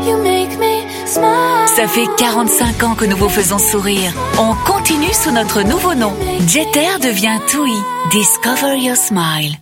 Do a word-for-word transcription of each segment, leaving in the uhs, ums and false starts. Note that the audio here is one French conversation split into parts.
You make me smile. Ça fait quarante-cinq ans que nous vous faisons sourire. On continue sous notre nouveau nom. Jeter devient T O I. Discover your smile.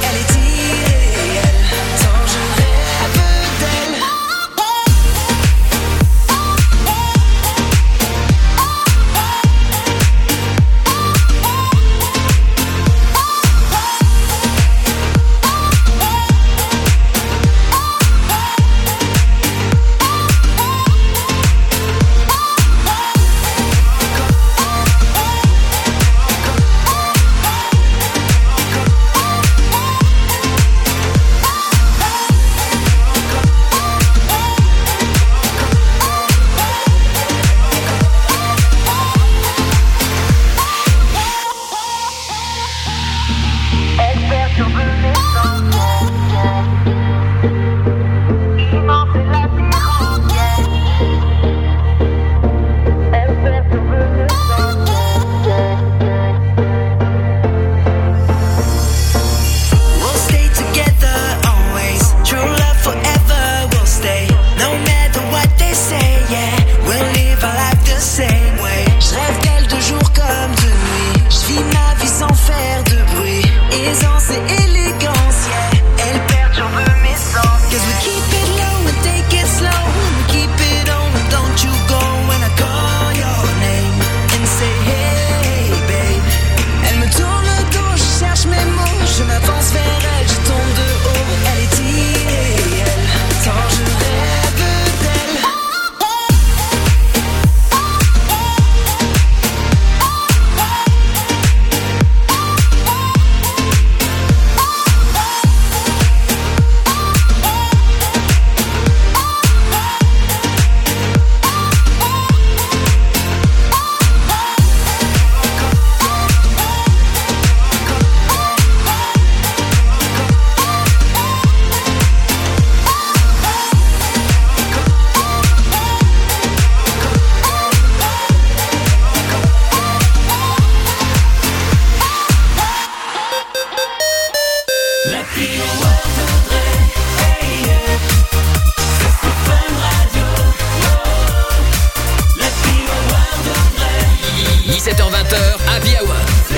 dix-sept heures vingt, Happy Hour.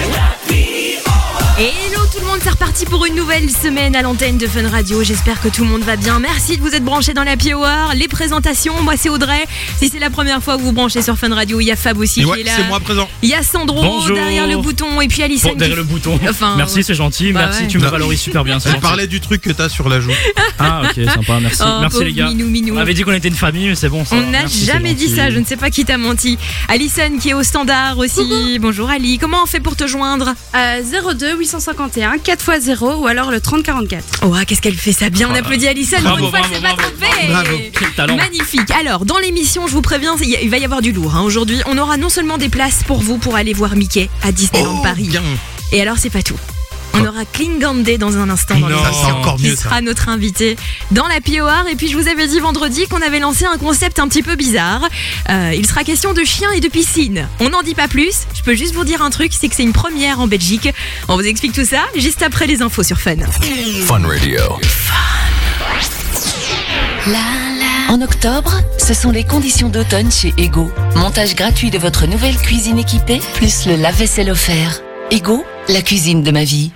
Hello tout le monde, c'est reparti pour une nouvelle semaine à l'antenne de Fun Radio. J'espère que tout le monde va bien. Merci de vous être branchés dans la Happy Hour. Les présentations, moi c'est Audrey. Si c'est la première fois que vous vous branchez sur Fun Radio, il y a Fab aussi ouais, qui est là. C'est moi présent. Il y a Sandro Bonjour. derrière le bouton et puis Alison. Bon, derrière qui... le bouton. Enfin, merci, c'est gentil. bah merci, ouais. tu me valorises super bien. Elle parlait du truc que t'as sur la joue. Ah ok, sympa, merci. Oh, merci les gars. Minou, minou. On avait dit qu'on était une famille, mais c'est bon. Ça On va. n'a Merci, jamais c'est dit gentil. ça, je ne sais pas qui t'a menti. Alison qui est au standard aussi. Coucou. Bonjour Ali, comment on fait pour te joindre? Euh, zéro deux huit cent cinquante et un quatre fois zéro ou alors le trente quarante-quatre. Oh, qu'est-ce qu'elle fait ça bien. On Oh, applaudit Alison pour bravo, une fois bravo, que c'est pas bravo, trompé. bravo. Quel talent. Magnifique. Alors, dans l'émission, je vous préviens, il y a- il va y avoir du lourd. hein. Aujourd'hui, on aura non seulement des places pour vous pour aller voir Mickey à Disneyland Oh, Paris. bien. Et alors, c'est pas tout. On aura Klingande dans un instant dans Non, l'émission, c'est encore qui mieux, sera ça. notre invité dans la P O R. Et puis je vous avais dit vendredi qu'on avait lancé un concept un petit peu bizarre. Euh, il sera question de chiens et de piscine. On n'en dit pas plus. Je peux juste vous dire un truc, c'est que c'est une première en Belgique. On vous explique tout ça juste après les infos sur Fun. Fun Radio. En octobre, ce sont les conditions d'automne chez Ego. Montage gratuit de votre nouvelle cuisine équipée, plus le lave-vaisselle offert. Ego, la cuisine de ma vie.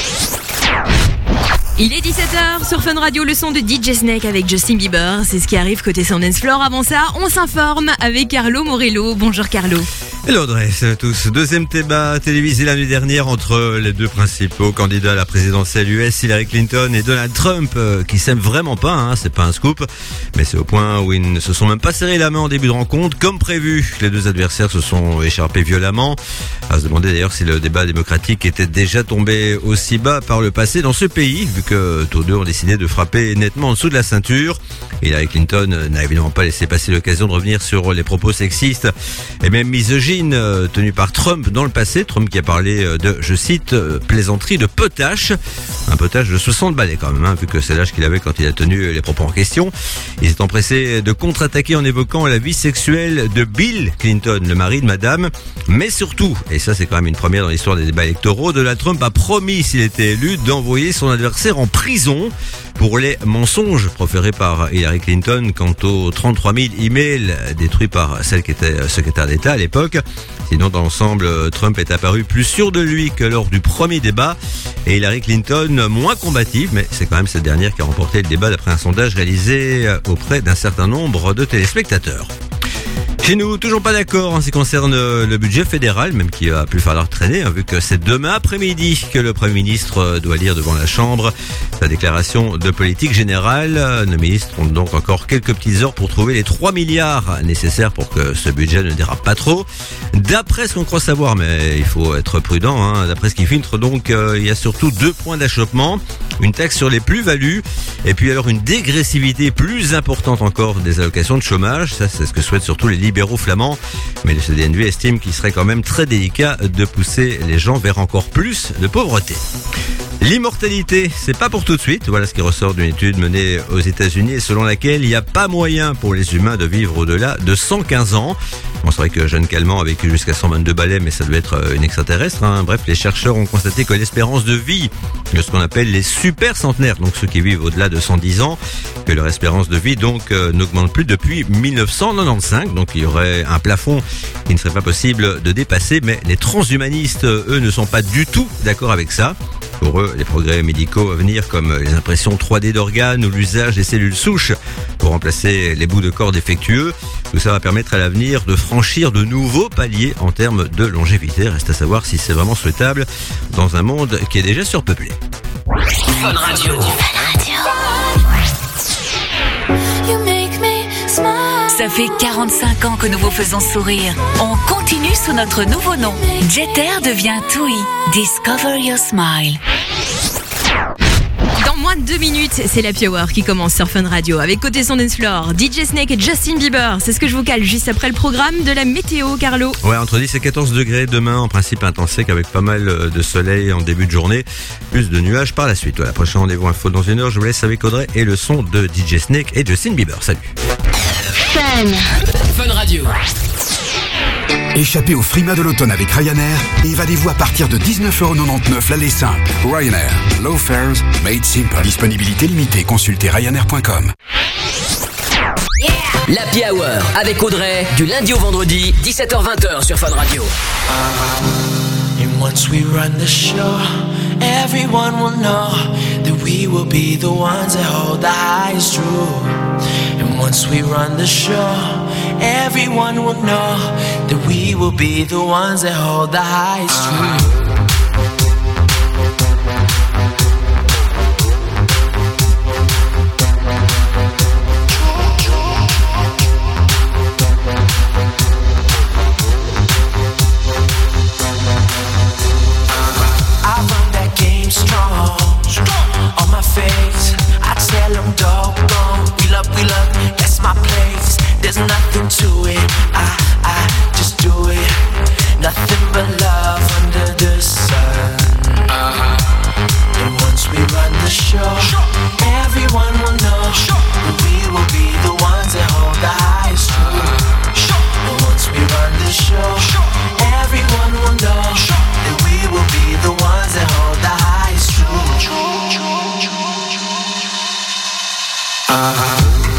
Il est dix-sept heures sur Fun Radio, le son de D J Snake avec Justin Bieber. C'est ce qui arrive côté Sundance Floor. Avant ça, on s'informe avec Carlo Morello. Bonjour Carlo. Hello Audrey, salut à tous. Deuxième débat télévisé l'année dernière entre les deux principaux candidats à la présidentielle U S, Hillary Clinton et Donald Trump, euh, qui s'aiment vraiment pas, hein, c'est pas un scoop, mais c'est au point où ils ne se sont même pas serré la main en début de rencontre, comme prévu. Les deux adversaires se sont écharpés violemment. À se demander d'ailleurs si le débat démocratique était déjà tombé aussi bas par le passé dans ce pays, vu que tous deux ont décidé de frapper nettement en dessous de la ceinture. Hillary Clinton n'a évidemment pas laissé passer l'occasion de revenir sur les propos sexistes et même misogynes euh, tenus par Trump dans le passé. Trump qui a parlé euh, de, je cite, euh, plaisanterie de potache. Un potache de soixante balais quand même, hein, vu que c'est l'âge qu'il avait quand il a tenu les propos en question. Il s'est empressé de contre-attaquer en évoquant la vie sexuelle de Bill Clinton, le mari de madame. Mais surtout, et ça c'est quand même une première dans l'histoire des débats électoraux, Donald Trump a promis, s'il était élu, d'envoyer son adversaire en prison pour les mensonges proférés par Hillary Clinton quant aux trente-trois mille emails détruits par celle qui était secrétaire d'État à l'époque. Sinon, dans l'ensemble, Trump est apparu plus sûr de lui que lors du premier débat et Hillary Clinton moins combative, mais c'est quand même cette dernière qui a remporté le débat d'après un sondage réalisé auprès d'un certain nombre de téléspectateurs. Chez nous, toujours pas d'accord en ce qui concerne le budget fédéral, même qui va plus falloir traîner, hein, vu que c'est demain après-midi que le Premier ministre doit lire devant la Chambre sa déclaration de politique générale. Nos ministres ont donc encore quelques petites heures pour trouver les trois milliards nécessaires pour que ce budget ne dérape pas trop. D'après ce qu'on croit savoir, mais il faut être prudent, hein, d'après ce qui filtre, donc euh, il y a surtout deux points d'achoppement. Une taxe sur les plus-values et puis alors une dégressivité plus importante encore des allocations de chômage. Ça, c'est ce que souhaitent surtout les libéraux flamands. Mais le C D N V estime qu'il serait quand même très délicat de pousser les gens vers encore plus de pauvreté. L'immortalité, c'est pas pour tout de suite. Voilà ce qui ressort d'une étude menée aux États-Unis et selon laquelle il n'y a pas moyen pour les humains de vivre au-delà de cent quinze ans. Bon, c'est vrai que Jeanne Calment a vécu jusqu'à cent vingt-deux balais, mais ça devait être une extraterrestre, hein. Bref, les chercheurs ont constaté que l'espérance de vie de ce qu'on appelle les super centenaires, donc ceux qui vivent au-delà de cent dix ans, que leur espérance de vie donc euh, n'augmente plus depuis mille neuf cent quatre-vingt-quinze. Donc il y aurait un plafond qui ne serait pas possible de dépasser, mais les transhumanistes, eux, ne sont pas du tout d'accord avec ça. Pour eux, les progrès médicaux à venir comme les impressions trois D d'organes ou l'usage des cellules souches pour remplacer les bouts de corps défectueux, tout ça va permettre à l'avenir de franchir de nouveaux paliers en termes de longévité. Reste à savoir si c'est vraiment souhaitable dans un monde qui est déjà surpeuplé. Fun Radio. You make me smile. Ça fait quarante-cinq ans que nous vous faisons sourire. On continue sous notre nouveau nom. Jeter devient Toui. Discover your smile. Dans moins de deux minutes, c'est l'Happy Hour qui commence sur Fun Radio avec Côté Son Dance Floor, D J Snake et Justin Bieber. C'est ce que je vous cale juste après le programme de la météo, Carlo. Ouais, entre dix et quatorze degrés demain, en principe un temps sec avec pas mal de soleil en début de journée, plus de nuages par la suite. Voilà, prochain rendez-vous info dans une heure. Je vous laisse avec Audrey et le son de D J Snake et Justin Bieber. Salut. Fun. Fun Radio. Échappez au frima de l'automne avec Ryanair et évadez-vous à partir de dix-neuf euros quatre-vingt-dix-neuf l'aller simple. Ryanair. Low fares, made simple. Disponibilité limitée. Consultez ryanair point com. L'Happy Hour avec Audrey, du lundi au vendredi, dix-sept heures vingt sur Fun Radio. And once we run the show, everyone will know that we will be the ones that hold the highest rule. And once we run the show, everyone will know that we will be the ones that hold the highest rule. There's nothing to it, I, I just do it. Nothing but love under the sun. Uh-huh. And once we run the show, everyone will know that we will be the ones that hold the highest rule. And once we run the show, everyone will know that we will be the ones that hold the highest rule. Uh-huh.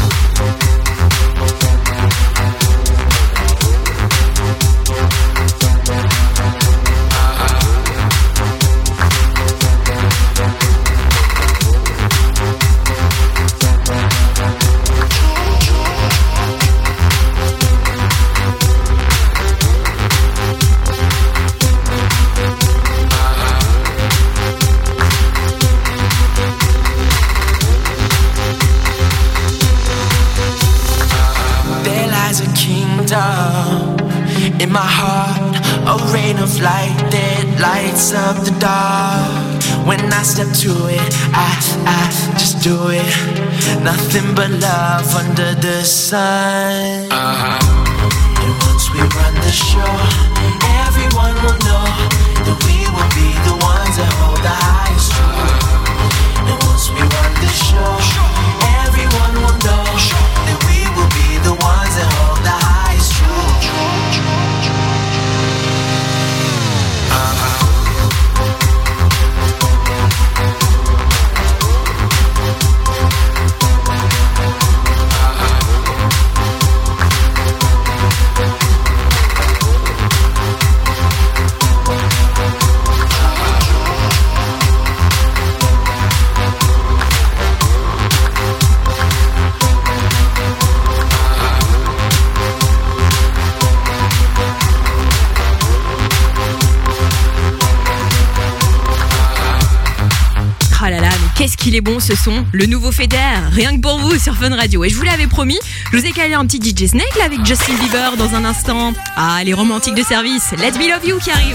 In my heart, a rain of light that lights up the dark. When I step to it, I, I just do it. Nothing but love under the sun. Uh-huh. And once we run the show, everyone will know that we will be the ones that hold the highest rule. And once we run the show, everyone will know that we will be the ones that hold the highest rule. Uh-huh. qu'il est bon ce son, le nouveau Feder, rien que pour vous sur Fun Radio. Et je vous l'avais promis, je vous ai calé un petit D J Snake là avec Justin Bieber dans un instant. Ah, les romantiques de service, Let Me Love You qui arrive.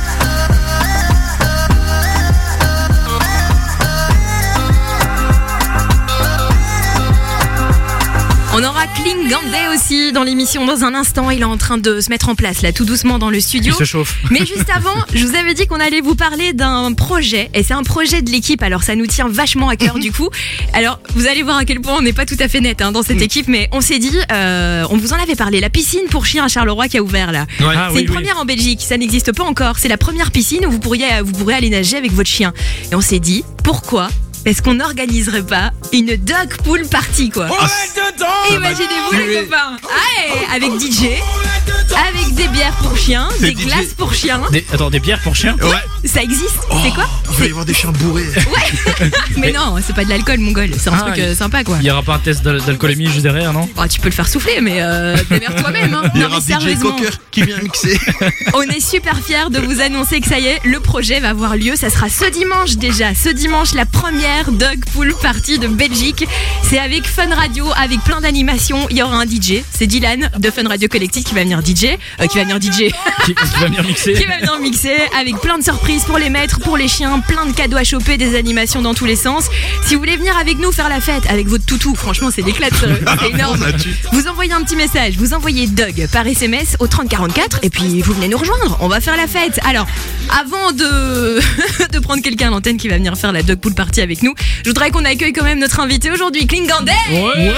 On aura Klingande aussi dans l'émission dans un instant. Il est en train de se mettre en place là tout doucement dans le studio. Il se chauffe. Mais juste avant, je vous avais dit qu'on allait vous parler d'un projet. Et c'est un projet de l'équipe. Alors ça nous tient vachement à cœur du coup. Alors vous allez voir à quel point on n'est pas tout à fait net hein, dans cette équipe. Mais on s'est dit, euh, on vous en avait parlé. La piscine pour chiens à Charleroi qui a ouvert là. Ouais. Ah, c'est oui, une oui. première en Belgique. Ça n'existe pas encore. C'est la première piscine où vous pourriez, vous pourrez aller nager avec votre chien. Et on s'est dit, pourquoi est-ce qu'on n'organiserait pas une dog pool party quoi? Imaginez-vous les copains. Allez, avec D J, avec des bières pour chiens, des D J. glaces pour chiens. Des, attends, des bières pour chiens? Ouais. Ça existe. C'est quoi? Il va y avoir des chiens bourrés. Ouais. Mais non, c'est pas de l'alcool mongol. C'est un Ah, truc il- euh, sympa quoi. Il y aura pas un test d'al- d'alcoolémie juste derrière, non? Oh, tu peux le faire souffler, mais euh, démerde toi-même. Hein. Il y Non, aura mais D J sérieusement, Cocker qui vient mixer. on est super fiers de vous annoncer que ça y est, le projet va avoir lieu. Ça sera ce dimanche déjà. Ce dimanche, la première dog pool party de Belgique. C'est avec Fun Radio, avec plein d'animations. Il y aura un D J. C'est Dylan de Fun Radio Collective qui va venir D J. Euh, qui va venir D J. Qui, qui va venir mixer? qui va venir mixer avec plein de surprises pour les maîtres, pour les chiens, plein de cadeaux à choper, des animations dans tous les sens. Si vous voulez venir avec nous faire la fête avec votre toutou, franchement c'est l'éclat, c'est énorme. Vous envoyez un petit message, vous envoyez Dog par S M S au trente quarante-quatre et puis vous venez nous rejoindre, on va faire la fête. Alors, avant de, de prendre quelqu'un à l'antenne qui va venir faire la Dog Pool Party avec nous, je voudrais qu'on accueille quand même notre invité aujourd'hui, Klingande. Ouais.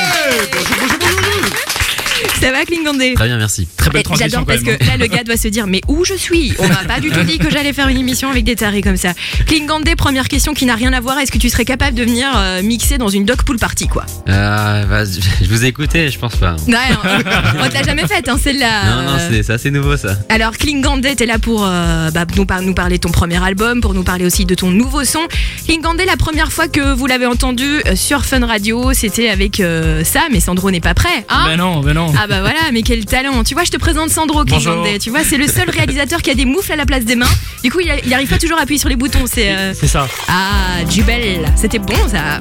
Ça va Klingande? Très bien, merci. Très belle Et transition J'adore quand parce même. que là le gars doit se dire mais où je suis? On m'a pas du tout dit que j'allais faire une émission avec des tarés comme ça. Klingande, première question qui n'a rien à voir, est-ce que tu serais capable de venir euh, mixer dans une dog pool party quoi? Euh, bah, je je vous ai écouté, je pense pas. Ouais, on, on te l'a jamais faite hein, celle-là. Non, non, Euh, c'est c'est assez nouveau ça. Alors Klingande, t'es là pour euh, bah, nous, par- nous parler de ton premier album, pour nous parler aussi de ton nouveau son. Klingande, la première fois que vous l'avez entendu euh, sur Fun Radio, c'était avec euh, ça, mais Sandro n'est pas prêt. Hein Ben non, ben non. Ah bah voilà, mais quel talent. Tu vois, je te présente Sandro Klingande. Bonjour. Tu vois, c'est le seul réalisateur qui a des moufles à la place des mains. Du coup, il, a- il arrive pas toujours à appuyer sur les boutons. C'est euh, C'est ça. ah, Jubel. C'était bon ça.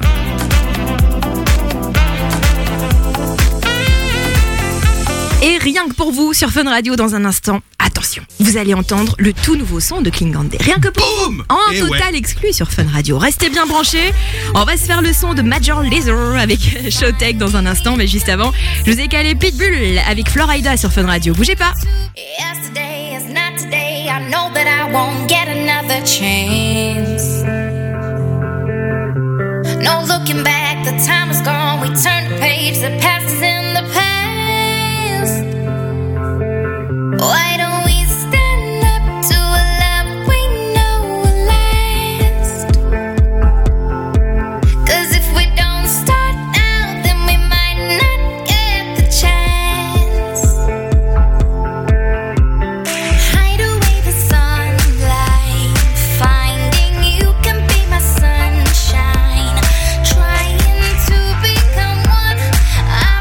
Et rien que pour vous sur Fun Radio dans un instant, attention, vous allez entendre le tout nouveau son de Klingande. Rien que pour Boum en Eh total exclu sur Fun Radio. Restez bien branchés. On va se faire le son de Major Lazer avec Showtech dans un instant, mais juste avant, je vous ai calé Pitbull avec Florida sur Fun Radio. Bougez pas. Yesterday is not today. I know that I won't get another chance. No looking back, the time is gone. We turn the page, the past is in the past. Why don't we stand up to a love we know will last? 'Cause if we don't start now, then we might not get the chance. Hide away the sunlight, finding you can be my sunshine. Trying to become one. I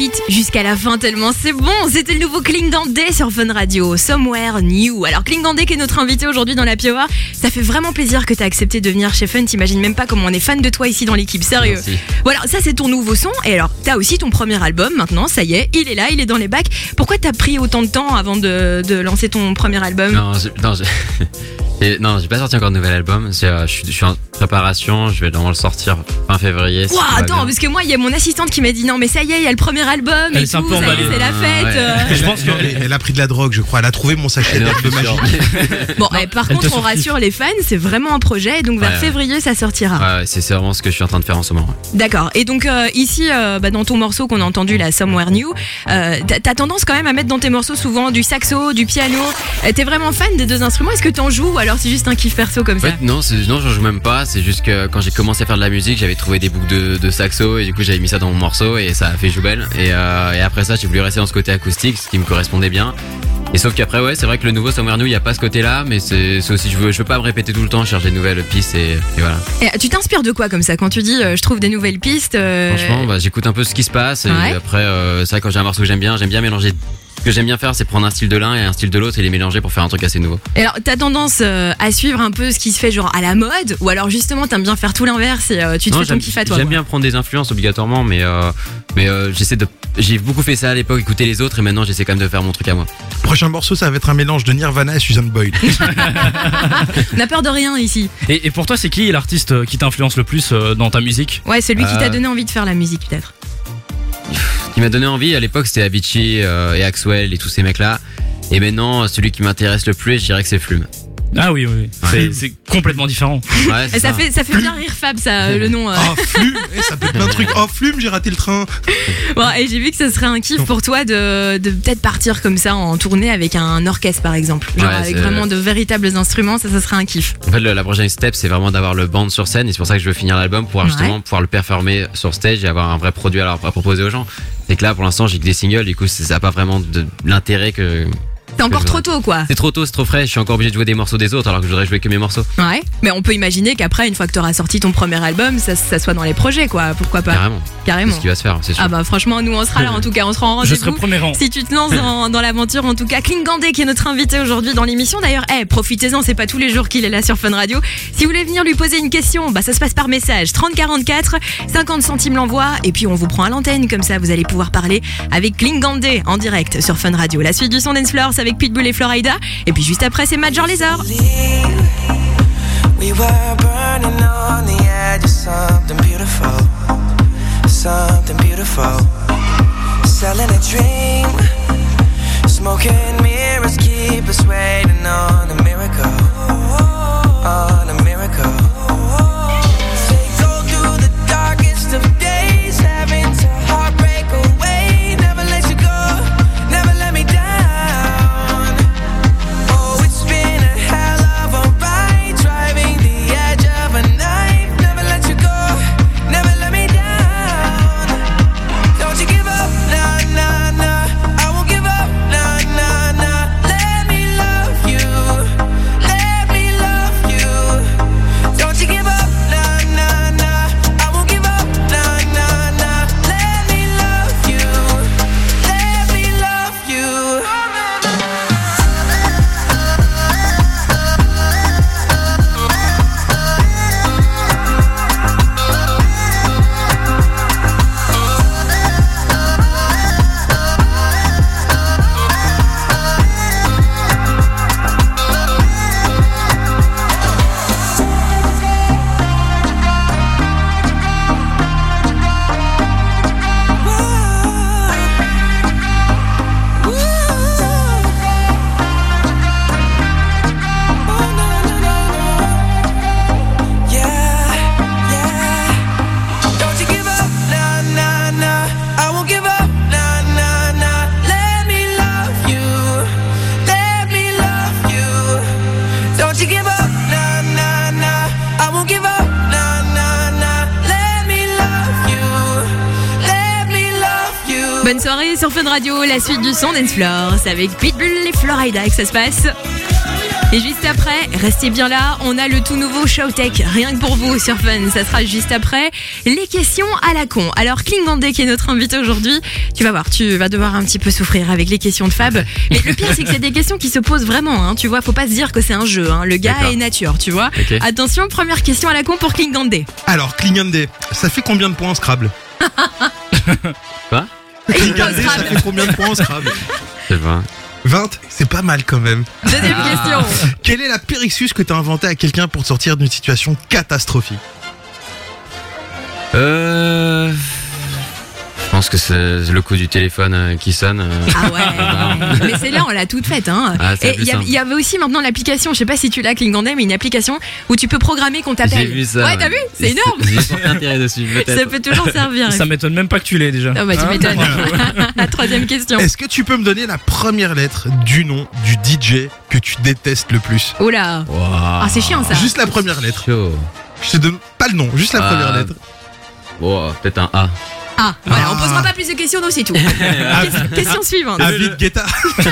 profite jusqu'à la fin tellement c'est bon. C'était le nouveau Klingande sur Fun Radio, Somewhere New. Alors Klingande qui est notre invité aujourd'hui dans la Happy Hour, ça fait vraiment plaisir que tu as accepté de venir chez Fun. T'imagines même pas comment on est fan de toi ici dans l'équipe, sérieux. Merci. Voilà, ça c'est ton nouveau son. Et alors, t'as aussi ton premier album maintenant, ça y est, il est là, il est dans les bacs. Pourquoi t'as pris autant de temps avant de, de lancer ton premier album? Non, je- non, je- et non, j'ai pas sorti encore de nouvel album. C'est, euh, je, suis, je suis en préparation. Je vais normalement le sortir fin février. si Ouah, tout va attends, bien. parce que moi, il y a mon assistante qui m'a dit non, mais ça y est, il y a le premier album Elle et s'est un tout, peu ça y est, emballée. c'est la fête. Ouais. euh. Je pense que. Elle, elle a pris de la drogue, je crois. Elle a trouvé mon sachet Non, d'herbe c'est sûr. magique. Bon, eh, par elle te contre, on surkiffe. rassure les fans, c'est vraiment un projet, donc vers Ouais, ouais. février, ça sortira. Ouais, ouais, c'est, c'est vraiment ce que je suis en train de faire en ce moment. ouais. D'accord. Et donc euh, ici, euh, bah, dans ton morceau qu'on a entendu, la Somewhere New, euh, t'as, t'as tendance quand même à mettre dans tes morceaux souvent du saxo, du piano. Euh, T'es vraiment fan des deux instruments? Est-ce que t'en joues ou alors c'est juste un kiff perso comme En ça? fait, non, c'est, non, je joue même pas. C'est juste que quand j'ai commencé à faire de la musique, j'avais trouvé des boucles de, de saxo et du coup j'avais mis ça dans mon morceau et ça a fait joubelle. Et, euh, et après ça, j'ai voulu rester dans ce côté acoustique, ce qui me correspondait bien. Et sauf qu'après, ouais, c'est vrai que le nouveau Somewhere New, il y a pas ce côté-là, mais c'est, c'est aussi, je veux, je veux pas me répéter tout le temps, chercher de nouvelles pistes et, et voilà. Et, euh, tu t'inspires de quoi comme ça quand tu dis euh, je trouve des nouvelles pistes euh, Franchement, bah, j'écoute un peu ce qui se passe et Ouais. après, euh, c'est vrai quand j'ai un morceau que j'aime bien, j'aime bien mélanger. Ce que j'aime bien faire, c'est prendre un style de l'un et un style de l'autre et les mélanger pour faire un truc assez nouveau. Et alors, t'as tendance euh, à suivre un peu ce qui se fait genre à la mode, ou alors justement t'aimes bien faire tout l'inverse et euh, tu te Non, fais ton j'aime, kiff à toi. j'aime quoi. bien prendre des influences obligatoirement, mais euh, mais euh, j'essaie de, j'ai beaucoup fait ça à l'époque, écouter les autres et maintenant j'essaie quand même de faire mon truc à moi. Prochain morceau, ça va être un mélange de Nirvana et Susan Boyle. On n'a peur de rien ici. Et, et pour toi, c'est qui l'artiste qui t'influence le plus euh, dans ta musique? Ouais, celui qui Euh. t'a donné envie de faire la musique peut-être. Ce qui m'a donné envie à l'époque, c'était Avicii euh, et Axwell et tous ces mecs-là. Et maintenant, celui qui m'intéresse le plus, je dirais que c'est Flume. Ah oui, oui, oui. C'est, c'est complètement différent. Ouais, c'est Et ça, ça. fait ça fait bien rire Fab ça, euh, le nom. euh. Oh, Flume eh, ça peut être plein de trucs. Oh, Flume, j'ai raté le train. Bon, et j'ai vu que ce serait un kiff pour toi de, de peut-être partir comme ça en tournée avec un orchestre par exemple. Genre Ouais, avec c'est- vraiment de véritables instruments, ça, ça serait un kiff. En fait, le- la prochaine step, c'est vraiment d'avoir le band sur scène et c'est pour ça que je veux finir l'album pour Ouais. justement pouvoir le performer sur stage et avoir un vrai produit à, leur- à proposer aux gens. C'est que là, pour l'instant, j'ai que des singles, du coup, c'est- ça n'a pas vraiment de l'intérêt que. C'est encore je trop vois. tôt quoi. C'est trop tôt, c'est trop frais, je suis encore obligé de jouer des morceaux des autres alors que je voudrais jouer que mes morceaux. Ouais. Mais on peut imaginer qu'après, une fois que t'auras sorti ton premier album, ça, ça soit dans les projets quoi. Pourquoi pas? Carrément. C'est Carrément. ce qui va se faire, c'est sûr. Ah bah franchement, nous on sera là en tout cas, on sera en Je rendez-vous. serai premier rang. Si tu te lances dans, dans l'aventure, en tout cas, Klingande qui est notre invité aujourd'hui dans l'émission. D'ailleurs, eh, profitez-en, c'est pas tous les jours qu'il est là sur Fun Radio. Si vous voulez venir lui poser une question, bah ça se passe par message trente quarante-quatre, cinquante centimes l'envoi, et puis on vous prend à l'antenne comme ça, vous allez pouvoir parler avec Klingande en direct sur Fun Radio. La suite du son Dance Floor, c'est avec Pitbull et Florida, et puis juste après c'est Major Lazer. We were burning on the edge of something beautiful, something beautiful. Selling a dream, smoking mirrors keep us waiting on a miracle, on a miracle. They go through the darkest of days, having to heartbreak away. Never let you go, never let me down. Oh, it's been a hell of a ride, driving the edge of a knife. Never let you go, never let me down. Don't you give up, nah, nah, nah. I won't give up, nah, nah, nah. Let me love you, let me love you. Don't you give up, nah, nah, nah. I won't give up, nah, nah, nah. Let me love you, let me love you. Bonne soirée sur Fun Radio, la suite du son Dance Floor, c'est avec Pitbull et Florida que ça se passe. Et juste après, restez bien là, on a le tout nouveau Showtech, rien que pour vous sur Fun. Ça sera juste après les questions à la con. Alors Klingande qui est notre invité aujourd'hui, tu vas voir, tu vas devoir un petit peu souffrir avec les questions de Fab. Mais le pire c'est que c'est des questions qui se posent vraiment, hein, tu vois, faut pas se dire que c'est un jeu, hein. Le gars D'accord. est nature, tu vois. Ok. Attention, première question à la con pour Klingande. Alors, Klingande, ça fait combien de points en Scrabble? Quoi? Klingande, ça fait combien de points en Scrabble? Je sais pas. vingt, c'est pas mal quand même. Deuxième question. Quelle est la pire excuse que t'as inventée à quelqu'un pour te sortir d'une situation catastrophique? Euh... Je pense que c'est le coup du téléphone euh, qui sonne. euh. Ah ouais, mais c'est là on l'a toute faite, hein. Ah, c'est Et la plus il y, a- simple. il y avait aussi maintenant l'application, je sais pas si tu l'as Klingande, mais une application où tu peux programmer qu'on t'appelle. J'ai vu ça. Ouais, t'as vu? C'est J'ai- énorme. J'ai porté intérêt dessus, Ça peut-être. peut toujours servir. Ça m'étonne même pas que tu l'aies déjà. Ah bah tu Hein m'étonnes. La troisième question. Est-ce que tu peux me donner la première lettre du nom du D J que tu détestes le plus? Oh là. Wow. Ah c'est chiant ça. Juste la première lettre. Chaud. Je te donne pas le nom, juste la Ah. première lettre. Bon, peut-être un A. Ah, voilà, on Ah. posera pas plus de questions, nous c'est tout. Ques- Question suivante. David Guetta.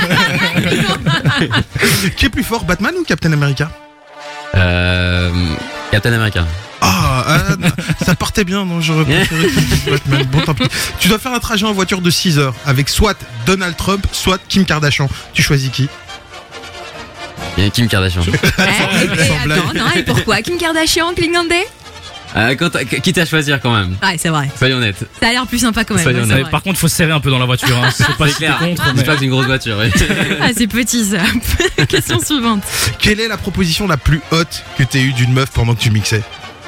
Qui est plus fort, Batman ou Captain America? Euh... Captain America. Ah, ah, non, ça partait bien, non, j'aurais préféré que tu dises Batman. Bon, tant pis. Tu dois faire un trajet en voiture de six heures avec soit Donald Trump, soit Kim Kardashian. Tu choisis qui? Il y a Kim Kardashian. Eh, et- et Sans blague. attends, non, et pourquoi Kim Kardashian, Klingande? Euh, quand t'as- quitte à choisir quand même. Ouais, c'est vrai. Soyons honnêtes. Ça a l'air plus sympa quand même. Soyons ouais, c'est honnêtes. vrai. Par contre, faut se serrer un peu dans la voiture. Hein. C'est pas C'est si t'es clair. contre. C'est mais- pas que c'est une grosse voiture. Ouais. Ah, c'est petit ça. Question suivante. Quelle est la proposition la plus haute que t'aies eue d'une meuf pendant que tu mixais?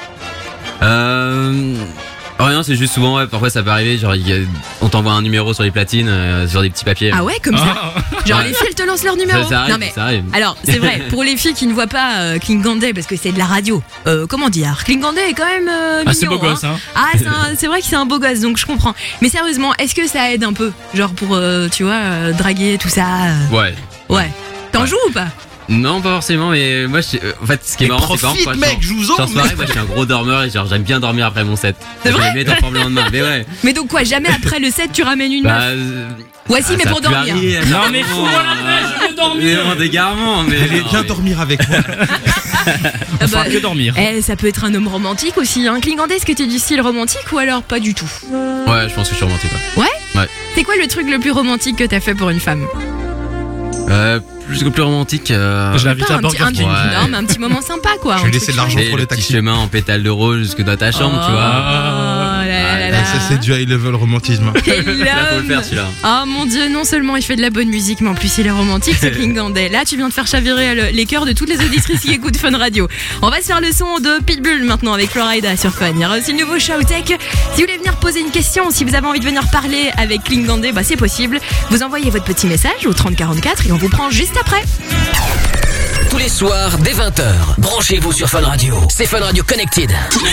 Euh... Rien, c'est juste souvent, ouais, parfois ça peut arriver, genre il y a- on t'envoie un numéro sur les platines, euh, sur des petits papiers. Ah ouais, comme ça. Ah. Genre Ouais. les filles elles te lancent leur numéro. Ça, ça arrive, non mais. ça arrive. Alors c'est vrai, pour les filles qui ne voient pas euh, Klingande parce que c'est de la radio, euh, comment dire, Klingande est quand même euh, Ah, c'est mignon, beau gosse, hein. Ah c'est un- c'est vrai que c'est un beau gosse donc je comprends. Mais sérieusement, est-ce que ça aide un peu, genre pour euh, tu vois euh, draguer tout ça euh, Ouais. Ouais. T'en Ouais. joues ou pas? Non, pas forcément, mais moi, je, euh, en fait, ce qui est Mais marrant, c'est profite, quand même, mec, je vous en en soirée, moi, je suis un gros dormeur et genre, j'aime bien dormir après mon set. C'est Je vrai vais mettre en forme le lendemain, mais ouais. Mais donc quoi, jamais après le set tu ramènes une Bah, meuf? euh, Voici ah, mais ça pour peut dormir. arriver, Non, mais non, fous-moi la neige, je veux dormir. Mais bon, d'égarement, mais. Allez, non, viens mais- dormir avec moi. Ah Faut bah, que dormir. eh, ça peut être un homme romantique aussi, hein. Klingande, est-ce que t'es du style romantique ou alors pas du tout? Ouais, je pense que je suis romantique, ouais. Ouais? Ouais. C'est quoi le truc le plus romantique que t'as fait pour une femme? Euh, plus que plus romantique, euh. Je l'invite Pas à un petit, Burger un, King. Ouais. non, mais un petit moment sympa quoi. Je un vais truc laisser de l'argent chouette. Et pour le les petit taxis. chemin en pétale de rose jusque dans ta chambre, tu vois. Oh là là là. Ah, ça, c'est du high level romantisme. Quel Là, faut le homme. faire, celui-là. Oh mon dieu, non seulement il fait de la bonne musique, mais en plus il est romantique, c'est Klingande. Là, tu viens de faire chavirer le- les cœurs de toutes les auditrices qui écoutent Fun Radio. On va se faire le son de Pitbull maintenant avec Florida sur Fun. Il y aura aussi le nouveau Showtech. Si vous voulez venir poser une question, si vous avez envie de venir parler avec Klingande, bah c'est possible. Vous envoyez votre petit message au trente quarante-quatre et on vous prend juste après. Tous les soirs, dès vingt heures, branchez-vous sur Fun Radio. C'est Fun Radio Connected.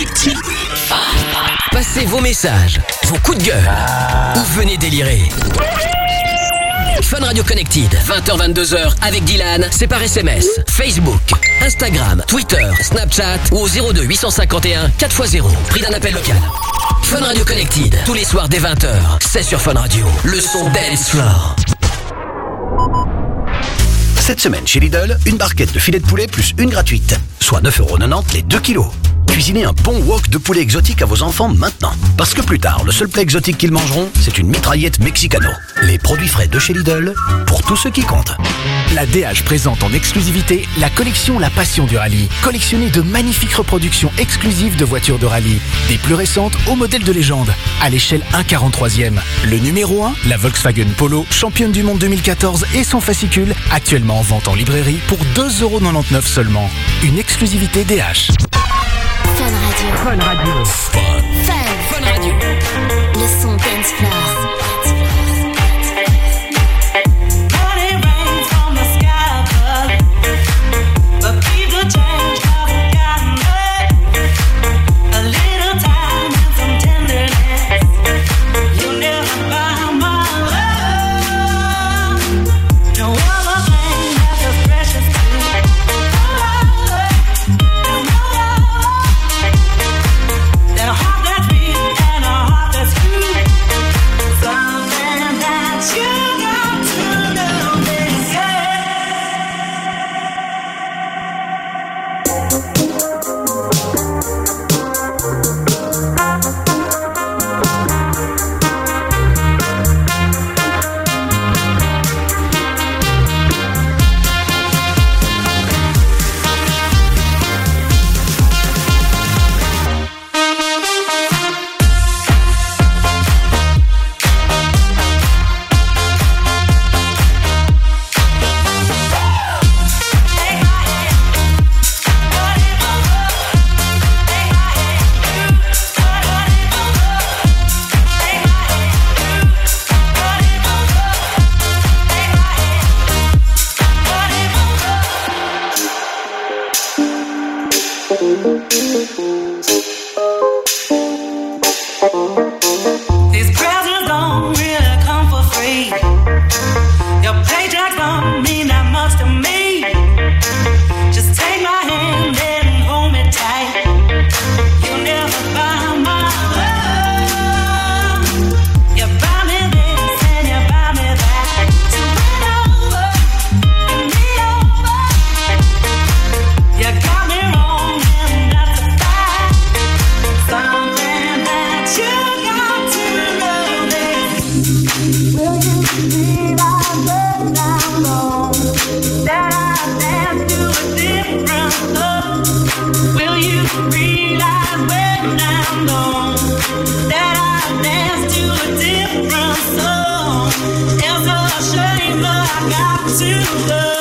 Passez vos messages, vos coups de gueule, ou venez délirer. Fun Radio Connected, vingt heures vingt-deux heures avec Dylan, c'est par S M S, Facebook, Instagram, Twitter, Snapchat ou au zéro deux huit cent cinquante et un quatre fois zéro. Prix d'un appel local. Fun Radio Connected, tous les soirs dès vingt heures, c'est sur Fun Radio. Le son Dance Floor. Cette semaine chez Lidl, une barquette de filet de poulet plus une gratuite, soit neuf euros quatre-vingt-dix les deux kilos. Cuisinez un bon wok de poulet exotique à vos enfants maintenant. Parce que plus tard, le seul plat exotique qu'ils mangeront, c'est une mitraillette mexicano. Les produits frais de chez Lidl, pour tous ceux qui comptent. La D H présente en exclusivité la collection La Passion du Rallye. Collectionnez de magnifiques reproductions exclusives de voitures de rallye. Des plus récentes au modèle de légende, à l'échelle un quarante-troisième. Le numéro un, la Volkswagen Polo, championne du monde deux mille quatorze et son fascicule, actuellement en vente en librairie pour deux euros quatre-vingt-dix-neuf seulement. Une exclusivité D H. Fun Radio. Fun Radio. Fun. Fun Radio. Le son Dance Floor. That heart that's beat and a heart that's true. These presents don't really come for free. Your paycheck don't mean that much to me. Just take my hand and hold me tight. You'll never buy my love. You buy me this and you buy me that. So bring over, bring me over. You got me wrong and that's a fact. Something that you got to love is. Will you realize that I'm wrong? That I dance to a different love. Will you realize when I'm gone that I dance to a different song? It's a shame that I got to love.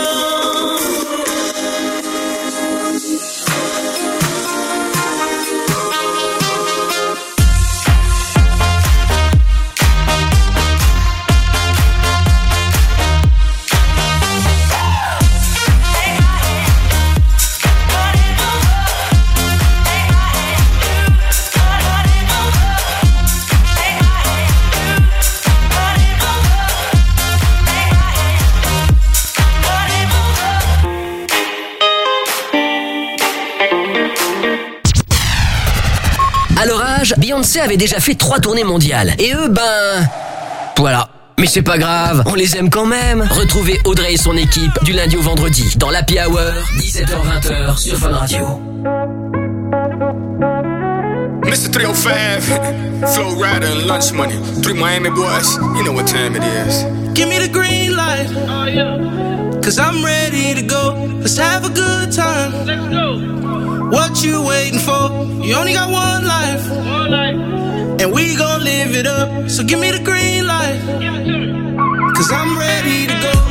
À leur âge, Beyoncé avait déjà fait trois tournées mondiales. Et eux, ben... Voilà. Mais c'est pas grave, on les aime quand même. Retrouvez Audrey et son équipe du lundi au vendredi dans l'Happy Hour, dix-sept heures vingt sur Fun Radio. Mister three oh five, Flow Rider and Lunch Money. Three Miami boys, you know what time it is. Give me the green light. Oh, yeah. Cause I'm ready to go. Let's have a good time. Let's go. What you waiting for? You only got one life. One life. And we gon' live it up. So give me the green light. Give it to me. Cause I'm ready to go.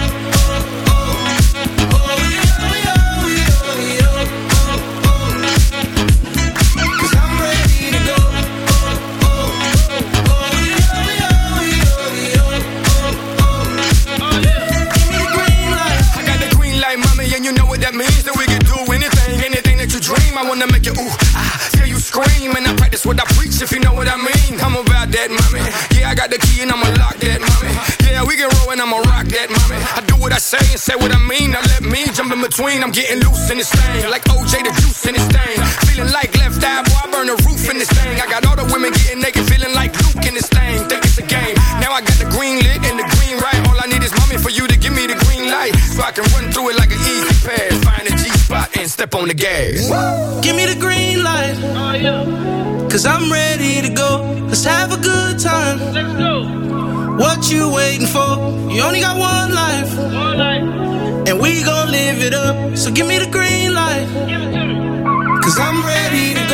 Dream, I wanna make you ooh, ah, hear you scream, and I practice what I preach, if you know what I mean. I'm about that, mommy. Yeah, I got the key and I'ma lock that, mommy. Yeah, we can roll and I'ma rock that, mommy. I do what I say and say what I mean. Now let me jump in between. I'm getting loose in this thing, like O J the juice in this thing. Feeling like left eye, boy, I burn the roof in this thing. I got all the women getting naked, feeling like Luke in this thing. Think it's a game. Now I got the green lit and the green right. All I need is mommy for you to give me the green light, so I can run through it like an easy pass. Find a G spot and step on the gas. Woo! Give me the green light. Oh, yeah. Cause I'm ready to go. Let's have a good time. Let's go. What you waiting for? You only got one life. One life. And we gon' live it up. So give me the green light. Give it to me. Cause I'm ready to go.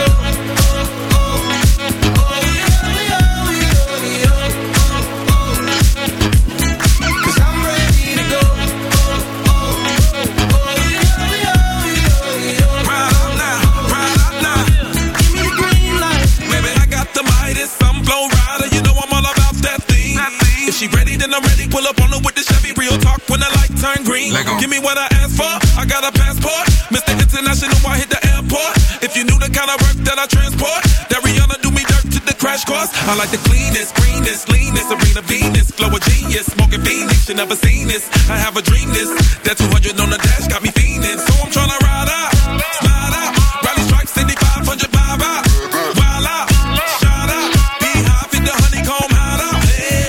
She ready, then I'm ready. Pull up on her with the Chevy. Real talk when the light turn green. Give me what I asked for. I got a passport. Mister International, I hit the airport. If you knew the kind of work that I transport, that Rihanna do me dirt to the crash course. I like the cleanest, greenest, leanest, Serena Venus, flow a genius, smoking Phoenix. You never seen this. I have a dream this. That two hundred on the dash got me fiending. So I'm tryna ride out, slide out, rally stripes, seventy-five hundred vibe out, wild out, shout out, beehive in the honeycomb hideout.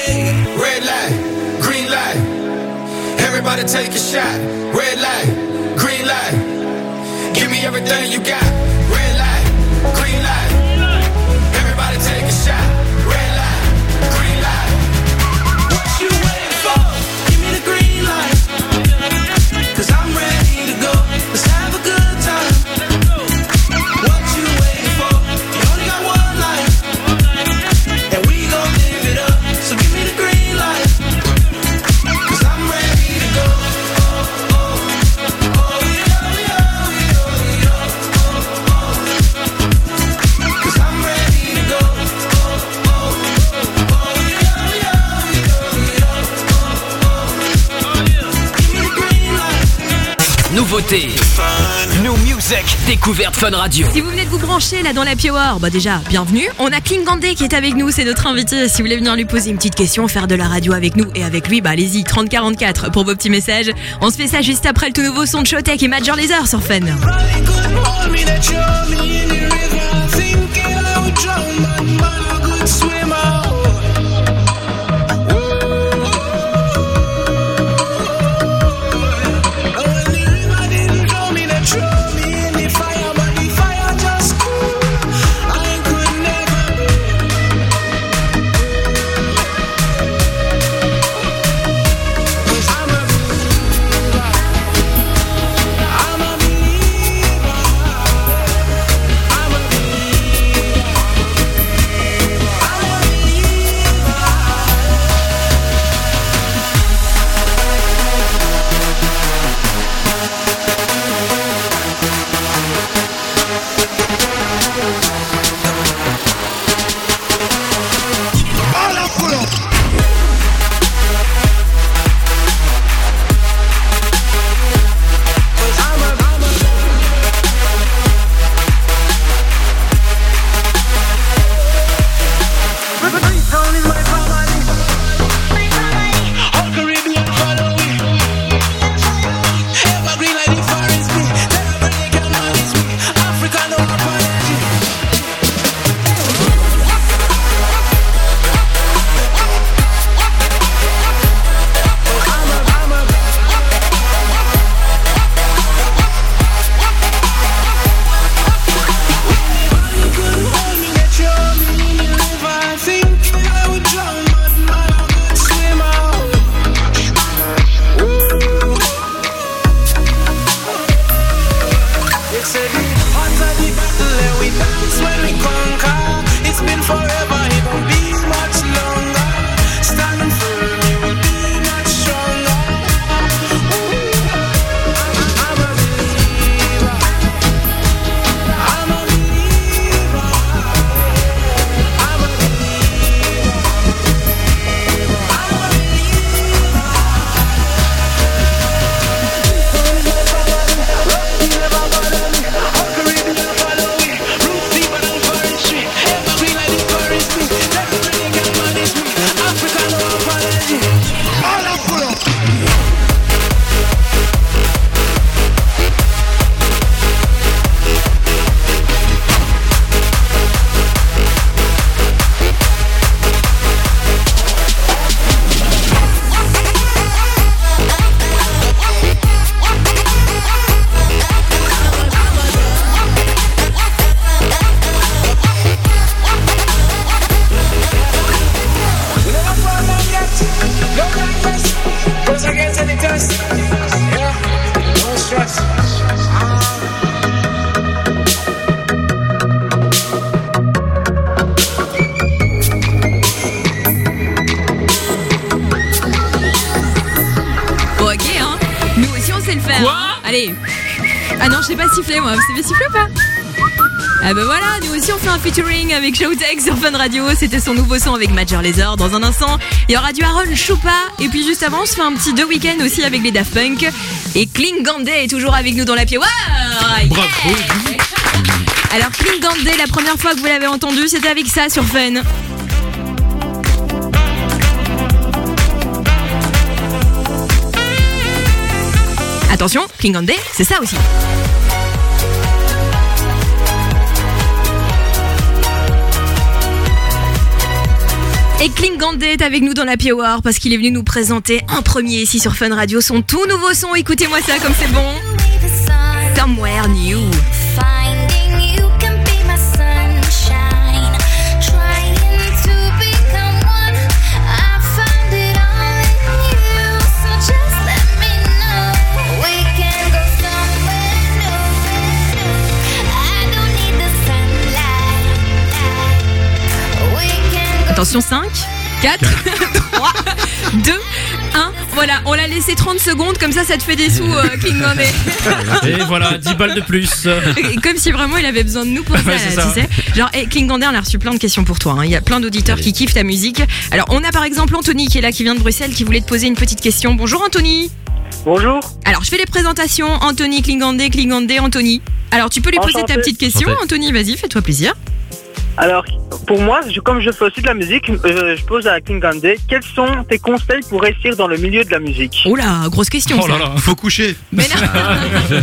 Everybody take a shot. Red light, green light. Give me everything you got. Red light, green light. Everybody take a shot. Red light, green light. What you waiting for? Give me the green light. Cause I'm ready to go. Let's have a good time. What you waiting for? You only got one life. And we gon' live it up. So give me the green light. Cause I'm ready to go. Nouveauté, New Music. Découverte Fun Radio. Si vous venez de vous brancher là dans la Hour, bah déjà, bienvenue. On a Clean Gandé qui est avec nous, c'est notre invité. Si vous voulez venir lui poser une petite question, faire de la radio avec nous et avec lui, bah allez-y, trente quarante-quatre pour vos petits messages. On se fait ça juste après le tout nouveau son de Showtek et Major Lazer sur Fun. Allez. Ah non, je sais pas siffler moi. Vous savez siffler ou pas? Ah bah voilà, nous aussi on fait un featuring avec Showtek sur Fun Radio. C'était son nouveau son avec Major Lazer. Dans un instant, il y aura du Aaron Choupa. Et puis juste avant, on se fait un petit deux week-ends aussi avec les Daft Punk. Et Clean Gandé est toujours avec nous dans la pied. Yeah. Bravo. Alors Clean Gandé, la première fois que vous l'avez entendu, c'était avec ça sur Fun. Attention, Clean Gandé, c'est ça aussi. Et Clean Gandé est avec nous dans la Hour parce qu'il est venu nous présenter en premier ici sur Fun Radio son tout nouveau son. Écoutez-moi ça comme c'est bon. Somewhere New. Attention, cinq, quatre, trois, deux, un. Voilà, on l'a laissé trente secondes, comme ça, ça te fait des sous, euh, Clean Gandé. Et voilà, dix balles de plus. Comme si vraiment il avait besoin de nous pour ça, Ouais, là, c'est ça. tu sais. Genre, hey, Clean Gandé, on a reçu plein de questions pour toi. hein. Il y a plein d'auditeurs qui kiffent ta musique. Alors, on a par exemple Anthony qui est là, qui vient de Bruxelles, qui voulait te poser une petite question. Bonjour Anthony. Bonjour. Alors, je fais les présentations. Anthony, Klingande, Klingande, Anthony. Alors, tu peux lui poser Enchanté. ta petite question. Enchanté. Anthony, vas-y, fais-toi plaisir. Alors, pour moi, je- comme je fais aussi de la musique, euh, je pose à Klingande, quels sont tes conseils pour réussir dans le milieu de la musique? Oula, grosse question. ça. Faut coucher. Mais non.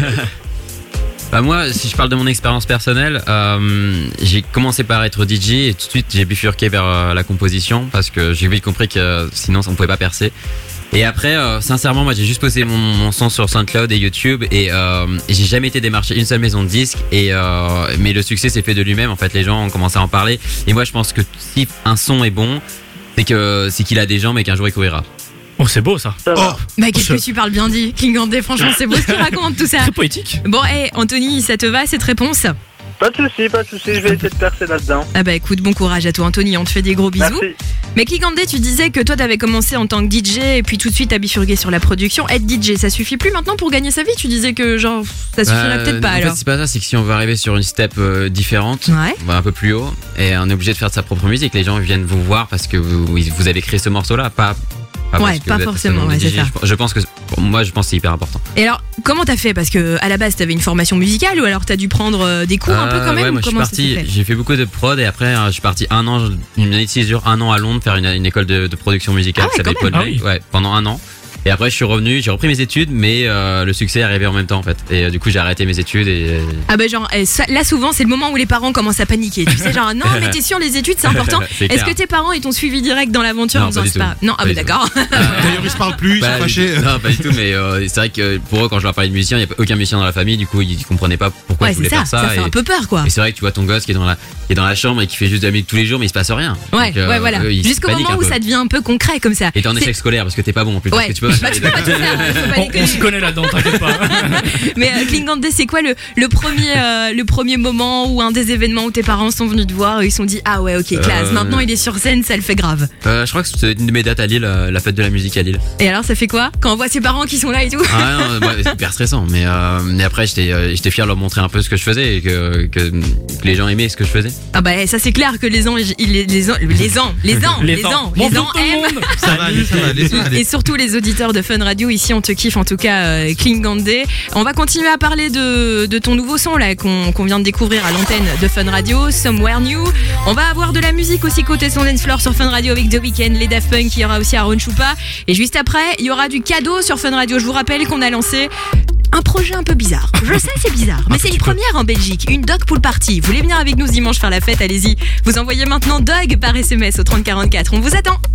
Bah moi, si je parle de mon expérience personnelle, euh, j'ai commencé par être D J et tout de suite j'ai bifurqué vers euh, la composition parce que j'ai vite compris que euh, sinon on pouvait pas percer. Et après, euh, sincèrement, moi j'ai juste posé mon, mon son sur SoundCloud et YouTube et, euh, et j'ai jamais été démarché une seule maison de disques. Et euh, mais le succès s'est fait de lui-même. En fait, les gens ont commencé à en parler. Et moi, je pense que si un son est bon, c'est que c'est qu'il a des jambes et qu'un jour il couvrira. Oh, c'est beau ça. Oh. Bah, qu'est-ce que tu parles bien dit, Klingande, franchement, c'est beau ce qu'il raconte tout ça. Très poétique. Bon, hé, Anthony, ça te va cette réponse? Pas de soucis, pas de soucis, je vais essayer de percer là-dedans. Ah bah écoute, bon courage à toi Anthony, on te fait des gros bisous. Merci. Mais Klingande, tu disais que toi t'avais commencé en tant que D J et puis tout de suite t'as bifurqué sur la production. Être D J, ça suffit plus maintenant pour gagner sa vie? Tu disais que genre ça suffirait Euh, peut-être pas en alors. fait, c'est pas ça, c'est que si on veut arriver sur une step euh, différente, Ouais. on va un peu plus haut et on est obligé de faire de sa propre musique. Les gens viennent vous voir parce que vous, vous avez créé ce morceau-là, pas. pas Ouais, parce que pas vous êtes forcément, seulement ouais, D J. c'est ça. Je, je pense que pour moi, je pense que c'est hyper important. Et alors, comment t'as fait? Parce que à la base t'avais une formation musicale ou alors t'as dû prendre euh, des cours un peu Euh, quand même? ouais, ou moi je suis comment ça s'est parti, fait j'ai fait beaucoup de prod et après euh, je suis parti un an, une année de césure, un an à Londres faire une, une école de, de production musicale Ah qui ouais, s'appelle quand même. Podlake, ouais, pendant un an. Et après je suis revenu, j'ai repris mes études, mais euh, le succès est arrivé en même temps en fait. Et euh, du coup j'ai arrêté mes études et euh, Ah bah genre eh, ça- là souvent c'est le moment où les parents commencent à paniquer. Tu sais genre non mais t'es sûr les études c'est important. C'est Est-ce clair. que tes parents ils t'ont suivi direct dans l'aventure Non, en disant pas du c'est tout. pas non ah Pas bah du tout. d'accord. D'ailleurs, ils se parlent plus, ils sont Pas du fâchés. tout. Non, pas du tout, mais euh, c'est vrai que pour eux, quand je leur parlais de musicien, il n'y a aucun musicien dans la famille, du coup, ils comprenaient pas pourquoi Ouais, je voulais c'est ça, faire ça. ça fait et, un peu peur, quoi. Et c'est vrai que tu vois ton gosse qui est dans la, qui est dans la chambre et qui fait juste de la musique tous les jours, mais il se passe rien. Ouais Donc, euh, ouais voilà. eux, ils Jusqu'au paniquent moment un où peu. ça devient un peu concret comme ça. Et t'es en C'est- échec scolaire parce que t'es pas bon en plus. Ouais. Parce que tu peux Bah, tu peux pas tout faire, faut pas On, déconner. on s'y connaît là-dedans, t'inquiète pas. Mais euh, Klingande, c'est quoi le, le premier euh, le premier moment ou un des événements où tes parents sont venus te voir et ils se sont dit ah ouais ok classe Euh, maintenant il est sur scène ça le fait grave. Euh, je crois que c'était une de mes dates à Lille, euh, la fête de la musique à Lille. Et alors ça fait quoi quand on voit ses parents qui sont là et tout? Ah non, bah, c'est hyper stressant. Mais, euh, mais après, j'étais, euh, j'étais fier de leur montrer un peu ce que je faisais et que, que, que les gens aimaient ce que je faisais. Ah bah ça c'est clair que les ans les, les, les ans les ans les ans Les les ans. ans les Bonjour ans tout le aiment. monde. Ça va aller, ça va aller, ça va aller. Et surtout les auditeurs de Fun Radio ici on te kiffe en tout cas euh, Klingande. On va continuer à parler de, de ton nouveau son là qu'on qu'on vient de découvrir à l'antenne de Fun Radio, Somewhere New. On va avoir de la musique aussi côté son dance floor sur Fun Radio avec The Weeknd, les Daft Punk, il y aura aussi Aaron Chupa et juste après il y aura du cadeau sur Fun Radio. Je vous rappelle qu'on a lancé un projet un peu bizarre. Je sais c'est bizarre, mais c'est une première en Belgique, une dog pool party. Vous voulez venir avec nous ce dimanche faire la fête, allez-y. Vous envoyez maintenant dog par S M S au trente quarante-quatre. On vous attend.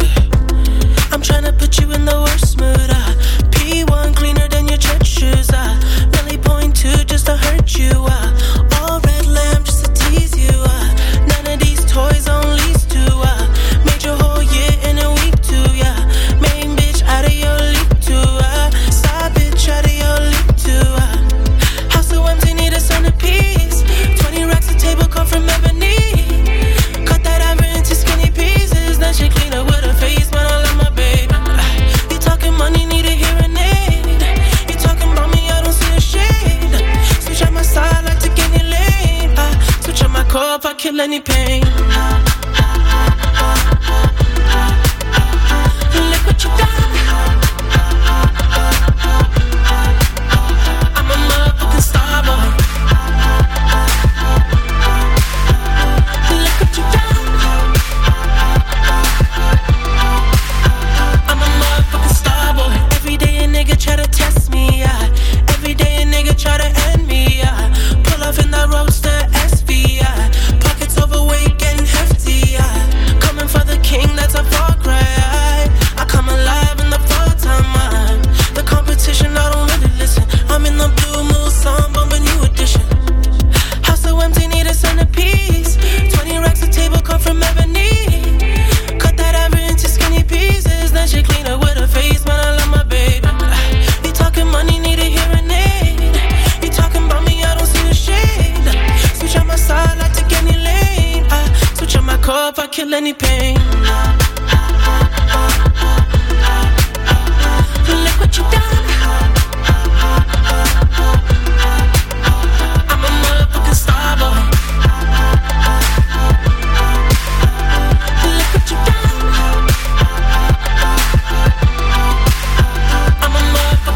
I'm tryna put you in the worst mood. Uh, P one cleaner than your church shoes. Uh, Millie point two just to hurt you. Uh, all red lamp just to tease you. Uh, none of these toys on lease to. Uh, made your whole year in a week too. Yeah, main bitch out of your league too. Uh, side bitch out of your league too. Uh, house so empty, need a centerpiece. Twenty racks a table come from ebony. Cut that ever into skinny pieces. Then she clean up with her face, man. I love my baby. You talking money, need a hearing aid. You talking about me, I don't see a shade. Switch on my side, like take any lane. I switch on my core if I kill any pain. Look what you done. I'm a motherfucking star boy. Look what you done. I'm a motherfucking star boy. Every day a nigga try to test me, yeah. Every day a nigga try to end me, yeah. Pull off in the roadster S V, yeah. Pockets overweight, getting hefty, yeah. Coming for the king, that's a far cry. I come alive in the fall time, man. The competition, I don't really listen. I'm in the blue moon, song, bumping new edition. House so empty, need a centerpiece. Twenty racks a table come from ebony. Cut that ever into skinny pieces. Then she clean up with her face, man. I love my baby. You talking money, need a hearing aid. You talking about me, I don't see a shade. Switch on my side, I take any lane. I switch on my core if I kill any pain. Look what you done. I'm a motherfucking star boy. Look what you done. I'm a motherfucking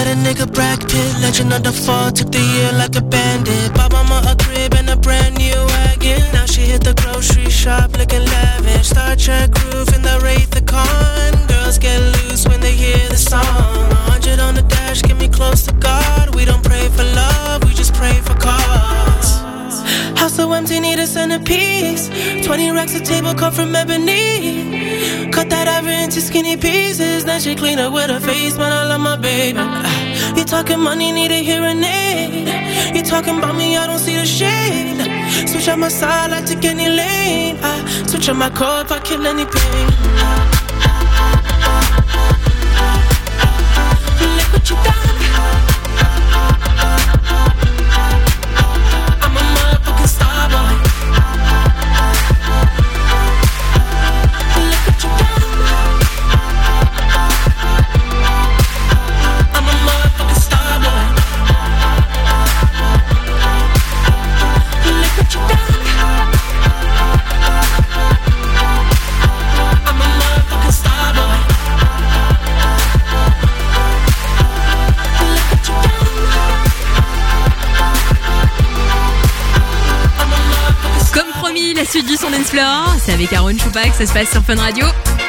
Met a nigga Brad Pitt, legend of the fall, took the year like a bandit. Bought mama a crib and a brand new wagon. Now she hit the grocery shop looking lavish. Star Trek roof in the Wraith the Con. Girls get loose when they hear the song. A hundred on the dash, get me close to God. We don't pray for love, we just pray for cause. House so empty, need a centerpiece. Twenty racks of table cut from ebony. Cut that ivory into skinny pieces. Then she clean up with her face, man, I love my baby. You talking money, need a hearing aid. You talking about me, I don't see the shade. Switch out my side, I take any lane. I switch out my core if I kill any pain. Look what you done. La suite du son dance floor, c'est avec Aaron Choupak, ça se passe sur Fun Radio.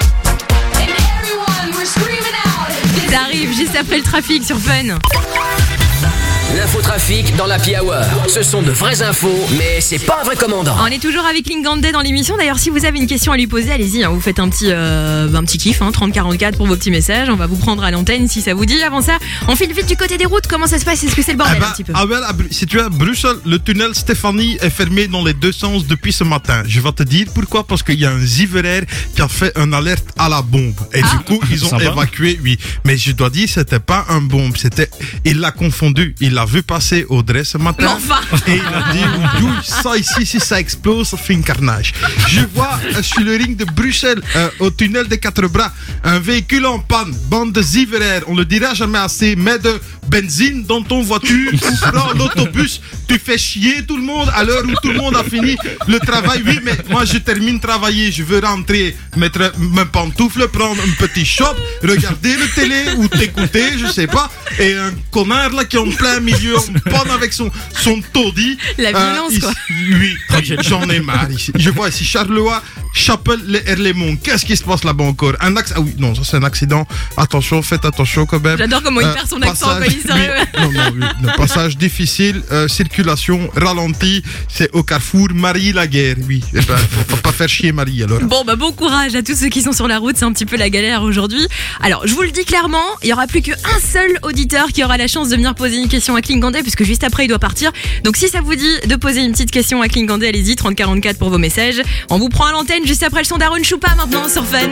Ça arrive juste après le trafic sur Fun. L'infotrafic dans l'Happy Hour. Ce sont de vraies infos, mais c'est pas un vrai commandant. On est toujours avec Lingande dans l'émission. D'ailleurs, si vous avez une question à lui poser, allez-y, hein, vous faites un petit, euh, un petit kiff, hein, trente quarante-quatre pour vos petits messages. On va vous prendre à l'antenne si ça vous dit. Avant ça, on file vite du côté des routes. Comment ça se passe? Est-ce que c'est le bordel ah bah, un petit peu? ah bah, si tu es à Bruxelles, le tunnel Stéphanie est fermé dans les deux sens depuis ce matin. Je vais te dire pourquoi. Parce qu'il y a un ziveraire qui a fait un alerte à la bombe. Et ah. du coup, ils ont Sympa. évacué, oui. Mais je dois dire, c'était pas un bombe. C'était, il l'a confondu. Il l'a vu passer au dress ce matin. Enfin. Et il a dit, ça ici, si ça explose, ça fait un carnage. Je vois euh, sur le ring de Bruxelles, euh, au tunnel des Quatre Bras, un véhicule en panne, bande de ziveraires. On le dira jamais assez. Mets de benzine dans ton voiture, prends l'autobus, tu fais chier tout le monde à l'heure où tout le monde a fini le travail. Oui, mais moi je termine de travailler, je veux rentrer, mettre mes pantoufles, prendre un petit shop, regarder le télé ou t'écouter, je sais pas. Et un connard là qui est en plein milieu, en panne avec son, son taudis. La violence euh, ici, quoi. Oui, j'en ai marre ici. Je vois ici Charleroi, Chapelle, les Herlémont. Qu'est-ce qui se passe là-bas encore? Un accident. Ah oui, non, ça c'est un accident. Attention, faites attention quand même. J'adore comment il perd son accent quand il oui, non, non, oui. Le passage difficile, euh, circulation ralentie. C'est au carrefour Marie-Laguerre. Oui, eh ben, faut pas faire chier Marie alors. Bon, bah bon courage à tous ceux qui sont sur la route. C'est un petit peu la galère aujourd'hui. Alors, je vous le dis clairement, il y aura plus qu'un seul auditeur qui aura la chance de venir poser une question à Klingande, puisque juste après il doit partir. Donc si ça vous dit de poser une petite question à Klingande, allez-y, trente quarante-quatre pour vos messages. On vous prend à l'antenne juste après le son d'Aaron Choupa maintenant sur Fun.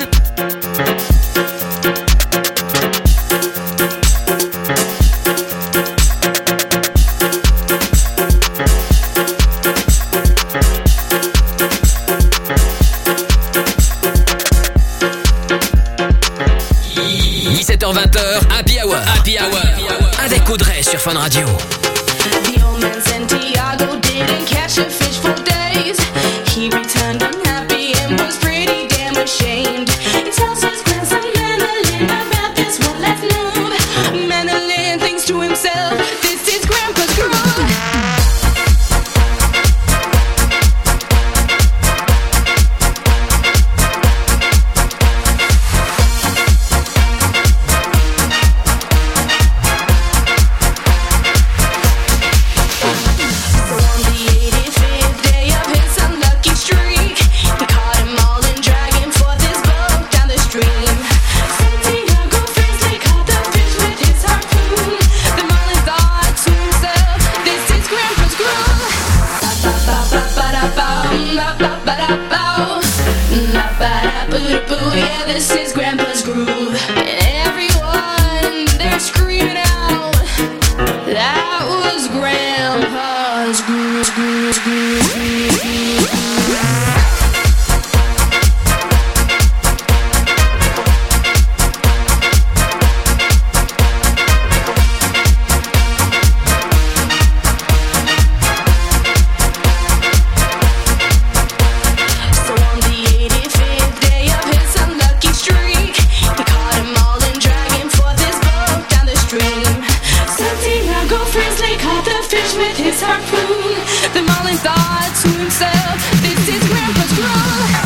dix-sept heures vingt, Happy Hour. Happy Hour. Avec Audrey sur Fun Radio. The old man Santiago didn't catch a fish for days. He returned unhappy and was pretty damn ashamed. He tells his grandson Manolin about this one last move. Manolin thinks to himself, this is Grandpa's groove. Santiago friends, they caught the fish with his harpoon. The marlins all Santiago fiercely caught the fish with his harpoon. The Marlin thought to himself, this is Grandpa's groove.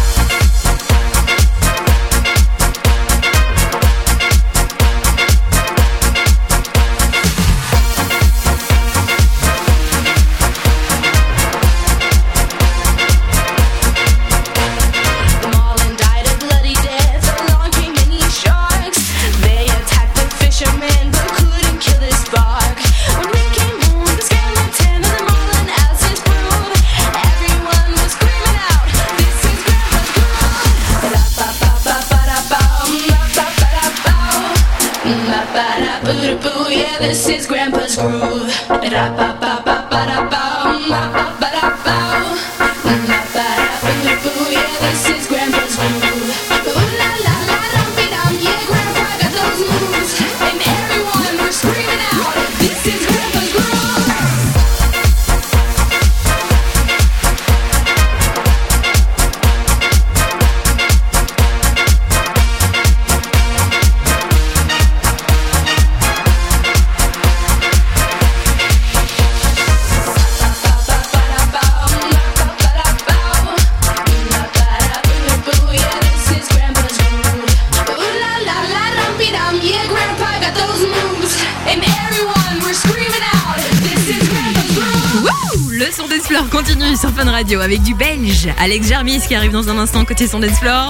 Yeah, this is Grandpa's groove. Ra-ba-ba-ba-ba-da-bow, ba-ba-ba-da-bow. Ra-ba-da-boo-boo, yeah, this is Grandpa's groove. Ooh-la-la-la-dum-be-dum, yeah, Grandpa got those moves. And everyone was screaming out, this is Grandpa's groove. Le son dance floor continue sur Fun Radio avec du belge Alex Jarmis qui arrive dans un instant côté son dance floor.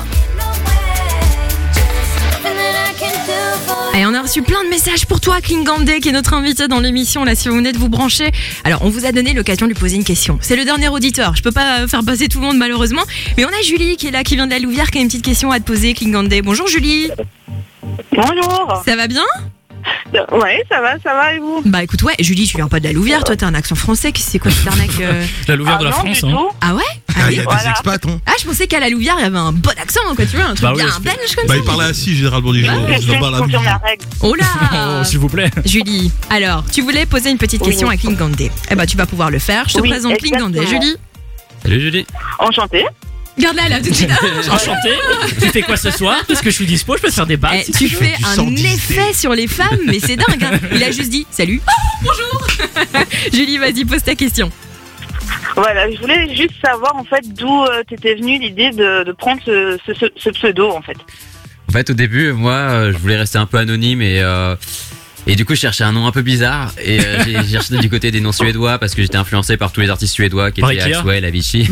Et on a reçu plein de messages pour toi, Klingande, qui est notre invité dans l'émission, là, si vous venez de vous brancher. Alors, on vous a donné l'occasion de lui poser une question. C'est le dernier auditeur. Je peux pas faire passer tout le monde, malheureusement. Mais on a Julie qui est là, qui vient de la Louvière, qui a une petite question à te poser, Klingande. Bonjour, Julie. Bonjour. Ça va bien? Ouais, ça va, ça va et vous? Bah écoute, ouais, Julie, tu viens pas de la Louvière, toi t'as un accent français, c'est quoi cette arnaque euh... La Louvière Ah de la non, France, du hein. tout. Ah ouais? Ah, il y a Voilà. des expats, hein. Ah, je pensais qu'à la Louvière il y avait un bon accent, quoi, tu vois, un truc Bah oui, bien c'est- belge comme Bah, ça. il parlait assis, généralement, des gens. Mais Je dois parler à confirme midi. la règle. Oh là. Oh, s'il vous plaît. Julie, alors, tu voulais poser une petite Oui. question à Klingande. Eh ben, tu vas pouvoir le faire. Je te Oui, présente Klingande. exactement. Julie, Salut Julie. Enchanté. garde-la là tout de suite. Enchanté. Tu fais quoi ce soir? Parce que je suis dispo, je peux te faire des battes. Eh, tu fais du un cent dix effet sur les femmes, mais c'est dingue. Hein. Il a juste dit salut. Oh, bonjour. Julie, vas-y, pose ta question. Voilà, je voulais juste savoir en fait d'où euh, t'étais venue l'idée de, de prendre ce, ce, ce- ce pseudo en fait. En fait, au début, moi, euh, je voulais rester un peu anonyme et euh, et du coup, je cherchais un nom un peu bizarre et euh, j'ai j'ai cherché du côté des noms suédois parce que j'étais influencé par tous les artistes suédois qui Par étaient Ikea. Axwell, Avicii.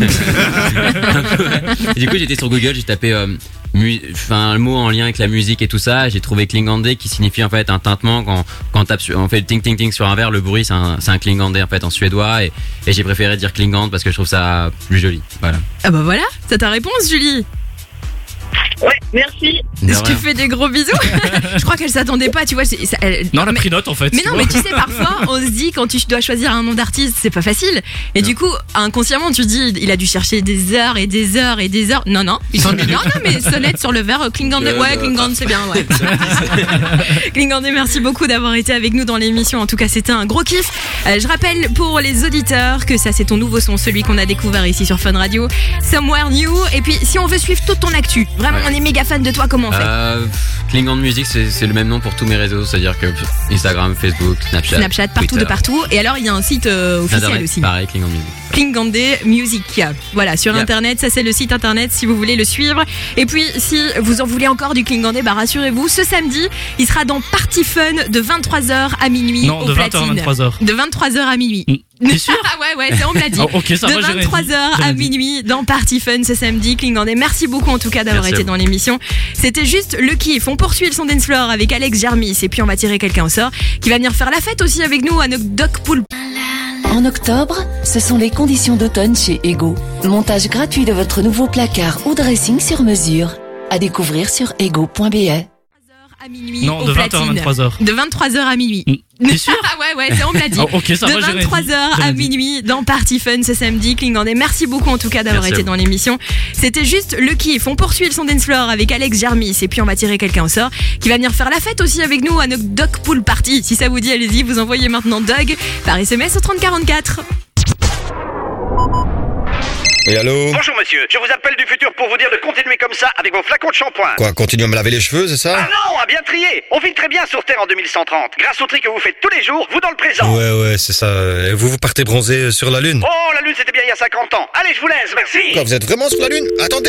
Et du coup, j'étais sur Google, j'ai tapé euh, mu- enfin un mot en lien avec la musique et tout ça. Et j'ai trouvé Klingande qui signifie en fait un tintement quand quand on tape sur- on fait le ting ting ting sur un verre, le bruit c'est un c'est un Klingande en fait en suédois et et j'ai préféré dire Klingande parce que je trouve ça plus joli. Voilà. Ah bah voilà, c'est ta réponse, Julie. Ouais, merci. De Je te rien. fais des gros bisous. Je crois qu'elle s'attendait pas, tu vois. c'est- ça- elle- Non, elle a mais- pris note en fait. Mais tu non, vois. mais tu sais, parfois, on se dit, quand tu dois choisir un nom d'artiste, c'est pas facile. Et du coup, inconsciemment, tu dis, il a dû chercher des heures et des heures et des heures. Non, non. Ils sont dit, non, non, mais sonnette sur le verre, Klingande. Euh, Ouais, Klingande, c'est bien, ouais. Klingande, merci beaucoup d'avoir été avec nous dans l'émission. En tout cas, c'était un gros kiff. Euh, je rappelle pour les auditeurs que ça, c'est ton nouveau son, celui qu'on a découvert ici sur Fun Radio. Somewhere New. Et puis, si on veut suivre toute ton actu, vraiment, Ouais. on est méga fan de toi, comment on fait? Euh, Klingande Music, c'est c'est le même nom pour tous mes réseaux, c'est-à-dire que Instagram, Facebook, Snapchat, Snapchat, partout Twitter. de partout. Et alors, il y a un site euh, officiel Internet, aussi. pareil, Klingande Music. Klingande Music. Voilà, sur Yeah. internet, ça c'est le site internet si vous voulez le suivre. Et puis si vous en voulez encore du Klingande, bah rassurez-vous, ce samedi, il sera dans Party Fun de vingt-trois heures à minuit Non, au de vingt heures à platine. vingt-trois heures. De vingt-trois heures à minuit. T'es sûr? Ah ouais ouais, c'est on me l'a dit. Oh, ok, ça de va, j'ai rien dit. vingt-trois heures J'ai à rien dit. minuit dans Party Fun ce samedi, Klingande. Merci beaucoup en tout cas d'avoir Merci à été vous. dans l'émission. C'était juste le kiff. On poursuit le son dance floor avec Alex Jarmis et puis on va tirer quelqu'un au sort qui va venir faire la fête aussi avec nous à notre Doc Pool. En octobre, ce sont les conditions d'automne chez Ego. Montage gratuit de votre nouveau placard ou dressing sur mesure. À découvrir sur ego point b e. À minuit Non, au de vingt heures à platine. vingt-trois heures. De vingt-trois heures à minuit. T'es sûr? Ah ouais, ouais, c'est on me l'a dit. Oh, ok, ça de va, j'ai rien dit. vingt-trois heures J'ai à rien dit. minuit dans Party Fun ce samedi, Klingande. Merci beaucoup en tout cas d'avoir Merci à été vous. dans l'émission. C'était juste le kiff. On poursuit le son dance floor avec Alex Jarmis et puis on va tirer quelqu'un au sort qui va venir faire la fête aussi avec nous à notre Dog Pool Party. Si ça vous dit, allez-y, vous envoyez maintenant Dog par S M S au trente quarante-quatre. Oui, allô? Bonjour monsieur, je vous appelle du futur pour vous dire de continuer comme ça avec vos flacons de shampoing. Quoi, continue à me laver les cheveux, c'est ça? Ah non, à bien trier. On vit très bien sur Terre en deux mille cent trente. Grâce au tri que vous faites tous les jours, vous dans le présent. Ouais, ouais, c'est ça. Et vous, vous partez bronzer sur la Lune? Oh, la Lune c'était bien il y a cinquante ans. Allez, je vous laisse, merci. Quoi, vous êtes vraiment sur la Lune? Attendez!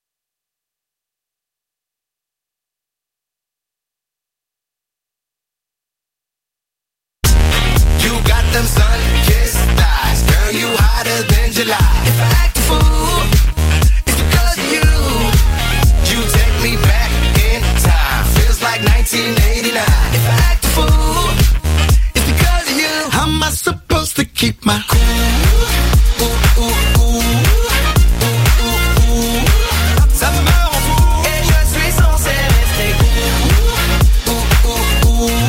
You got them sun-kissed thighs, girl, you hotter than July. If I act a fool, it's because of you. You take me back in time, feels like nineteen eighty-nine. If I act a fool, it's because of you. How am I supposed to keep my cool? Ooh, ooh, ooh, ooh, ooh, ooh. Ça me rend fou et je suis censé rester cool. Ooh, ooh, ooh, ooh.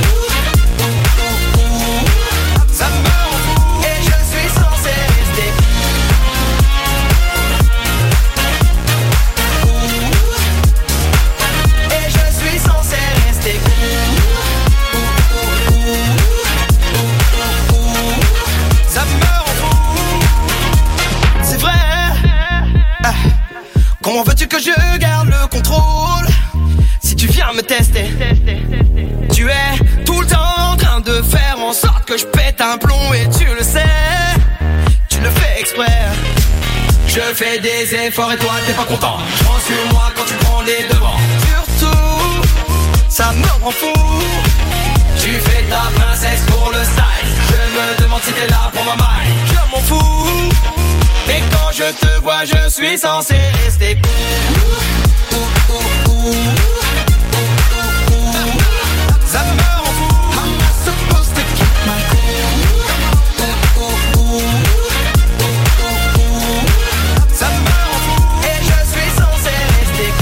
Ça me rend fou et je suis censé rester et je suis censé rester ça me rend fou. C'est vrai. Ah. Comment veux-tu que je garde le contrôle si tu viens me tester? Tu es tout le temps en train de faire en sorte que je pète un plomb et tu le sais. Tu le fais exprès. Je fais des efforts et toi t'es pas content. Je prends sur moi quand tu prends les devants. Surtout, ça me rend fou. Tu fais ta princesse pour le style. Je me demande si t'es là pour ma maille. Je m'en fous. Et quand je te vois, je suis censé rester cool. Ouh, ouh, ouh, ouh. Ça me rend fou. How am I supposed to keep my cool? Ouh, ouh, ouh, ouh. Ça me rend fou et je suis censé rester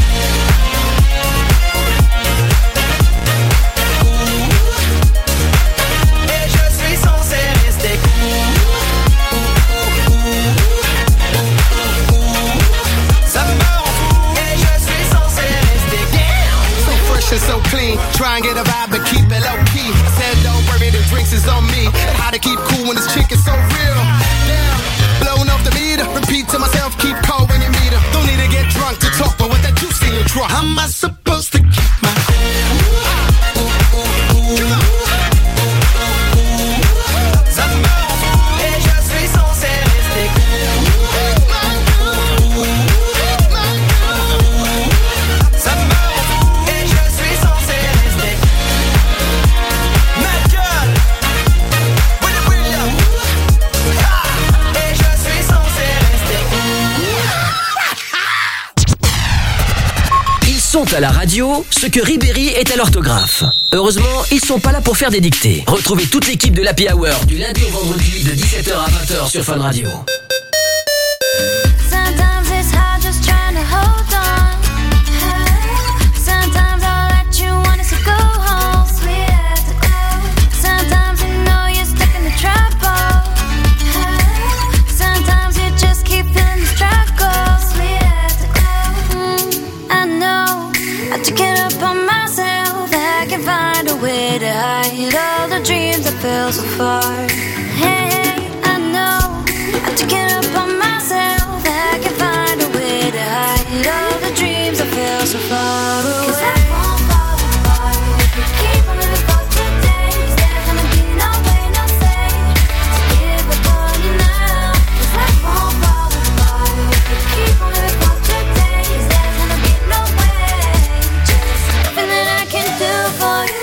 et je suis censé rester ça me rend fou et je suis censé rester so fresh and so clean. Try and get a vibe but keep it low key. Said don't worry, the drinks is on me. How to keep cool when this chick is so real. Damn, blowing off the meter. Repeat to myself, keep cold when you meet her. Don't need to get drunk to talk, but with that juice in your trunk. How am I supposed to keep my cool? Ça me rend fou et je suis censé rester ça me rend fou et je suis censé rester Mad Girl, Willy William, et je suis censé rester Ils sont à la radio ce que Ribéry est à l'orthographe. Heureusement, ils sont pas là pour faire des dictées. Retrouvez toute l'équipe de l'Happy Hour du lundi au vendredi de dix-sept heures à vingt heures sur Fun Radio. Sometimes it's hard just trying to hold on. Sometimes all that you want is to go home. Sometimes you know you're stuck in the trouble. Sometimes you just keep feeling the struggle. Mm, I know I have to get up on myself. I can find a way to hide all the dreams I feel so far. Hey, I know I have to get up on myself. I can find a way to hide all the dreams I feel so far away. 'Cause I won't fall apart if we keep on living for today. 'Cause there's gonna be no way, no say to give up on you now. 'Cause I won't fall apart if we keep on living for today. 'Cause there's gonna be no way, just nothing that I can do for you.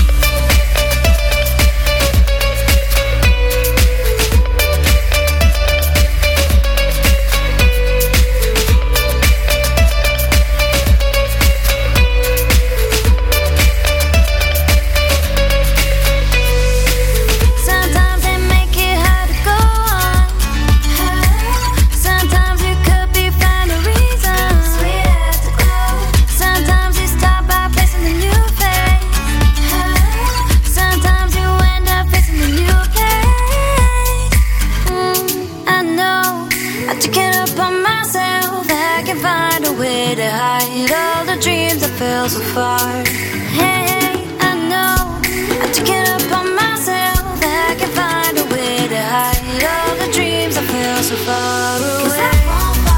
Sometimes they make it hard to go on. Sometimes you could be find a reason. Sometimes you start by facing the new face. Sometimes you end up facing the new case. Mm, I know I have to get up on myself. I can find a way to hide all the dreams I feel so far. Hey, I know I have to get up on myself. I can find a way to hide all the dreams I feel so far away. 'Cause I won't fall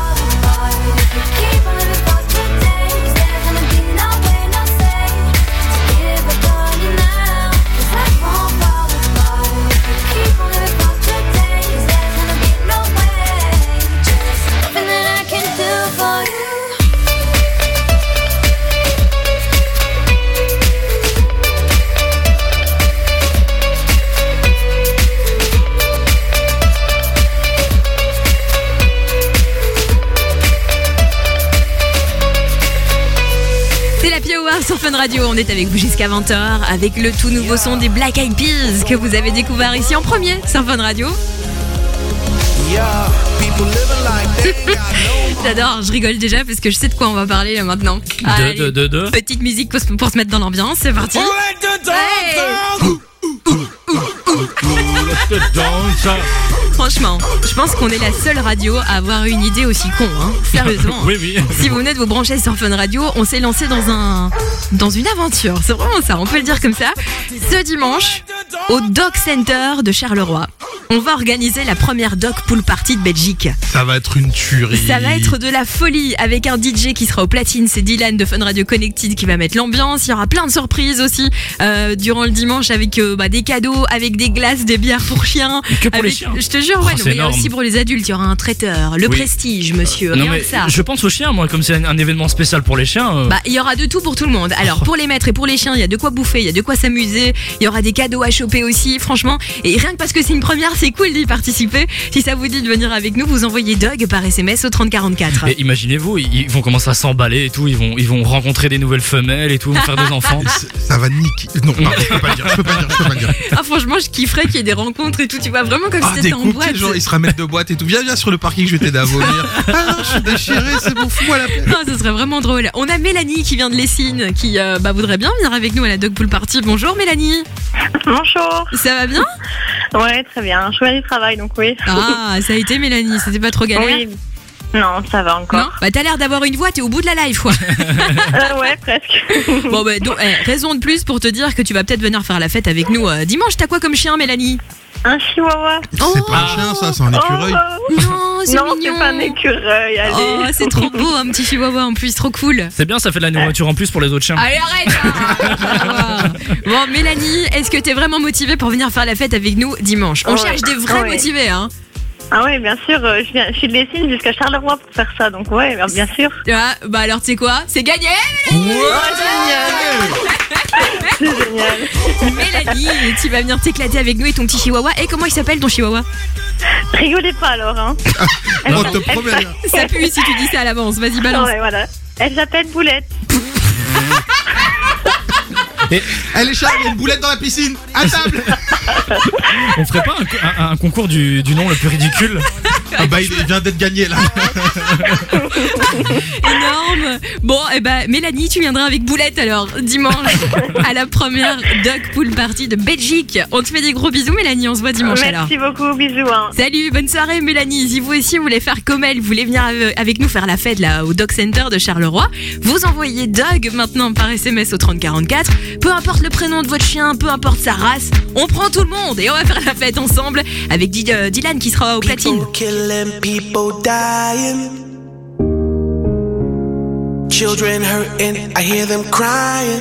Fun Radio, on est avec vous jusqu'à vingt heures avec le tout nouveau son des Black Eyed Peas que vous avez découvert ici en premier sur Fun Radio. J'adore, je rigole déjà parce que je sais de quoi on va parler là maintenant. Allez, de, de, de. Petite musique pour se, pour se mettre dans l'ambiance, c'est parti. Hey. Franchement, je pense qu'on est la seule radio à avoir une idée aussi con, hein. Sérieusement. Oui, oui. Si vous venez de vous brancher sur Fun Radio, on s'est lancé dans un, dans une aventure. C'est vraiment ça, on peut le dire comme ça. Ce dimanche, au Dog Center de Charleroi, on va organiser la première Dog Pool Party de Belgique. Ça va être une tuerie. Ça va être de la folie avec un D J qui sera au platine. C'est Dylan de Fun Radio Connected qui va mettre l'ambiance. Il y aura plein de surprises aussi euh, durant le dimanche avec euh, bah, des cadeaux, avec des glaces, des bières pour chiens. Que pour avec, les chiens. Je te jure, ouais, Oh, non, c'est mais il y a énorme. aussi pour les adultes. Il y aura un traiteur, le Oui. prestige, monsieur. Non, rien mais que ça. je pense aux chiens, moi, comme c'est un, un événement spécial pour les chiens. euh, Bah, il y aura de tout pour tout le monde. Alors, pour les maîtres et pour les chiens, il y a de quoi bouffer, il y a de quoi s'amuser. Il y aura des cadeaux à choper aussi, franchement. Et rien que parce que c'est une première, c'est cool d'y participer. Si ça vous dit de venir avec nous, vous envoyez Dog par S M S au trente quarante-quatre. Et imaginez-vous, ils ils vont commencer à s'emballer et tout, ils vont, ils vont rencontrer des nouvelles femelles et tout, ils vont faire des enfants. Ça va niquer. Non, pardon, je peux pas le dire, je peux pas le dire, je peux pas le dire. Ah, franchement, je kifferais qu'il y ait des rencontres et tout. Tu vois, vraiment comme Ah, si des t'étais en couples, boîte. genre ils se ramènent de boîte et tout. Viens, viens sur le parking, je vais t'aider à vomir. Ah non, je suis déchiré, c'est bon, fous-moi la paix. Ah, ce serait vraiment drôle. On a Mélanie qui vient de Lessines, qui euh, bah, voudrait bien venir avec nous à la Dog Pool Party. Bonjour Mélanie. Bonjour. Ça va bien? Ouais, très bien. Je reviens du travail, donc oui. Ah, ça a été Mélanie, c'était pas trop galère? Oui. Non, ça va encore. Non, bah t'as l'air d'avoir une voix, t'es au bout de la live quoi. euh, ouais, presque. Bon bah donc, eh, raison de plus pour te dire que tu vas peut-être venir faire la fête avec nous euh, dimanche. T'as quoi comme chien Mélanie? Un chihuahua. C'est pas un chien, ça, c'est un écureuil. Oh, non, c'est non, mignon. c'est pas un écureuil, allez. Oh, c'est trop beau, un petit chihuahua en plus, trop cool. C'est bien, ça fait de la nourriture en plus pour les autres chiens. Allez, arrête. Bon, Mélanie, est-ce que t'es vraiment motivée pour venir faire la fête avec nous dimanche? On Ouais. cherche des vrais Ouais. motivés, hein. Ah ouais, bien sûr, euh, je, viens, je suis de Lessines jusqu'à Charleroi pour faire ça, donc ouais, bien sûr. Ah, bah alors tu sais quoi? C'est gagné. Ouais, génial. C'est génial. Mélanie, tu vas venir t'éclater avec nous et ton petit chihuahua. Et comment il s'appelle ton chihuahua? Rigolez pas alors, hein. On te promet rien. Ça pue si tu dis ça à l'avance. Vas-y, balance. Ouais, voilà. Elle s'appelle Boulette. Et Allez Charles, il y a une boulette dans la piscine. À table. on ferait pas un, un- un concours du, du nom le plus ridicule? Ah bah il vient d'être gagné là. Énorme. Bon, et ben Mélanie, tu viendras avec Boulette alors dimanche à la première Dog Pool Party de Belgique. On te fait des gros bisous Mélanie, on se voit dimanche alors. Merci beaucoup, bisous. Hein. Salut, bonne soirée Mélanie. Si vous aussi voulez faire comme elle, vous voulez venir avec nous faire la fête là au Dog Center de Charleroi, vous envoyez Dog maintenant par S M S au trente quarante-quatre. Peu importe le prénom de votre chien, peu importe sa race, on prend tout le monde et on va faire la fête ensemble avec Di- euh, Dylan qui sera au platine. People killing, people dying. Children hurting, I hear them crying.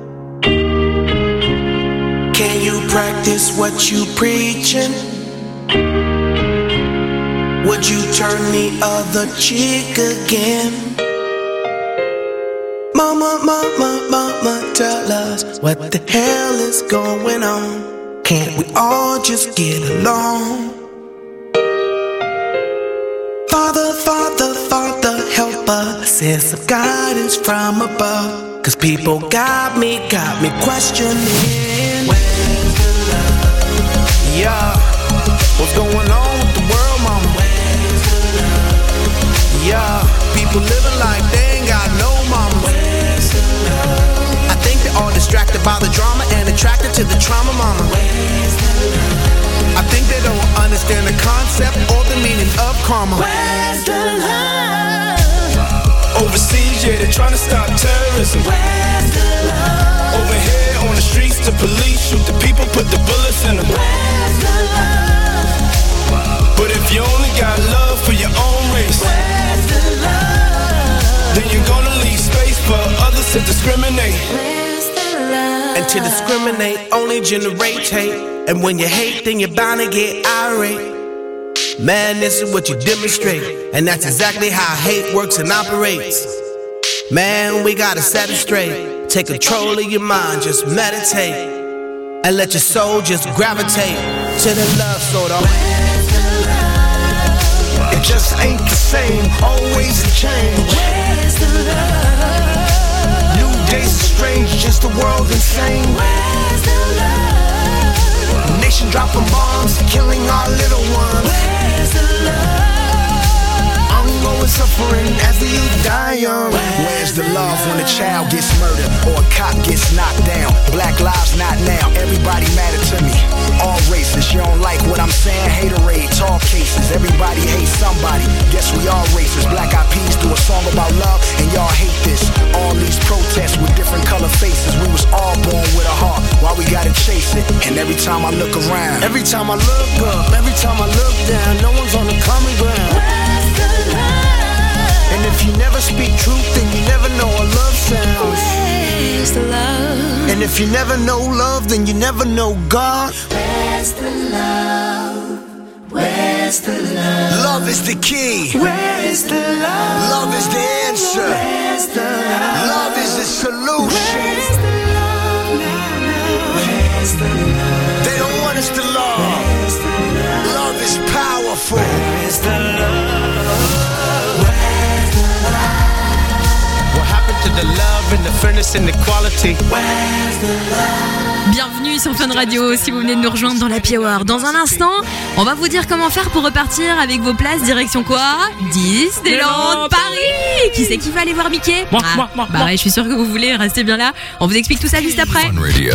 Can you practice what you preaching? Would you turn the other cheek again? Mama, mama, mama, tell us what the hell is going on. Can't we all just get along? Father, Father, Father, help us. Send some guidance from above. Cause people got me, got me questioning. Where's the love? Yeah. What's going on with the world, mama? Where's the love? Yeah. People living like they ain't got no mama. Where's the love? I think they're all distracted by the drama and attracted to the trauma, mama. Where's the love? I think they don't understand the concept or the meaning of karma. Where's the love? Overseas, yeah, they're trying to stop terrorism. Where's the love? Over here on the streets, the police shoot the people, put the bullets in them. Where's the love? But if you only got love for your own race, where's the love? Then you're gonna leave space for others to discriminate. Where's the love? And to discriminate only generates hate. And when you hate, then you're bound to get irate. Man, this is what you demonstrate. And that's exactly how hate works and operates. Man, we gotta set it straight. Take control of your mind, just meditate. And let your soul just gravitate to the love sort of. It just ain't the same, always a change. Where's the love? New days are strange, just the world insane. Where's the love? Nation dropping bombs, killing our little ones. Where's the love? Ongoing suffering as we die young. Where's the love when a child gets murdered or a cop gets knocked down? Black lives not now, everybody matter to me. All races, you don't like what I'm saying? Haterade, tall cases, everybody hates somebody. Guess we all racist. Black Eyed Peas do a song about love and y'all hate this. All these protests with different color faces. We was all born with a heart, why we gotta chase it? And every time I look around, every time I look up, every time I look down, no one's on the common ground. Where's the love? And if you never speak truth, then you never know what love sounds. Where's the love? And if you never know love, then you never know God. Where's the love? Where's the love? Love is the key. Where is the love? Love is the answer. Where's the love? Love is the solution. Where's the love now? Where's the love? They don't want us to love. Where's the love? Love is powerful. Where's the love? What happened to the love and the fairness and the quality? Where's the love? Bienvenue sur Fun Radio, si vous venez de nous rejoindre dans la Happy Hour. Dans un instant, on va vous dire comment faire pour repartir avec vos places direction quoi? Disneyland Paris. Qui c'est qui va aller voir Mickey? Moi, ah, moi, moi, Bah moi. ouais, je suis sûre que vous voulez, restez bien là. On vous explique tout ça juste après. Fun Radio.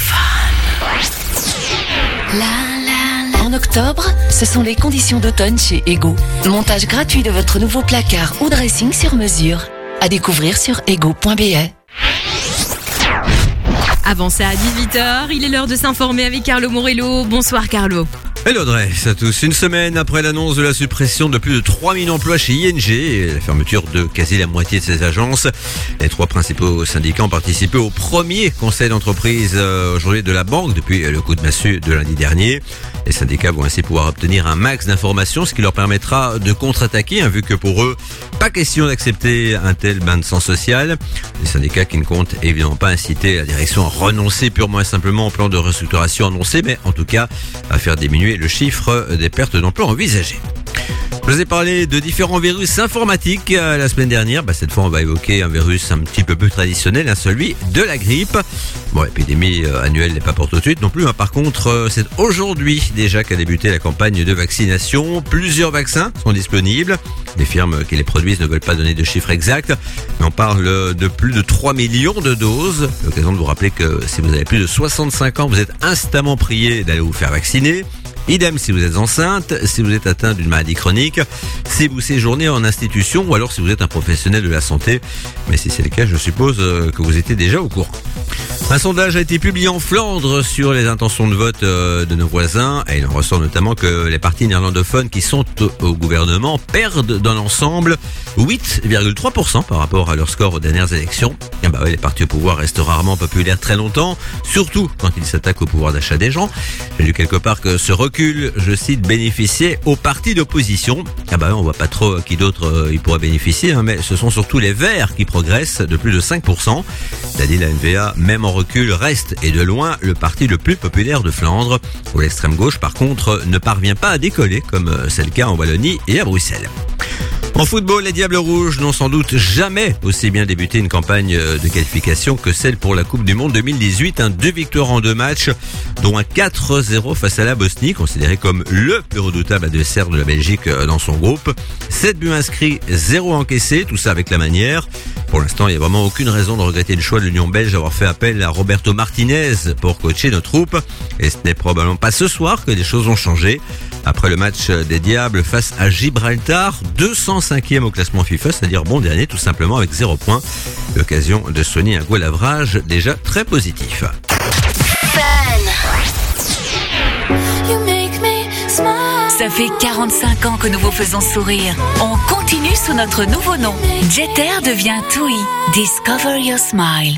En octobre, ce sont les conditions d'automne chez Ego. Montage gratuit de votre nouveau placard ou dressing sur mesure. À découvrir sur ego point b e. Avancé à dix-huit heures, il est l'heure de s'informer avec Carlo Morello. Bonsoir Carlo. Hello Audrey, à tous. Une semaine après l'annonce de la suppression de plus de trois mille emplois chez I N G et la fermeture de quasi la moitié de ses agences, les trois principaux syndicats ont participé au premier conseil d'entreprise euh, aujourd'hui de la banque depuis le coup de massue de lundi dernier. Les syndicats vont ainsi pouvoir obtenir un max d'informations, ce qui leur permettra de contre-attaquer, hein, vu que pour eux, pas question d'accepter un tel bain de sang social. Les syndicats qui ne comptent évidemment pas inciter la direction à renoncer purement et simplement au plan de restructuration annoncé, mais en tout cas à faire diminuer le chiffre des pertes d'emplois envisagées. Je vous ai parlé de différents virus informatiques euh, la semaine dernière. Bah, cette fois, on va évoquer un virus un petit peu plus traditionnel, hein, celui de la grippe. Bon, l'épidémie euh, annuelle n'est pas pour tout de suite non plus. Hein. Par contre, euh, c'est aujourd'hui déjà qu'a débuté la campagne de vaccination. Plusieurs vaccins sont disponibles. Les firmes qui les produisent ne veulent pas donner de chiffres exacts, mais on parle de plus de trois millions de doses. L'occasion de vous rappeler que si vous avez plus de soixante-cinq ans, vous êtes instamment prié d'aller vous faire vacciner. Idem si vous êtes enceinte, si vous êtes atteint d'une maladie chronique, si vous séjournez en institution ou alors si vous êtes un professionnel de la santé. Mais si c'est le cas, je suppose que vous étiez déjà au courant. Un sondage a été publié en Flandre sur les intentions de vote de nos voisins et il en ressort notamment que les partis néerlandophones qui sont au gouvernement perdent dans l'ensemble huit virgule trois pour cent par rapport à leur score aux dernières élections. Et bah ouais, les partis au pouvoir restent rarement populaires très longtemps, surtout quand ils s'attaquent au pouvoir d'achat des gens. J'ai lu quelque part que ce recul, je cite, bénéficiait aux partis d'opposition. Ah bah ouais, on voit pas trop qui d'autre euh, il pourrait bénéficier, hein, mais ce sont surtout les Verts qui progressent de plus de cinq pour cent. C'est-à-dire la N V A, même en recul, reste et de loin le parti le plus populaire de Flandre, où l'extrême gauche par contre ne parvient pas à décoller comme c'est le cas en Wallonie et à Bruxelles. En football, les Diables Rouges n'ont sans doute jamais aussi bien débuté une campagne de qualification que celle pour la Coupe du Monde deux mille dix-huit. Un deux victoires en deux matchs, dont un quatre zéro face à la Bosnie, considéré comme le plus redoutable adversaire de la Belgique dans son groupe. sept buts inscrits, zéro encaissé, tout ça avec la manière. Pour l'instant, il n'y a vraiment aucune raison de regretter le choix de l'Union belge d'avoir fait appel à Roberto Martinez pour coacher nos troupes. Et ce n'est probablement pas ce soir que les choses ont changé. Après le match des Diables face à Gibraltar, deux cent cinquième au classement FIFA, c'est-à-dire bon dernier tout simplement avec zéro point. L'occasion de soigner un goal average déjà très positif. Ça fait quarante-cinq ans que nous vous faisons sourire. On continue sous notre nouveau nom. Jeter devient TUI. Discover your smile.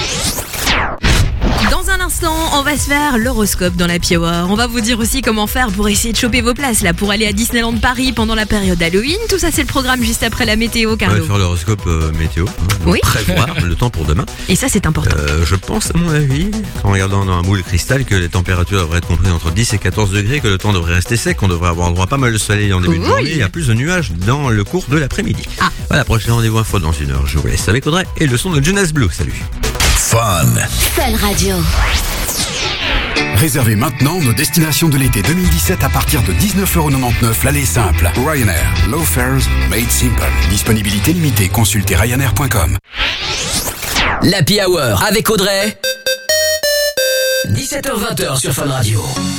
Dans un instant, on va se faire l'horoscope dans la Happy Hour. On va vous dire aussi comment faire pour essayer de choper vos places là pour aller à Disneyland Paris pendant la période Halloween. Tout ça, c'est le programme juste après la météo, Carlo. On va faire l'horoscope euh, météo. Hein, oui. Prévoir le temps pour demain. Et ça, c'est important. Euh, je pense, à mon avis, en regardant dans un moule cristal, que les températures devraient être comprises entre dix et quatorze degrés, que le temps devrait rester sec, qu'on devrait avoir droit à pas mal de soleil en début oui. de journée. Il y a plus de nuages dans le cours de l'après-midi. Ah. Voilà, prochain rendez-vous info dans une heure. Je vous laisse avec Audrey et le son de Jonas Blue. Salut. Fun. Fun Radio. Réservez maintenant nos destinations de l'été deux mille dix-sept à partir de dix-neuf euros quatre-vingt-dix-neuf l'aller simple. Ryanair. Low fares, made simple. Disponibilité limitée. Consultez ryanair point com. L'Happy Hour avec Audrey. dix-sept heures vingt sur Fun Radio.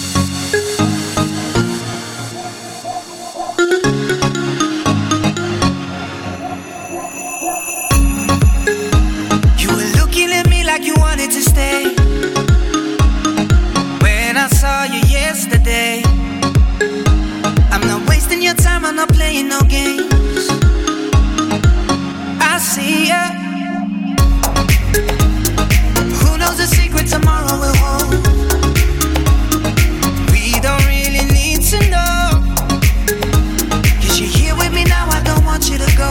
You were looking at me like you wanted to stay. When I saw you yesterday, I'm not wasting your time, I'm not playing no games. I see ya. Who knows the secret tomorrow will hold? We don't really need to know. Cause you're here with me now, I don't want you to go.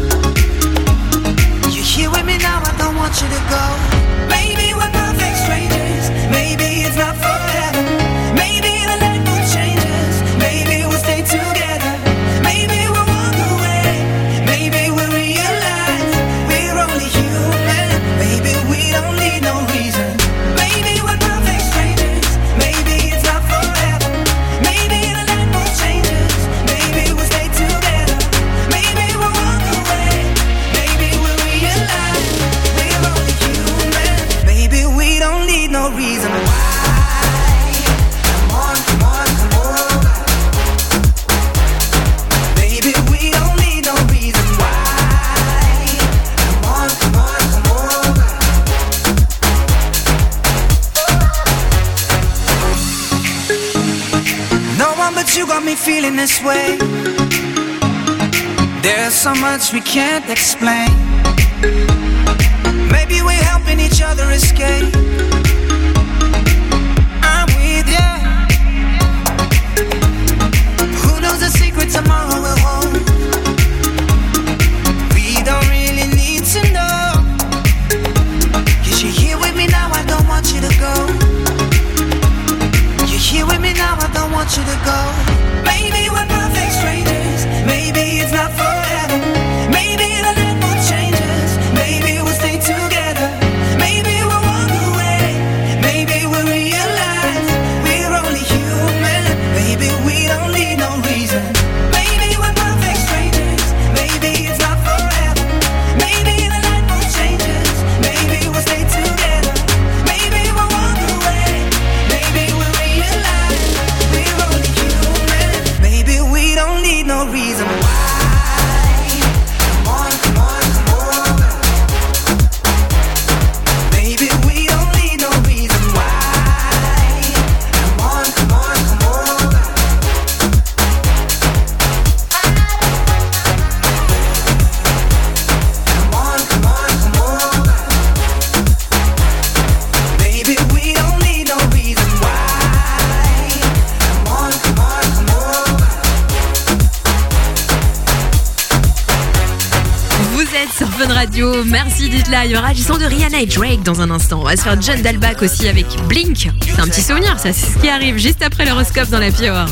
You're here with me now, I don't want you to go. Maybe we're perfect strangers, maybe it's not forever. Maybe the light will change us, maybe we'll stay together. Maybe we'll walk away, maybe we'll realize we're only human. Maybe we don't need no reason. Maybe we're perfect strangers, maybe it's not forever. Maybe the light will change us, maybe we'll stay together. Maybe we'll walk away, maybe we'll realize we're only human. Maybe we don't need no reason why. Come on, come on, come on. Baby, we don't need no reason why. Come on, come on, come on. No one but you got me feeling this way. There's so much we can't explain. Maybe we're helping each other escape. I'm with ya. Who knows the secret tomorrow will hold? We don't really need to know. Cause you're here with me now, I don't want you to go. You're here with me now, I don't want you to go. Maybe we're perfect strangers, maybe it's not forever. Maybe the light will change us, maybe we'll stay together. Maybe we'll walk away, maybe we'll realize we're only human. Maybe we don't need no reason. Maybe we're perfect strangers, maybe it's not forever. Maybe the light will change us, maybe we'll stay together. Maybe we'll walk away, maybe we'll realize we're only human. Maybe we don't need no reason why. Come on, come on, come on. Maybe we don't need no reason why. Come on, come on, come on. Come on, come on, come on. Maybe we don't need no reason why. Come on, come on, come on. Vous êtes sur Fun Radio, merci d'être là. Il y aura du son de Rihanna et Drake dans un instant. On va se faire John Dalbach aussi avec Blink. C'est un petit souvenir, ça, c'est ce qui arrive juste après l'horoscope dans la Hour.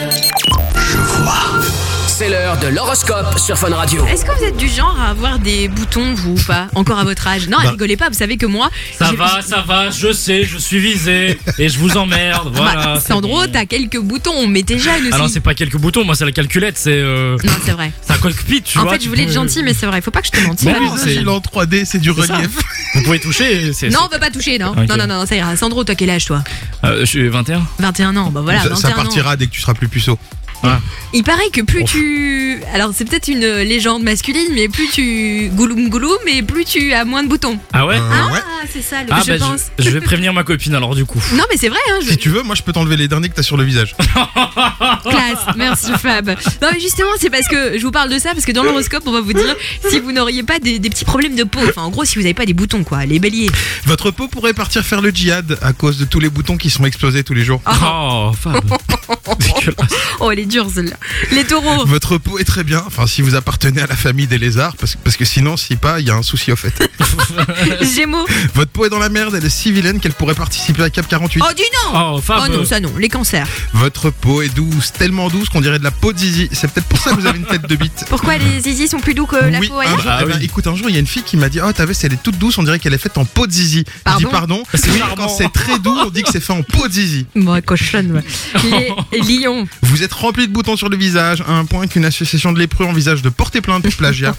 C'est l'heure de l'horoscope sur Fun Radio. Est-ce que vous êtes du genre à avoir des boutons, vous ou pas? Encore à votre âge? Non, Bah. rigolez pas, vous savez que moi. Ça j'ai- va, ça va, je sais, je suis visé et je vous emmerde. Voilà. Bah, c'est Sandro, bon. t'as quelques boutons, mais t'es jeune aussi. Ah non, c'est pas quelques boutons, moi c'est la calculette, c'est euh... Non, c'est vrai. c'est un cockpit, tu en vois. fait, tu je voulais peux- être gentil, mais c'est vrai, faut pas que je te mente. Mais C'est oui, vraiment- c'est- Il est en trois D, c'est du C'est ça. relief. Vous pouvez toucher. c'est- Non, c'est- on peut pas toucher, non. Ok. Non, non, non, ça ira. Sandro, toi, quel âge, toi? Euh, je suis vingt et un. vingt et un ans, bah voilà, ça, ça vingt et un ans. partira dès que tu seras plus puceau. Il paraît que plus tu... Alors, c'est peut-être une légende masculine, mais plus tu gouloum gouloum, et plus tu as moins de boutons. Ah ouais Ah, c'est ça, le Ah je bah, pense. je, je vais prévenir ma copine alors du coup. Non, mais c'est vrai, hein. Je... Si tu veux, moi je peux t'enlever les derniers que t'as sur le visage. Classe, merci Fab. Non mais justement c'est parce que je vous parle de ça parce que dans l'horoscope on va vous dire si vous n'auriez pas des, des petits problèmes de peau. Enfin en gros si vous n'avez pas des boutons quoi, les béliers. Votre peau pourrait partir faire le djihad à cause de tous les boutons qui sont explosés tous les jours. Oh, Fab. Oh, elle est dure celle-là. Les taureaux. Votre peau est très bien, enfin si vous appartenez à la famille des lézards, parce, parce que sinon, si pas, il y a un souci au fait. Gémeaux. Votre peau est dans la merde, elle est si vilaine qu'elle pourrait participer à Cap quarante-huit. Oh, dis non. Oh, Fab. Oh non, ça non. Les cancers. Votre peau est douce, tellement douce qu'on dirait de la peau de zizi. C'est peut-être pour ça que vous avez une tête de bite. Pourquoi les zizi sont plus doux que la oui, peau un ailleurs jour, eh ben, écoute, un jour, il y a une fille qui m'a dit oh, t'as vu, elle est toute douce, on dirait qu'elle est faite en peau de zizi. Pardon Je dis pardon. C'est Oui, charmant. quand c'est très doux, on dit que c'est fait en peau de zizi. Moi, cochonne. Ouais. Les lions. Vous êtes rempli de boutons sur le visage, à un point qu'une association de lépreux envisage de porter plainte pour plagiat.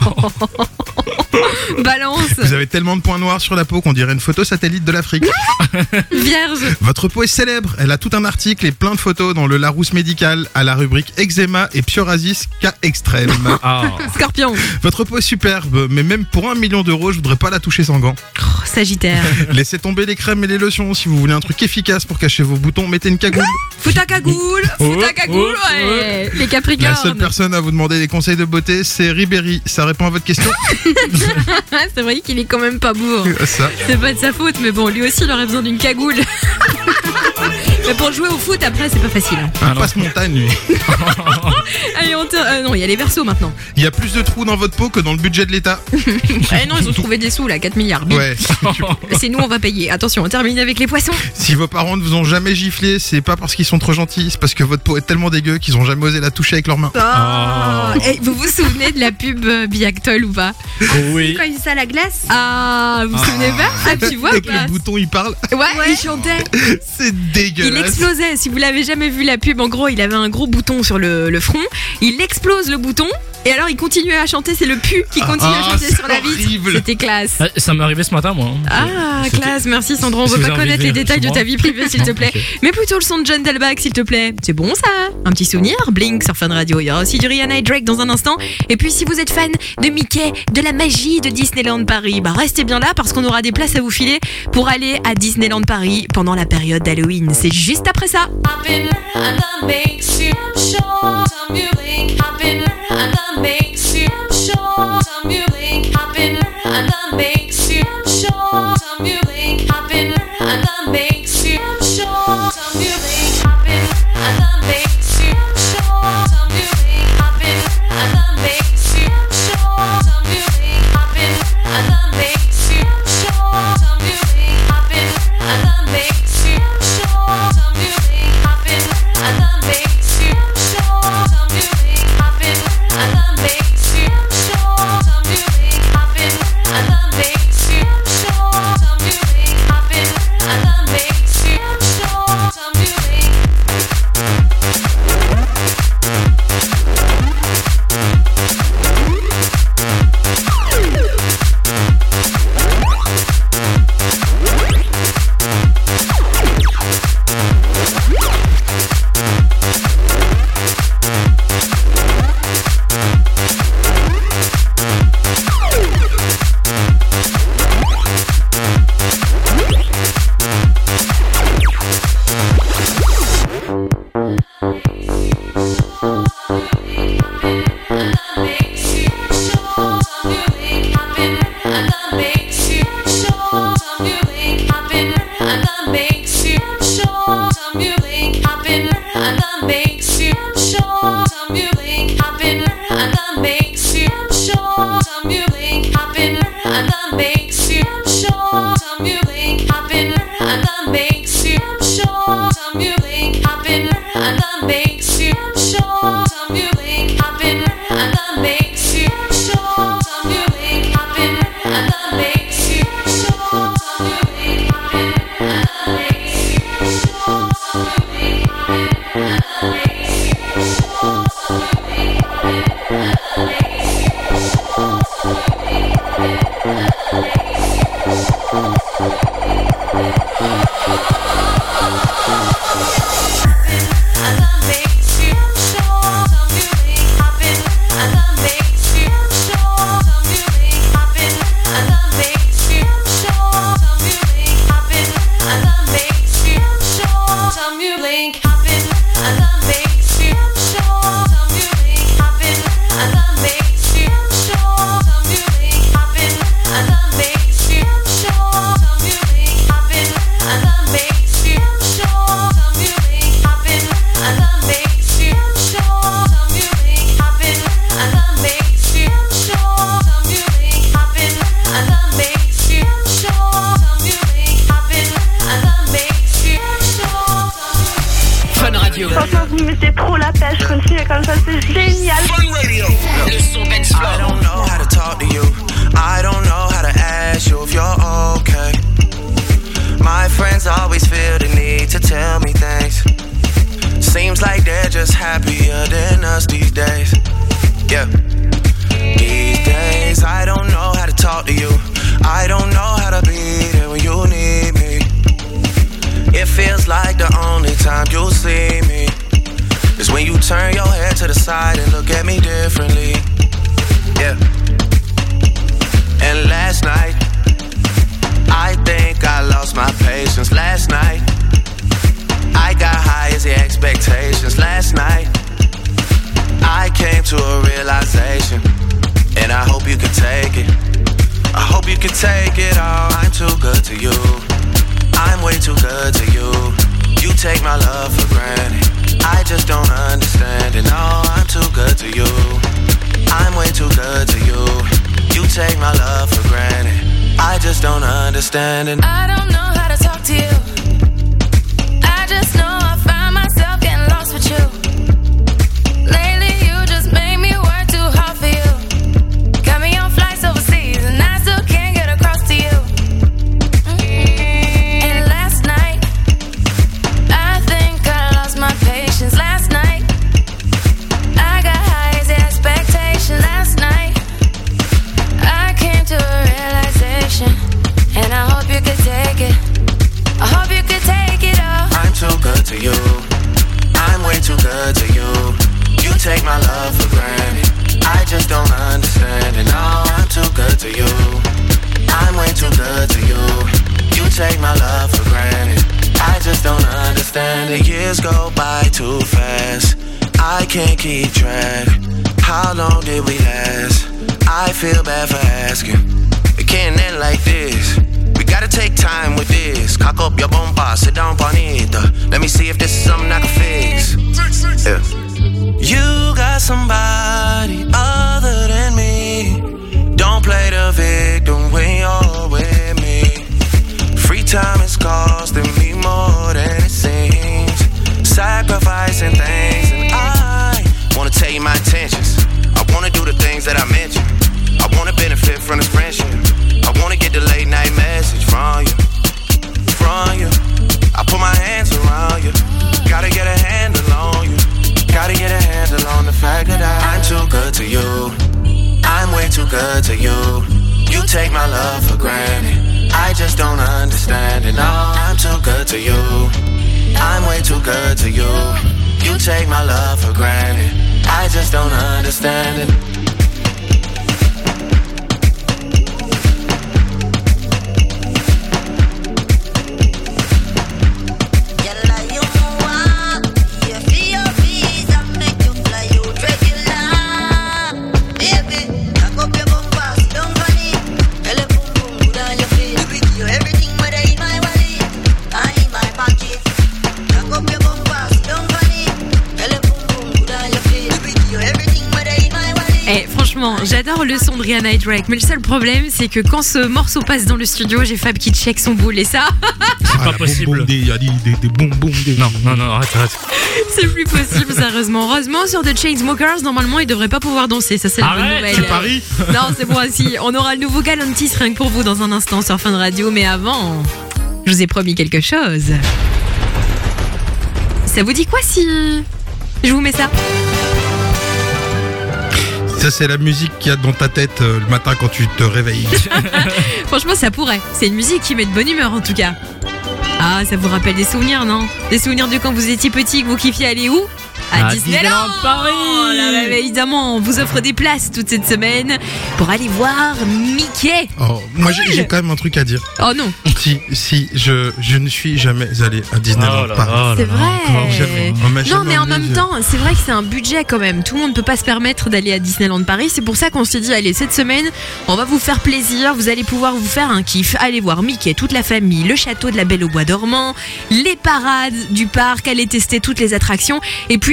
Balance. Vous avez tellement de points noirs sur la peau qu'on dirait une photo satellite de l'Afrique. Vierge. Votre peau est célèbre, elle a tout un article et plein de photos dans le Larousse médical à la rubrique eczéma et psoriasis cas extrême. Ah. Scorpion. Votre peau est superbe, mais même pour un million d'euros, je voudrais pas la toucher sans gants. Oh, Sagittaire. Laissez tomber les crèmes et les lotions. Si vous voulez un truc efficace pour cacher vos boutons, mettez une cagoule. Fous ta cagoule. Fous ta cagoule. Oh, oh, Ouais. Les La capricornes. seule personne à vous demander des conseils de beauté, c'est Ribéry. Ça répond à votre question? C'est vrai qu'il est quand même pas beau. hein. Ça. C'est pas de sa faute, mais bon, lui aussi, il aurait besoin d'une cagoule. Mais pour jouer au foot, après, c'est pas facile. hein. Un passe-montagne, lui. Allez, on te... euh, non, il y a les versos maintenant. Il y a plus de trous dans votre peau que dans le budget de l'État. Eh non, ils ont trouvé des sous là, quatre milliards. Bim. Ouais. C'est nous, on va payer. Attention, on termine avec les poissons. Si vos parents ne vous ont jamais giflé, c'est pas parce qu'ils sont trop gentils, c'est parce que votre peau est tellement dégueu qu'ils ont jamais osé la toucher avec leurs mains. Oh. Eh, vous vous souvenez de la pub euh, Biactol ou pas? Oui. Quand il fait ça à la glace. Ah, vous vous souvenez pas? Ah, tu vois Avec pas les boutons, ils parlent. Ouais, il chantait. C'est dégueulasse. Il explosait. Si vous l'avez jamais vu la pub, en gros, il avait un gros bouton sur le, le front. Il explose le bouton. Et alors, il continuait à chanter. C'est le pu qui continue Ah, à chanter c'est sur la vitre. horrible. C'était classe. Ah, Ça m'est arrivé ce matin, moi. Ah, C'était- classe, merci Sandro. On Si veut vous pas avez connaître envie les de détails de venir ta chez vie moi. privée, s'il te plaît. Ok. Mais plutôt le son de John Delbach, s'il te plaît. C'est bon ça? Un petit souvenir? Blink sur Fun Radio. Il y aura aussi du Rihanna et Drake dans un instant. Et puis, si vous êtes fan de Mickey, de la magie de Disneyland Paris, bah restez bien là parce qu'on aura des places à vous filer pour aller à Disneyland Paris pendant la période d'Halloween. C'est juste après ça. I love mais c'est trop la pêche. Continuez comme ça, c'est génial. Le son Benz Flow. I don't know how to talk to you. I don't know how to ask you if you're okay. My friends always feel the need to tell me things. Seems like they're just happier than us these days. Yeah. These days I don't know how to talk to you. I don't know how to be there when you need me. It feels like the only time you'll see me is when you turn your head to the side and look at me differently. Yeah. And last night I think I lost my patience. Last night I got high as the expectations. Last night I came to a realization, and I hope you can take it. I hope you can take it all. I'm too good to you. I'm way too good to you. You take my love for granted. I just don't understand it. No, I'm too good to you. I'm way too good to you. You take my love for granted. I just don't understand it. I don't know how to talk to you. I just know I find myself getting lost with you. Lately you just made me work too hard for you. Got me on flights overseas and I still can't get across to you. And last night I think I lost my patience. Last night I got high as the expectation. Last night I came to a realization, and I hope you could take it. I hope you could take it all. I'm too good to you. I'm way too good to you. You take my love for granted. I just don't understand it. No, I'm too good to you. I'm way too good to you. You take my love for granted. I just don't understand it. Years go by too fast. I can't keep track. How long did we last? I feel bad for asking. It can't end like this. We gotta take time with this. Cock up your bomba, sit down, bonita. Let me see if this is something I can fix. Yeah. You got somebody other than me. Don't play the victim when you're with me. Free time is costing me more than it seems. Sacrificing things, and I wanna tell you my intentions. I wanna do the things that I mentioned. I wanna benefit from this friendship. I wanna get the late night message from you, from you. I put my hands around you. Gotta get a handle on you. Gotta get a handle on the fact that I, I'm too good to you. I'm way too good to you. You take my love for granted. I just don't understand it. No, I'm too good to you. I'm way too good to you. You take my love for granted. I just don't understand it. Eh, franchement, j'adore le son de Rihanna et Drake, mais le seul problème, c'est que quand ce morceau passe dans le studio, j'ai Fab qui check son boule et ça. C'est pas possible. Il y a des, des, des bonbons. Des... Non, non, non, arrête, arrête. C'est plus possible, sérieusement. Heureusement, sur The Chainsmokers, normalement, ils devraient pas pouvoir danser. Ça, c'est la bonne nouvelle. Tu paries? Non, c'est bon, si. On aura le nouveau Galantis rien que pour vous dans un instant sur Fun Radio, mais avant, je vous ai promis quelque chose. Ça vous dit quoi si je vous mets ça? Ça, c'est la musique qu'il y a dans ta tête euh, le matin quand tu te réveilles. Franchement, ça pourrait. C'est une musique qui met de bonne humeur, en tout cas. Ah, ça vous rappelle des souvenirs, non? Des souvenirs de quand vous étiez petit, que vous kiffiez aller où? À, à Disneyland, Disneyland Paris. Oh là là, évidemment, on vous offre des places toute cette semaine pour aller voir Mickey. Oh, moi, j'ai, j'ai quand même un truc à dire. Oh non. Si, si, je, je ne suis jamais allé à Disneyland Oh là Paris. là C'est là, vrai. encore jamais. On m'a Non, jamais mais en emmené, même je- temps, c'est vrai que c'est un budget quand même. Tout le monde ne peut pas se permettre d'aller à Disneyland Paris. C'est pour ça qu'on s'est dit, allez, cette semaine, on va vous faire plaisir. Vous allez pouvoir vous faire un kiff. Allez voir Mickey, toute la famille, le château de la Belle au Bois dormant, les parades du parc, aller tester toutes les attractions. Et puis,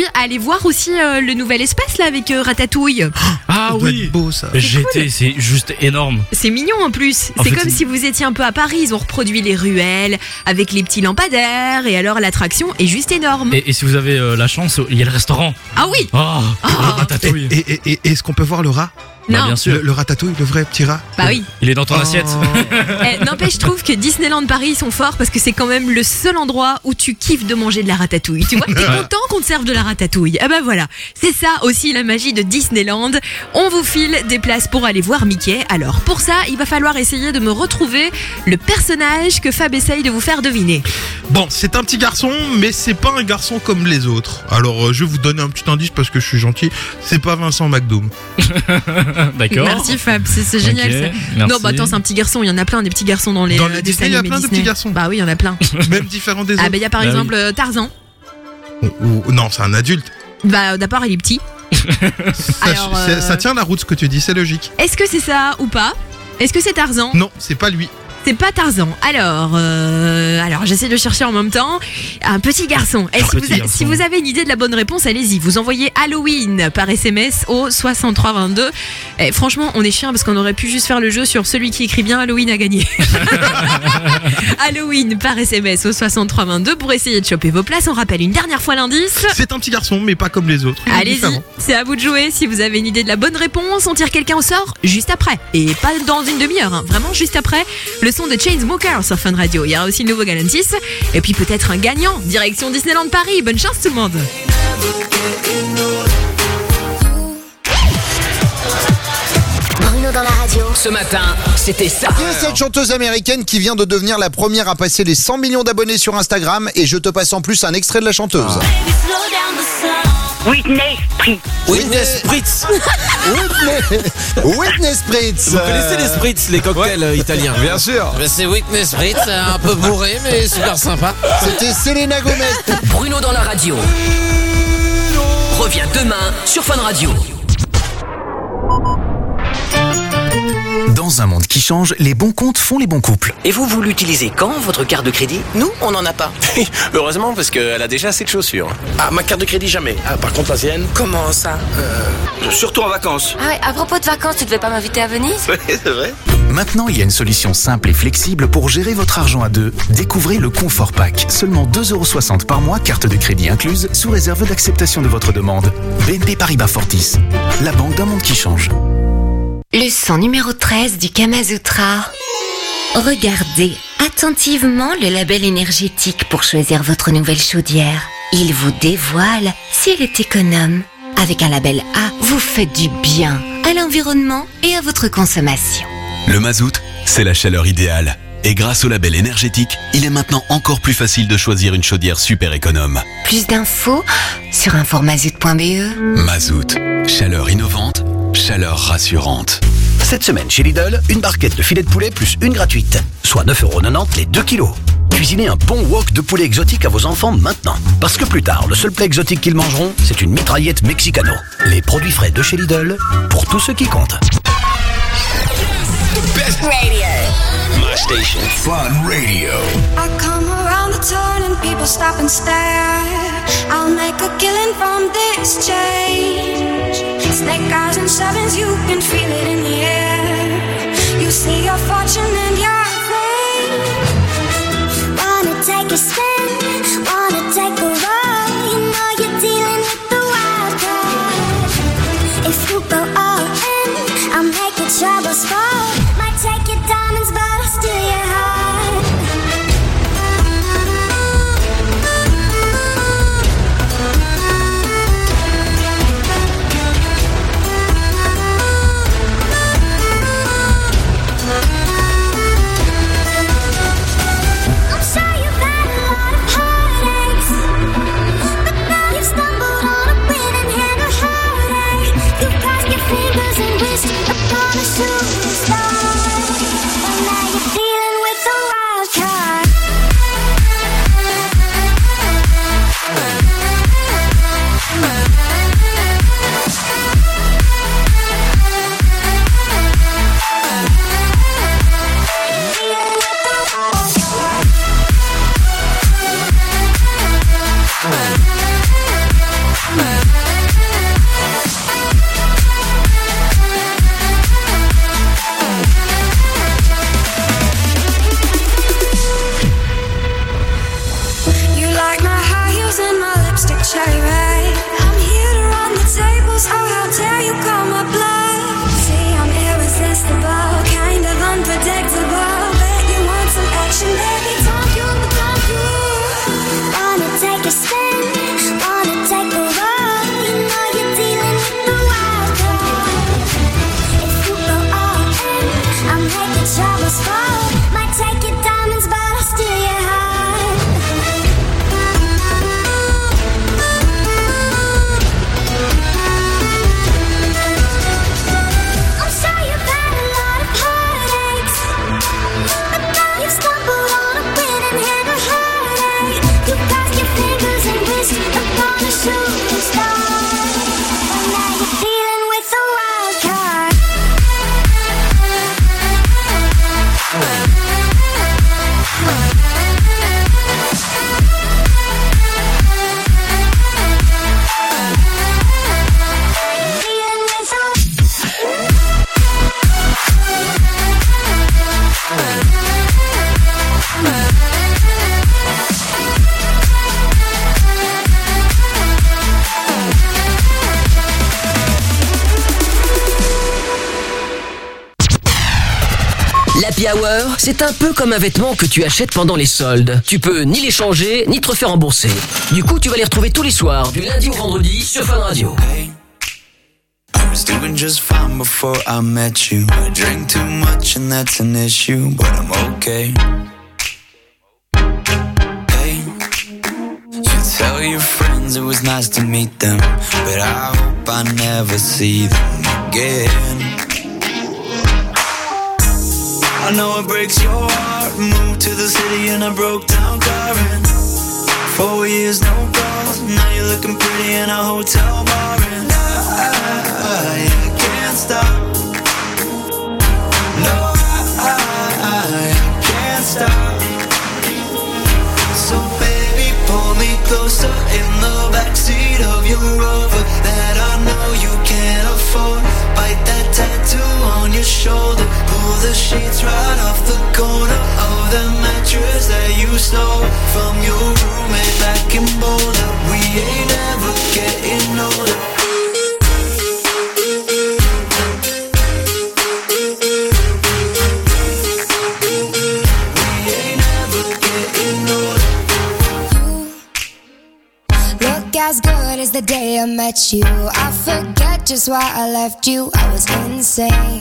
allez voir aussi euh, le nouvel espace là avec euh, Ratatouille. Ah oui, beau ça. J'étais, cool. c'est juste énorme. C'est mignon en plus. En C'est fait, comme c'est- si vous étiez un peu à Paris. Ils ont reproduit les ruelles avec les petits lampadaires et alors l'attraction est juste énorme. Et, et si vous avez euh, la chance, il y a le restaurant. Ah oui. Oh, le ratatouille. Et, et, et- et est-ce qu'on peut voir le rat? Bah, Non. bien sûr. Le, le ratatouille, le vrai petit rat? Bah oui. Il est dans ton Oh. assiette. Eh, N'empêche, je trouve que Disneyland Paris ils sont forts parce que c'est quand même le seul endroit où tu kiffes de manger de la ratatouille. Tu vois, t'es Ouais. content qu'on te serve de la ratatouille. Ah bah voilà, c'est ça aussi la magie de Disneyland. On vous file des places pour aller voir Mickey. Alors pour ça, il va falloir essayer de me retrouver le personnage que Fab essaye de vous faire deviner. Bon, c'est un petit garçon, mais c'est pas un garçon comme les autres. Alors, euh, je vais vous donner un petit indice parce que je suis gentil. C'est pas Vincent McDoom. D'accord. Merci Fab, c'est c'est génial Ok, ça. merci. Non, bah attends, c'est un petit garçon. Il y en a plein des petits garçons dans les, Dans euh, les dessins Disney, il y a animés plein de Disney. petits garçons. Bah oui, il y en a plein. Même différents des autres. Ah bah il y a par Bah oui. exemple euh, Tarzan. Ou- ou- non, c'est un adulte. Bah d'abord il est petit. Ça, Alors, c'est- euh, ça tient la route ce que tu dis, c'est logique. Est-ce que c'est ça ou pas? Est-ce que c'est Tarzan? Non, c'est pas lui. C'est pas Tarzan. Alors, euh, alors j'essaie de chercher en même temps. Un petit garçon. Et Un si, petit vous a- garçon. si vous avez une idée de la bonne réponse, allez-y. Vous envoyez Halloween par S M S au soixante-trois vingt-deux. Et franchement, on est chiant parce qu'on aurait pu juste faire le jeu sur celui qui écrit bien Halloween a gagné. Halloween par S M S au soixante-trois vingt-deux pour essayer de choper vos places. On rappelle une dernière fois l'indice. C'est un petit garçon, mais pas comme les autres. Il est Allez-y, différent. c'est à vous de jouer. Si vous avez une idée de la bonne réponse, on tire quelqu'un au sort juste après. Et pas dans une demi-heure, hein. Vraiment juste après. Le son de Chainsmokers sur Fun Radio. Il y aura aussi le nouveau Galantis. Et puis peut-être un gagnant. Direction Disneyland Paris. Bonne chance tout le monde. Bruno dans la radio. Ce matin, c'était ça. Qui est cette chanteuse américaine qui vient de devenir la première à passer les cent millions d'abonnés sur Instagram? Et je te passe en plus un extrait de la chanteuse. Whitney Spritz. Whitney Spritz. Whitney, Whitney Spritz. Vous connaissez les Spritz, les cocktails euh, italiens? Bien sûr. Ben, c'est Whitney Spritz, un peu bourré, mais super sympa. C'était Selena Gomez. Bruno dans la radio. Reviens demain sur Fun Radio. Dans un monde qui change, les bons comptes font les bons couples. Et vous, vous l'utilisez quand, votre carte de crédit? Nous, on n'en a pas. Heureusement, parce qu'elle a déjà assez de chaussures. Ah, ma carte de crédit, jamais. Ah, par contre, la sienne. Comment ça? Euh, surtout en vacances. Ah ouais, à propos de vacances, tu devais pas m'inviter à Venise? Oui, c'est vrai. Maintenant, il y a une solution simple et flexible pour gérer votre argent à deux. Découvrez le Confort Pack. Seulement deux euros soixante par mois, carte de crédit incluse, sous réserve d'acceptation de votre demande. B N P Paribas Fortis, la banque d'un monde qui change. Leçon numéro treize du Kamasutra. Regardez attentivement le label énergétique pour choisir votre nouvelle chaudière. Il vous dévoile si elle est économe. Avec un label A, vous faites du bien à l'environnement et à votre consommation. Le mazout, c'est la chaleur idéale. Et grâce au label énergétique, il est maintenant encore plus facile de choisir une chaudière super économe. Plus d'infos sur informazout point b e. Mazout, chaleur innovante, chaleur rassurante. Cette semaine chez Lidl, une barquette de filet de poulet plus une gratuite, soit neuf euros quatre-vingt-dix les deux kilos. Cuisinez un bon wok de poulet exotique à vos enfants maintenant. Parce que plus tard, le seul plat exotique qu'ils mangeront, c'est une mitraillette mexicano. Les produits frais de chez Lidl, pour tous ceux qui comptent. Best radio. My station. Fun Radio. I come around the turn and people stop and stare. I'll make a killing from this change. Snake eyes and sevens, you can feel it in the air. You see your fortune and your fame. Wanna take a spin, wanna take a roll. You know you're dealing with the wild card. If you go all in, I'll make your troubles fall. Might take your diamonds, but I'll steal your heart. I'm sure you've had a lot Happy Hour, c'est un peu comme un vêtement que tu achètes pendant les soldes. Tu peux ni les changer, ni te refaire rembourser. Du coup, tu vas les retrouver tous les soirs, du lundi au vendredi, sur Fun Radio. I was doing just fine before I met you. I drink too much and that's an issue, but I'm okay. Hey, you tell your friends it was nice to meet them, but I hope I never see them again. I know it breaks your heart. Moved to the city in a broke down car and four years no calls. Now you're looking pretty in a hotel bar and I, I, I can't stop. No, I, I, I can't stop. So baby, pull me closer in the backseat of your Rover that I know you can't afford. Bite that tattoo on your shoulder. Pull the sheets right off the corner of the mattress that you stole from your roommate back in Boulder. We ain't ever getting older. We ain't ever getting older. Look as good as the day I met you. I forget just why I left you. I was insane.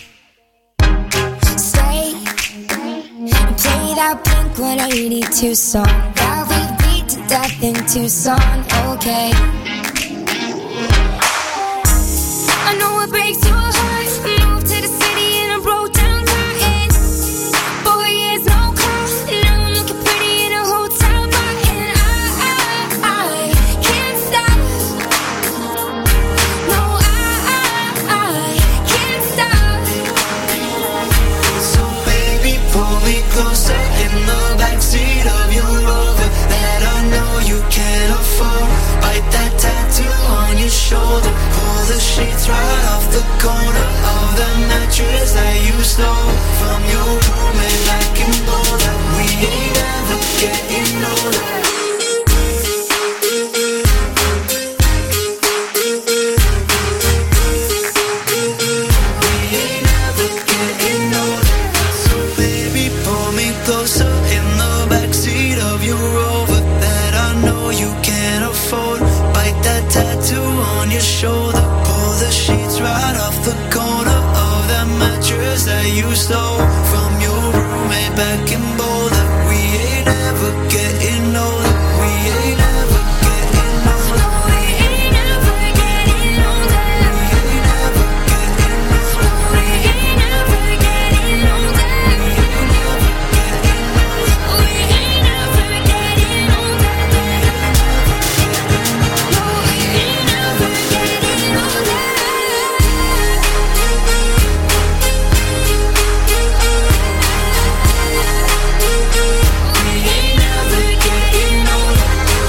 Stay and play that Blink one eighty-two song that we beat to death in Tucson. Okay. I know it breaks your heart. Moved to the city in a broke down car and four years no call. Now I'm looking pretty in a hotel bar and I, I, I can't stop. No, I, I, I can't stop. So baby, pull me closer in the backseat of your Rover that I know you can't afford. Bite that tattoo on your shoulder. Pull the sheets right off the corner of the mattress that you stole from your roommate back in Boulder. We ain't ever getting older. We ain't ever getting older. So baby, pull me closer in the backseat of your Rover that I know you can't afford. Bite that tattoo on your shoulder. Pull the sheets right off the corner of that mattress that you stole from your roommate back in Boulder. We ain't ever getting older. We ain't ever getting older. We ain't ever getting older. We ain't ever getting older. We ain't ever getting older. We ain't ever getting older. No, we ain't ever getting older. We ain't ever getting older.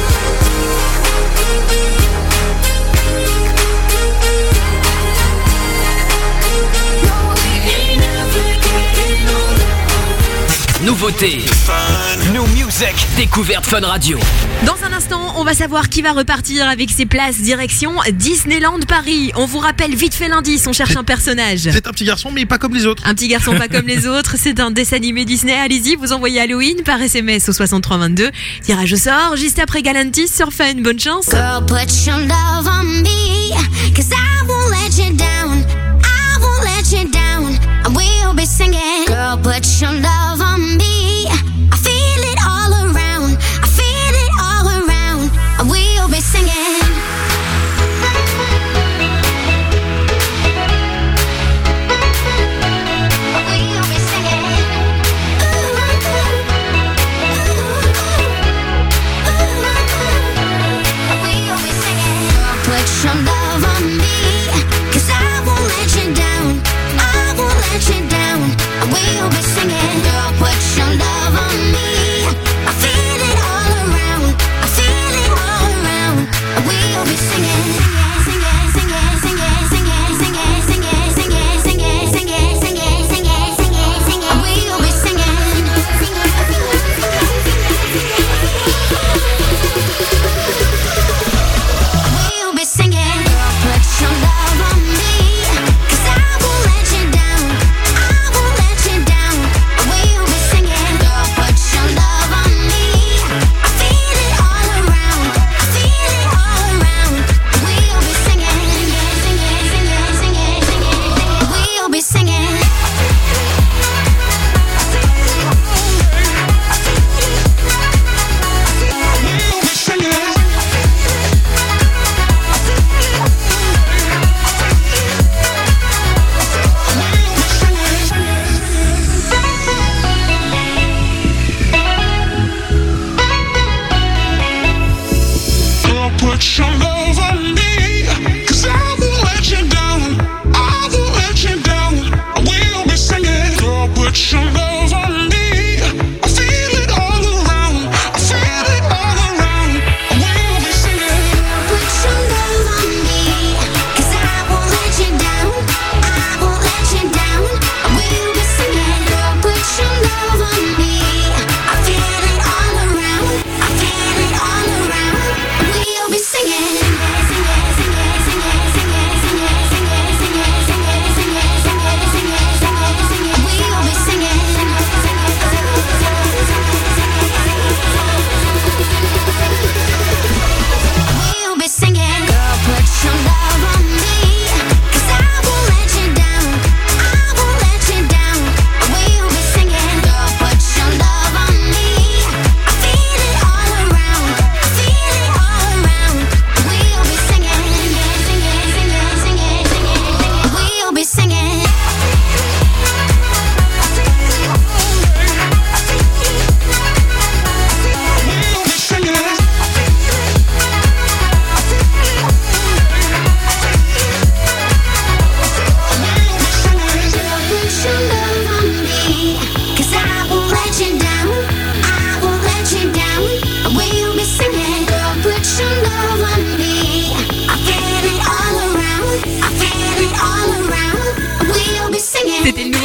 No, we ain't ever getting older. Nouveauté, New Music, découverte Fun Radio. Dans un instant, on va savoir qui va repartir avec ses places direction Disneyland Paris. On vous rappelle vite fait l'indice, on cherche un personnage. C'est un petit garçon, mais pas comme les autres. Un petit garçon pas comme les autres, c'est un dessin animé Disney. Allez-y, vous envoyez Halloween par S M S au soixante-trois vingt-deux. Tirage au sort, juste après Galantis sur Fun. Bonne chance. Girl, put your love on me, cause I won't let you down. I won't let you down. I will be singing. Girl, put your love on me. I feel it all around. I feel it all around. I will be singing. Put your love on me, cause I won't let you down. I won't let you down. I will be singing. Girl, put your love on me. I feel it all around. I feel it all around. I will be singing. Singing, singing, singing, singing, singing, singing, singing, singing, singing, singing, singing, singing, singing. I will be singing. I will be singing. Girl, put your love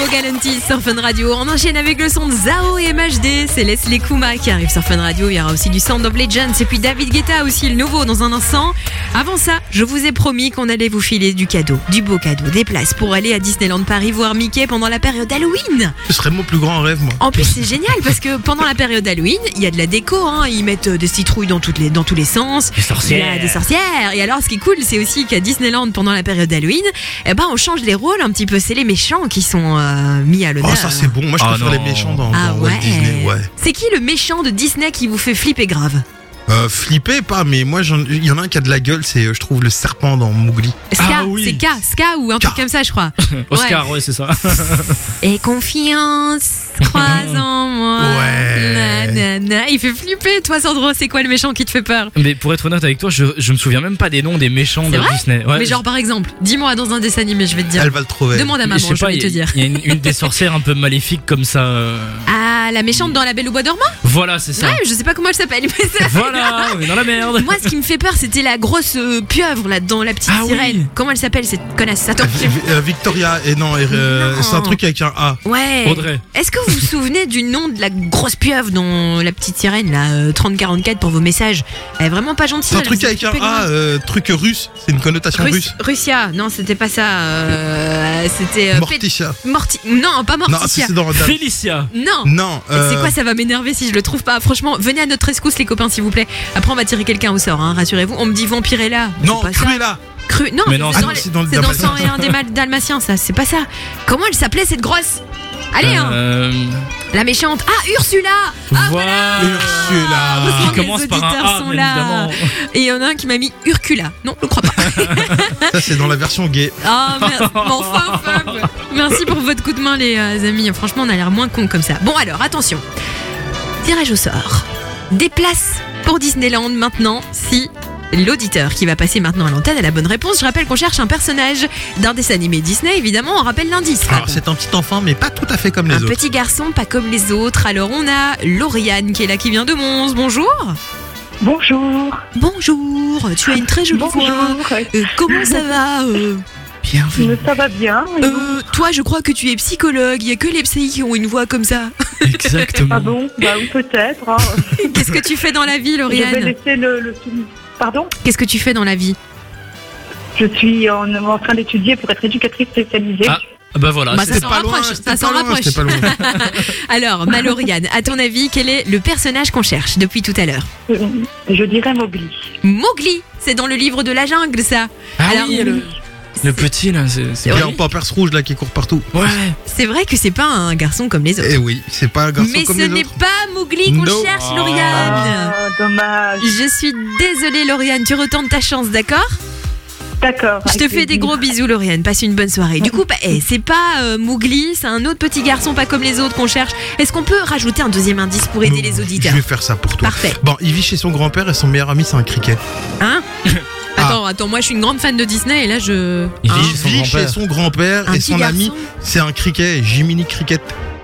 nouveau Galantis sur Fun Radio. On enchaîne avec le son de Zao et M H D. C'est Leslie Kuma qui arrive sur Fun Radio. Il y aura aussi du Sound of Legends et puis David Guetta aussi, le nouveau, dans un instant. Avant ça, je vous ai promis qu'on allait vous filer du cadeau, du beau cadeau, des places pour aller à Disneyland Paris voir Mickey pendant la période Halloween. Ce serait mon plus grand rêve, moi. En plus, c'est génial parce que pendant la période Halloween, il y a de la déco, hein. Ils mettent des citrouilles dans, toutes les, dans tous les sens. Des sorcières. Il y a des sorcières. Et alors, ce qui est cool, c'est aussi qu'à Disneyland, pendant la période Halloween, eh ben, on change les rôles un petit peu. C'est les méchants qui sont euh, mis à l'honneur. Oh, ça c'est bon. Moi, je Ah, préfère non. les méchants dans, Ah dans Walt ouais. Disney. Ouais. C'est qui le méchant de Disney qui vous fait flipper grave? Euh, flipper, pas, mais moi, j'en- il y en a un qui a de la gueule, c'est, euh, je trouve, le serpent dans Mowgli. Ska, Ah oui. c'est K, Ska ou un truc comme ça, je crois. Oscar, ouais, c'est ça. Et confiance, croise en moi. Ouais. Nanana. Il fait flipper, toi, Sandro. C'est quoi le méchant qui te fait peur? Mais pour être honnête avec toi, je, je me souviens même pas des noms des méchants C'est de vrai Disney. Ouais. Mais genre, par exemple, dis-moi dans un dessin animé, je vais te dire. Elle va le trouver. Demande à Mais maman, je sais je pas, vais il te y, dire. il y a une, une des sorcières un peu maléfiques comme ça. euh. Ah, la méchante dans La Belle au Bois dormant? Voilà, c'est ça. Ouais, je sais pas comment elle s'appelle. Mais ça- Voilà, on est dans la merde. Moi, ce qui me fait peur, c'était la grosse euh, pieuvre là-dedans, la petite Ah oui. sirène. Comment elle s'appelle cette connasse? Attends. Vi- vi- euh, Victoria, et non, et, euh, Non. c'est un truc avec un A. Ouais. Audrey. Est-ce que vous vous souvenez du nom de la grosse pieuvre dans La Petite Sirène, là, euh, trente quarante-quatre pour vos messages? Elle est vraiment pas gentille. C'est un elle truc faisait avec un flipper, A, loin. euh, truc russe. C'est une connotation Russ- russe. Russia, non, c'était pas ça. euh, c'était. euh, Morticia. Pet- Morti- Non, pas Non, si Morticia. c'est dans Félicia. Non. Non. euh, C'est quoi, ça va m'énerver si je le trouve pas. Franchement, venez à notre rescousse, les copains, s'il vous plaît. Après, on va tirer quelqu'un au sort, hein, rassurez-vous. On me dit Vampirella. Non, C'est pas ça. Cruella. Cru... Non, Mais non, c'est c'est- dans, ah les- non, c'est dans le c'est dans Dalmatien. cent et un des Mal- Dalmatiens, ça. C'est pas ça. Comment elle s'appelait cette grosse? Allez, hein. Euh, La méchante. Ah, Ursula. Ah, voilà. Ursula. Heureusement Qui que commence les par un auditeurs A, sont bien là. évidemment. Et il y en a un qui m'a mis Urcula. Non, je crois pas. Ça, c'est dans la version gay. Ah, merci. Bon, enfin, enfin. Merci pour votre coup de main, les euh, amis. Franchement, on a l'air moins con comme ça. Bon, alors, attention. Tirage au sort. Des places pour Disneyland maintenant, si l'auditeur qui va passer maintenant à l'antenne a la bonne réponse. Je rappelle qu'on cherche un personnage d'un dessin animé Disney, évidemment. On rappelle l'indice. Alors, c'est un petit enfant, mais pas tout à fait comme les Un autres. petit garçon, pas comme les autres. Alors, on a Lauriane qui est là, qui vient de Mons. Bonjour. Bonjour. Bonjour. Tu as une très jolie Bonjour. voix. Euh, comment ça va euh Bienvenue. Ça va bien. et vous Euh, toi, je crois que tu es psychologue. Il y a que les psys qui ont une voix comme ça. Exactement. Ah bon Bah oui, peut-être. hein. Qu'est-ce que tu fais dans la vie, Je vais Lauriane? laisser le, le film. Pardon Qu'est-ce que tu fais dans la vie? Je suis en, en train d'étudier pour être éducatrice spécialisée. Ah, bah voilà. Bah, c'est- ça s'en pas loin, rapproche. c'était Ça s'en pas loin, rapproche. c'était pas loin. Alors, ma Lauriane, à ton avis, quel est le personnage qu'on cherche depuis tout à l'heure? Euh, Je dirais Mowgli. Mowgli. C'est dans le livre de la jungle, ça. Ah Alors, oui, le, le petit là, c'est. c'est- Il y a un pampers rouge là qui court partout. Ouais. c'est vrai que c'est pas un garçon comme les autres. Eh oui, c'est pas un garçon Mais comme ce les n'est autres. pas Mowgli qu'on No. cherche, Ah. Lauriane. Ah, dommage. Je suis désolée, Lauriane. Tu retentes ta chance, d'accord? D'accord. Je te avec fais des plaisir. gros bisous, Lauriane. Passe une bonne soirée. Du coup, bah, eh, c'est pas euh, Mowgli, c'est un autre petit garçon pas comme les autres qu'on cherche. Est-ce qu'on peut rajouter un deuxième indice pour aider les auditeurs? Je vais faire ça pour toi. Parfait. Bon, il vit chez son grand-père et son meilleur ami c'est un criquet. Hein? Ah. Attends, attends, moi je suis une grande fan de Disney et là je. Il Il vit chez son vit grand-père. chez son grand-père Un et petit son garçon. ami c'est un criquet, Jiminy Cricket.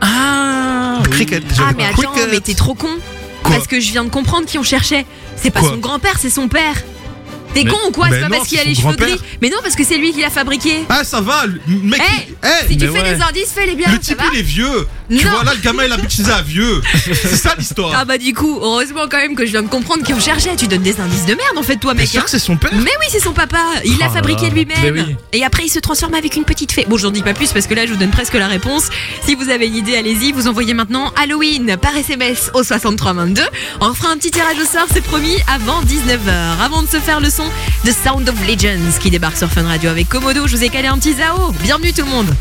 Ah. Cricket. Ah, j'avais mais pas- attends, Cricket. mais t'es trop con. Quoi Parce que je viens de comprendre qui on cherchait. C'est pas Quoi son grand-père, c'est son père. T'es Mais- con ou quoi? Mais C'est pas non, parce qu'il a c'est les son cheveux grand-père. gris. Mais non, parce que c'est lui qui l'a fabriqué. Ah ça va, le mec. Eh, il- eh, Si tu mais fais ouais. des indices, fais-les bien. le ça type va il est vieux. Tu Non. vois là le gamin il habite chez un vieux. C'est ça l'histoire. Ah bah du coup, heureusement quand même que je viens de comprendre qui on cherchait. Tu donnes des indices de merde en fait, toi, T'es mec. sûr hein. que c'est son père? Mais oui, c'est son papa. Il l'a Oh fabriqué là là. lui-même. Mais oui. Et après, il se transforme avec une petite fée. Bon, j'en dis pas plus parce que là, je vous donne presque la réponse. Si vous avez une idée, allez-y. Vous envoyez maintenant Halloween par S M S au soixante-trois vingt-deux. On refera un petit tirage au sort, c'est promis, avant dix-neuf heures. Avant de se faire le son de Sound of Legends qui débarque sur Fun Radio avec Komodo, je vous ai calé un petit Zao. Bienvenue tout le monde.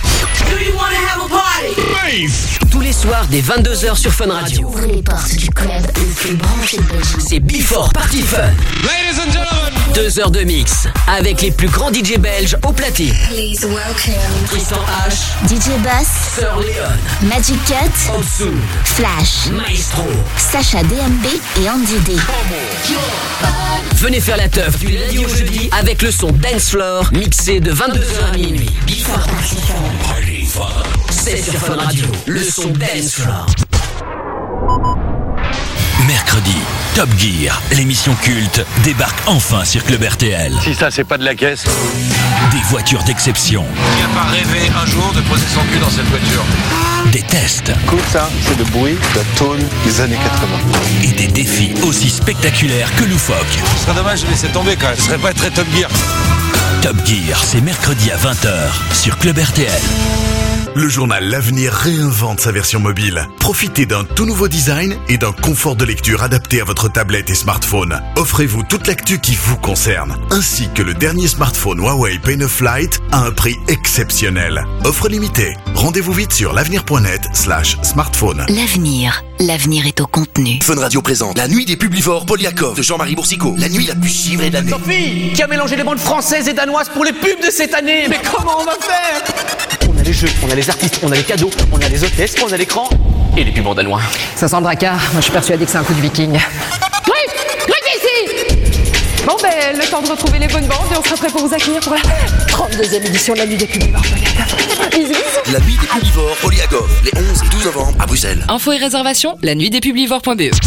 Tous les soirs dès vingt-deux heures sur Fun Radio. Ouvrez les portes du club le plus branché de Belgique. C'est Before Party Fun. Ladies and gentlemen. Deux heures de mix avec les plus grands D J belges au platine. Please welcome Tristan H, D J Bass, Sir Leon, Magic Cut, Otsu, Flash, Maestro. Sacha D M B et Andy D. Venez faire la teuf du lundi au jeudi avec le son Dance Floor mixé de vingt-deux heures à minuit. Before Party Fun. C'est sur Fun Radio, le son Dance Floor. Mercredi, Top Gear, l'émission culte, débarque enfin sur Club R T L. Si ça, c'est pas de la caisse. Des voitures d'exception. Qui a pas rêvé un jour de poser son cul dans cette voiture? Des tests. Écoute ça, c'est le bruit de tôle des années quatre-vingts. Et des défis aussi spectaculaires que loufoques. Ce serait dommage de laisser tomber quand même. Ce serait pas très Top Gear. Top Gear, c'est mercredi à vingt heures sur Club R T L. Le journal L'Avenir réinvente sa version mobile. Profitez d'un tout nouveau design et d'un confort de lecture adapté à votre tablette et smartphone. Offrez-vous toute l'actu qui vous concerne, ainsi que le dernier smartphone Huawei P neuf Lite à un prix exceptionnel. Offre limitée. Rendez-vous vite sur l'avenir point net slash smartphone. L'avenir. L'avenir est au contenu. Fun Radio présente La Nuit des Publivores Poliakov de Jean-Marie Boursicot. La nuit la plus givrée de l'année. Sophie, qui a mélangé les bandes françaises et danoises pour les pubs de cette année. Mais comment on va faire? On a les jeux, on a les artistes, on a les cadeaux, on a les hôtesses, on a l'écran et les pubs en danois. Ça sent le dracard. Moi, je suis persuadé que c'est un coup de viking. Oui, oui, ici. Bon, ben, le temps de retrouver les bonnes bandes et on sera prêt pour vous accueillir pour la trente-deuxième édition de la Nuit des Publivores Poliakov. Bisous, bisous. La Nuit des Publivores Poliakov, les onze et douze novembre à Bruxelles. Infos et réservations, la nuit des publivores point b e.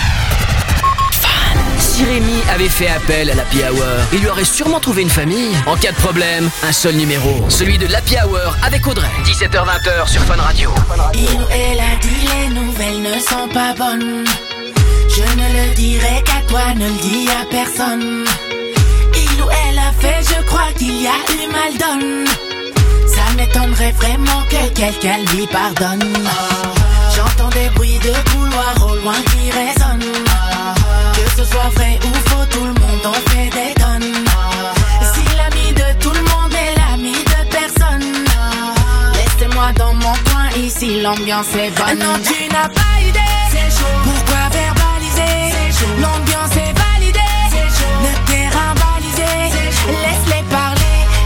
Jérémy avait fait appel à l'Happy Hour. Il lui aurait sûrement trouvé une famille. En cas de problème, un seul numéro, celui de l'Happy Hour avec Audrey. dix-sept heures vingt sur Fun Radio. Il ou elle a dit les nouvelles ne sont pas bonnes. Je ne le dirai qu'à toi, ne le dis à personne. Il ou elle a fait, je crois qu'il y a eu mal donne. Ça m'étonnerait vraiment que quelqu'un lui pardonne. J'entends des bruits de couloir au loin qui résonnent. Que ce soit vrai ou faux, tout le monde en fait des tonnes. Si l'ami de tout le monde est l'ami de personne, laissez-moi dans mon coin, ici l'ambiance est bonne. Non, tu n'as pas idée, c'est chaud. Pourquoi verbaliser? C'est chaud. L'ambiance est validée, c'est chaud. Ne t'es rimbalisé, laisse-les parler.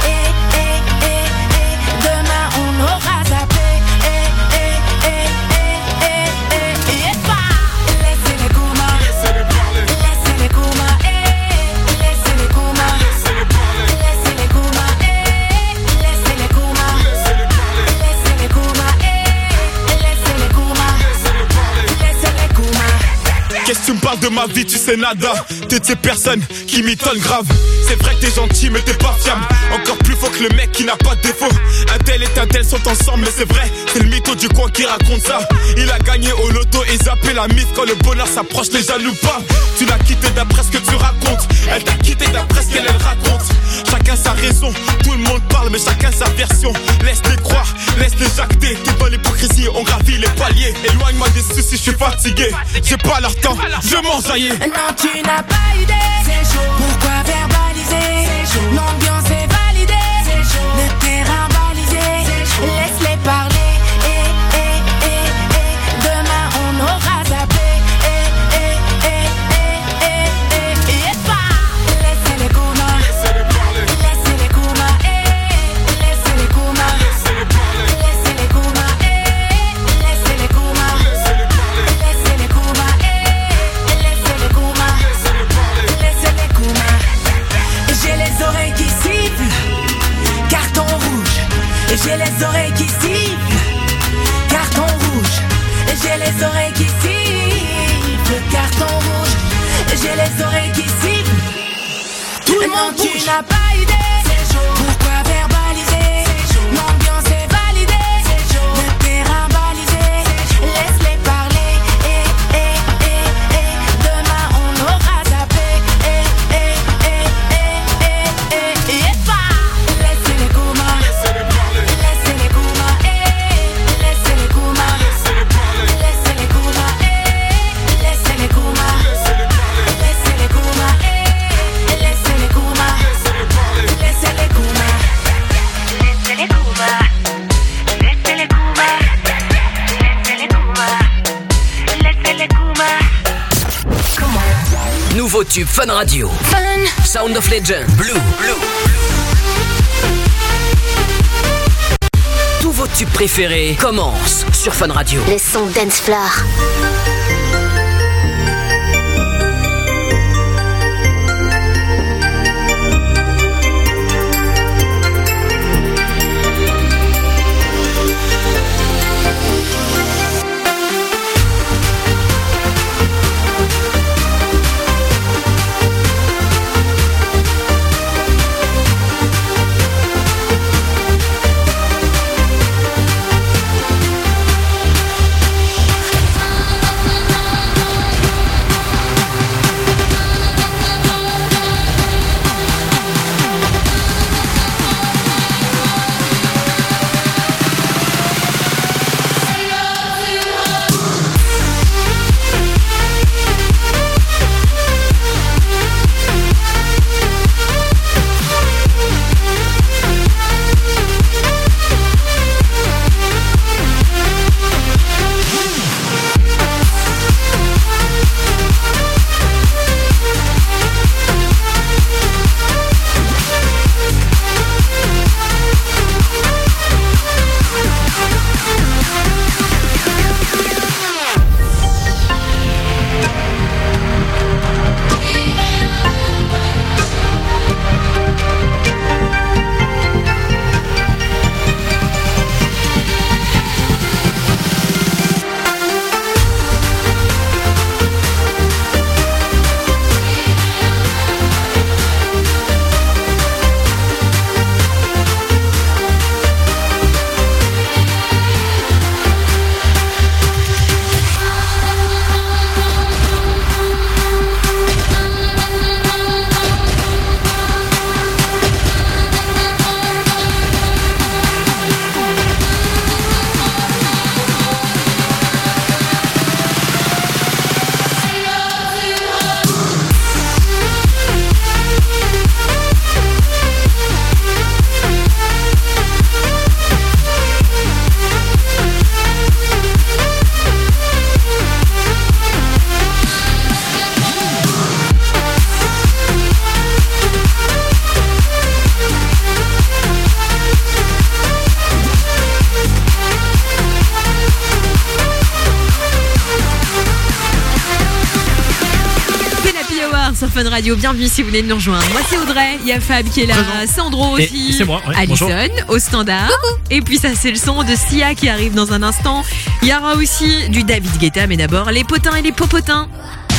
Et, et, et, et, demain on aura zappé. Et, et, et, et, et, et, et, et, pas. Laissez-les courir. Laissez-les courir, eh, laissez-les courir. Laissez-les courir, eh, laissez-les courir. Laissez-les courir, eh, laissez-les courir. Laissez-les courir. Qu'est-ce que tu me parles de ma vie, tu sais nada. T'es de ces personnes qui m'étonnent grave. C'est vrai que t'es gentil mais t'es pas fiable. Encore plus faux que le mec qui n'a pas de défaut. Un tel et un tel sont ensemble mais c'est vrai. C'est le mytho du coin qui raconte ça. Il a gagné au loto et zappé la mise. Quand le bonheur s'approche les jaloux pas. Tu l'as quitté d'après ce que tu racontes. Elle t'a quitté d'après ce qu'elle elle raconte. Chacun sa raison, tout le monde parle mais chacun sa version. Laisse-les croire, laisse-les jacter. T'es dans l'hypocrisie, on gravit les paliers. Éloigne-moi des soucis, je suis fatigué. J'ai pas leur temps, je m'enjaillis. Non, tu n'as pas idée, c'est chaud. Pourquoi verbaliser? C'est chaud. L'ambiance est validée, c'est chaud. Ne t'es rimbalisé, laisse-les parler. Et, et, et, et, demain on aura zappé. Et, et, et, et, et, et, et, pas. Laissez-les courir. Laissez-les courir, eh, laissez-les courir. Laissez-les courir, eh, laissez-les courir. Laissez-les courir, eh, laissez-les courir. Laissez-les courir. J'ai les oreilles qui sifflent, carton rouge. J'ai les oreilles qui sifflent, carton rouge. J'ai les oreilles qui sifflent, carton rouge. J'ai les oreilles qui sifflent. Tout le monde tu n'as pas idée. C'est chaud. Pourquoi verbaliser? C'est chaud. L'ambiance est validée. C'est chaud. Ne t'es rimbalisé. Laisse-les parler. Et, et, et, et, demain on aura zappé. Et, et, et, et, et, et, et, pas. Laissez-les courir. Laissez-les courir. Eh, laissez-les courir. Laissez-les courir. Eh, laissez-les courir. Laissez-les courir. Eh, laissez-les courir. Laissez-les courir. Laissez-les courir. Laissez-les courir. Laissez-les courir. Laissez-les courir. Nouveau tube Fun Radio. Fun. Sound of Legend. Blue. Blue. Tous vos tubes préférés commencent sur Fun Radio. Le son Dance Floor. Fun Radio. Bienvenue si vous venez de nous rejoindre. Moi c'est Audrey, il y a Fab qui est là, Sandro Et aussi, c'est moi, ouais, Alison bonjour. au standard. Et puis ça c'est le son de Sia qui arrive dans un instant. Il y aura aussi du David Guetta, mais d'abord les potins et les popotins.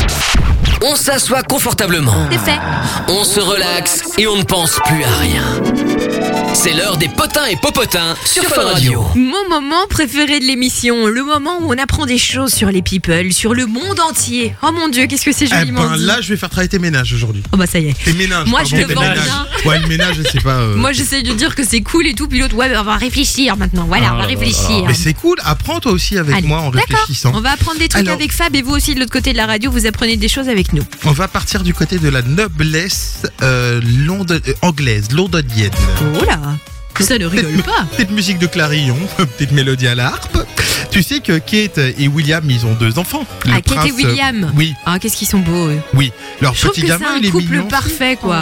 On s'assoit confortablement. C'est fait. On se relaxe et on ne pense plus à rien. C'est l'heure des potins et popotins sur Fun Radio. Mon moment préféré de l'émission, le moment où on apprend des choses sur les people, sur le monde entier. Oh mon Dieu, qu'est-ce que c'est Eh joliment ben dit. là, je vais faire travailler tes ménages aujourd'hui. Oh bah ça y est. Tes ménages. Moi, pardon, je le tes vends ménages. bien. Ouais, le ménage, c'est pas. euh, Moi j'essaie de dire que c'est cool et tout, puis l'autre, ouais, on va réfléchir maintenant. Voilà, Ah on va là là réfléchir. là. Mais c'est cool, apprends toi aussi avec Allez, moi en d'accord. réfléchissant. On va apprendre des trucs Alors, avec Fab et vous aussi de l'autre côté de la radio, vous apprenez des choses avec nous. On va partir du côté de la noblesse euh, london- euh, anglaise, londonienne. Oh là, ça ne rigole pas. Petite musique de clarillon, petite mélodie à la harpe. Tu sais que Kate et William, ils ont deux enfants. Le Ah, Kate et prince, euh, William. Oui, Ah, qu'est-ce qu'ils sont beaux eux. oui. Leur Je trouve petit que c'est gamin, un il est couple mignon. parfait quoi.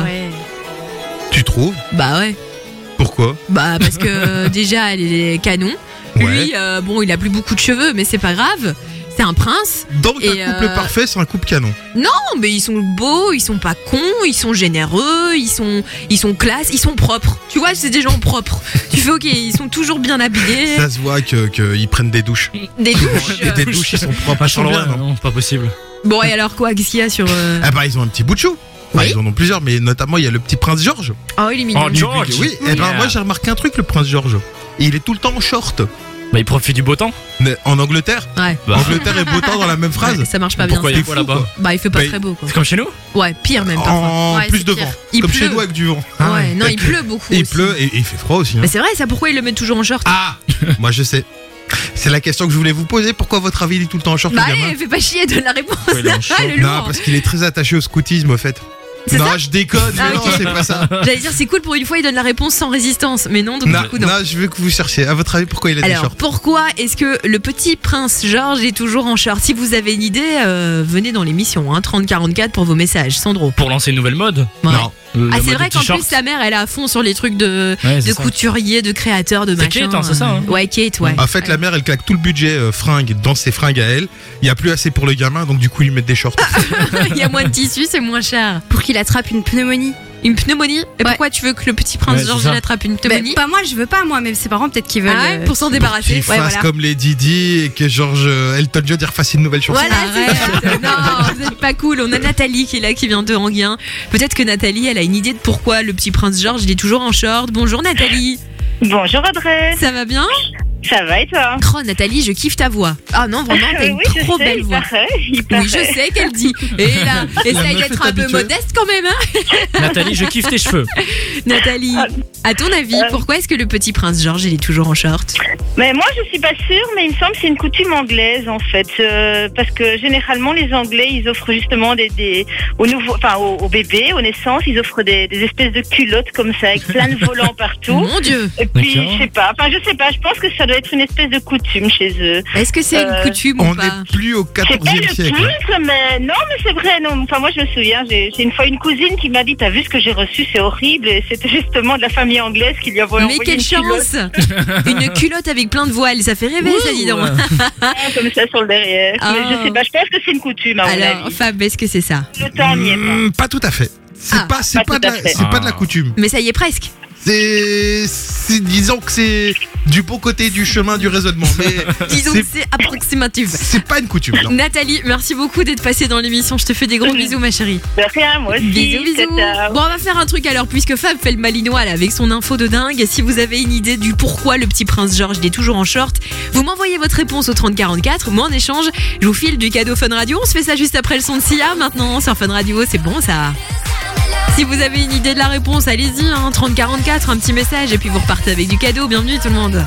Tu trouves? Bah ouais. Pourquoi? Bah parce que déjà elle est canon. Lui, euh, bon, il a plus beaucoup de cheveux, mais c'est pas grave. C'est un prince. Donc Et, un couple euh, parfait, c'est un couple canon. Non, mais ils sont beaux, ils sont pas cons, ils sont généreux, ils sont, ils sont classe, ils sont propres. Tu vois, c'est des gens propres. Tu fais ok, ils sont toujours bien habillés. Ça se voit que qu'ils prennent des douches. Des douches. Et des douches, ils sont propres. Pas Ils sont bien, Charleroi, non non, pas possible. Bon, et alors quoi, qu'est-ce qu'il y a sur. euh, Ah bah ils ont un petit bout de chou. Enfin, Oui. ils en ont plusieurs, mais notamment il y a le petit prince George. Oh, il est mignon. Oh, George. Oui, et ben moi j'ai remarqué un truc, le prince George. Il est tout le temps en short. Bah, il profite du beau temps. Mais en Angleterre. Ouais. Bah. Angleterre et beau temps dans la même phrase. Ouais, ça marche pas Pourquoi bien. il y a ça. quoi là-bas? Bah, il fait pas Bah, très beau quoi. C'est comme chez nous? Ouais, pire même parfois. En Ouais, plus c'est de pire. vent. Il Comme pleut. chez nous avec du vent. Ouais, non, il pleut beaucoup. Il aussi. pleut et, et il fait froid aussi. hein. Mais c'est vrai, ça pourquoi ils le mettent toujours en short? Ah Moi je sais. C'est la question que je voulais vous poser. Pourquoi votre avis il est tout le temps en short, Bah le gamin? allez, fais pas chier, donne la réponse. Ouais, il est en short. Ah, le Non, lourd. parce qu'il est très attaché au scoutisme au fait. C'est Non, ça je déconne, Ah, mais ok. non, c'est pas ça. J'allais dire c'est cool pour une fois il donne la réponse sans résistance, mais non donc Non, du coup non. non, je veux que vous cherchiez. À votre avis, pourquoi il a des Alors shorts? pourquoi est-ce que le petit prince George est toujours en short? Si vous avez une idée, euh, venez dans l'émission, hein, trente quarante-quatre pour vos messages, Sandro. Pour lancer une nouvelle mode? Ouais. Non. Le- Ah le c'est mode vrai des qu'en t-shirts. plus sa mère elle est à fond sur les trucs de, Ouais, c'est de ça. couturier, de créateur, de C'est machin. Kate, hein, c'est ça, hein. Ouais Kate, ouais. En fait, la mère, elle claque tout le budget euh, fringues dans ses fringues à elle. Il n'y a plus assez pour le gamin, donc du coup, ils lui mettent des shorts. Il y a moins de tissu, c'est moins cher. Pour qu'il attrape une pneumonie. Une pneumonie? Et pourquoi tu veux que le petit prince Ouais, c'est George ça. il attrape une pneumonie? Bah, pas moi, je veux pas, moi, mais ses parents, peut-être qu'ils veulent. Ah ouais, euh, pour s'en qu'ils- débarrasser. Qu'il Ouais, fasse voilà. comme les Didi et que George euh, Elton John il refasse une nouvelle chanson. Voilà, c'est ça. Non, vous êtes pas cool. On a Nathalie qui est là, qui vient de Anguien. Peut-être que Nathalie, elle a une idée de pourquoi le petit prince George, il est toujours en short. Bonjour Nathalie. Bonjour Audrey. Ça va bien? Ça va et toi? Oh Nathalie, je kiffe ta voix. Ah non, vraiment, t'as une Oui, je trop sais, belle il voix. paraît, il Oui, paraît. je sais qu'elle dit. Et là, La essaye meuf d'être est un peu habituée. modeste quand même, hein. Nathalie, je kiffe tes cheveux. Nathalie, à ton avis, pourquoi est-ce que le petit prince George, il est toujours en short? Mais moi, je suis pas sûre, mais il me semble que c'est une coutume anglaise en fait, euh, parce que généralement les Anglais, ils offrent justement des, des aux nouveaux, enfin aux, aux bébés, aux naissances, ils offrent des, des espèces de culottes comme ça avec plein de volants partout. Mon Dieu. Et puis D'accord. je sais pas, enfin je sais pas, je pense que ça doit être une espèce de coutume chez eux. Est-ce que c'est Euh, une coutume On ou pas? n'est plus au C'est pas quatorzième le siècle. plus, mais non, mais c'est vrai, non. Enfin, moi, je me souviens, j'ai j'ai une fois une cousine qui m'a dit, t'as vu ce que j'ai reçu, c'est horrible. Et c'était justement de la famille anglaise qui lui a envoyé Mais quelle une culotte. chance. Une culotte avec plein de voiles, ça fait rêver ça, dis donc. Comme ça sur le derrière. Ah. Mais je sais pas, je pense que c'est une coutume, à mon Alors, avis. Fab, est-ce que c'est ça? Le temps n'y est pas. Hmm, pas tout à fait. C'est Ah, pas, c'est pas pas, tout de à la, fait. c'est pas de la Ah. coutume. Mais ça y est presque. C'est, c'est- disons que c'est du bon côté du chemin du raisonnement, mais Disons c'est, que c'est approximatif. c'est pas une coutume. Non. Nathalie, merci beaucoup d'être passée dans l'émission. Je te fais des gros bisous, ma chérie. De rien, moi aussi. Bisous, bisous. Tata. Bon, on va faire un truc alors, puisque Fab fait le malinois là, avec son info de dingue. Si vous avez une idée du pourquoi le petit prince George il est toujours en short, vous m'envoyez votre réponse au trente quarante-quatre. Moi, en échange, je vous file du cadeau Fun Radio. On se fait ça juste après le son de Sia maintenant sur Fun Radio. C'est bon ça. Si vous avez une idée de la réponse, allez-y, hein, trente quarante-quatre, un petit message et puis vous repartez avec du cadeau. Bienvenue tout le monde.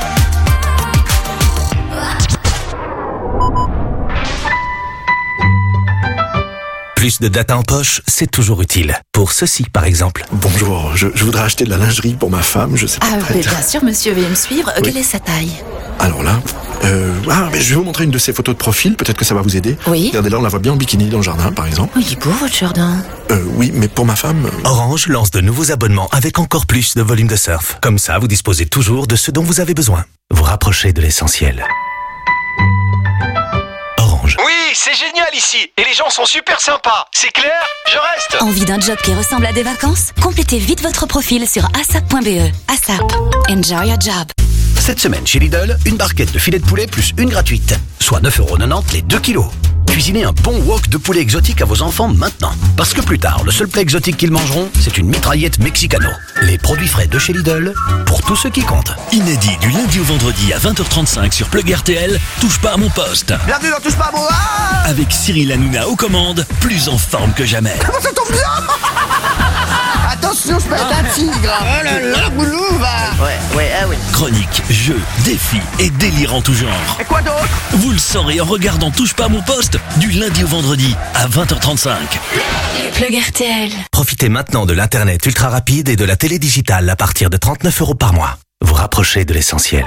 Plus de data en poche, c'est toujours utile. Pour ceci, par exemple. Bonjour, je, je voudrais acheter de la lingerie pour ma femme, je sais pas. Ah, prête. mais bien sûr, monsieur, veuillez me suivre. Oui. Quelle est sa taille? Alors là, euh, ah, mais je vais vous montrer une de ses photos de profil, peut-être que ça va vous aider. Oui. Regardez là, on la voit bien en bikini dans le jardin, par exemple. Oui, il est beau, votre jardin. Euh, oui, mais pour ma femme... euh, Orange lance de nouveaux abonnements avec encore plus de volume de surf. Comme ça, vous disposez toujours de ce dont vous avez besoin. Vous rapprochez de l'essentiel. Orange. Oui, c'est génial ici. Et les gens sont super sympas. C'est clair? Je reste. Envie d'un job qui ressemble à des vacances? Complétez vite votre profil sur asap point b e. ASAP. Enjoy your job. Cette semaine chez Lidl, une barquette de filet de poulet plus une gratuite. Soit neuf euros quatre-vingt-dix les deux kilos. Cuisinez un bon wok de poulet exotique à vos enfants maintenant. Parce que plus tard, le seul plat exotique qu'ils mangeront, c'est une mitraillette mexicano. Les produits frais de chez Lidl, pour tous ceux qui comptent. Inédit du lundi au vendredi à vingt heures trente-cinq sur Plug R T L, touche pas à mon poste. Bienvenue dans Touche pas à mon... Ah Avec Cyril Hanouna aux commandes, plus en forme que jamais. Comment ça tombe bien? Attention, je peux être un tigre. Oh là là, boulou, va. Ouais, ouais, ah oui. Chroniques, jeux, défis et délire en tout genre. Et quoi d'autre? Vous le saurez en regardant Touche pas à mon poste du lundi au vendredi à vingt heures trente-cinq. Plug R T L. Profitez maintenant de l'internet ultra rapide et de la télé digitale à partir de trente-neuf euros par mois. Vous rapprochez de l'essentiel.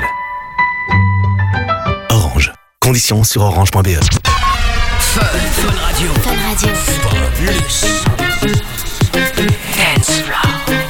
Orange. Conditions sur orange point b e. Fun, Fun Radio. Fun Radio. Plus. Dance Floor.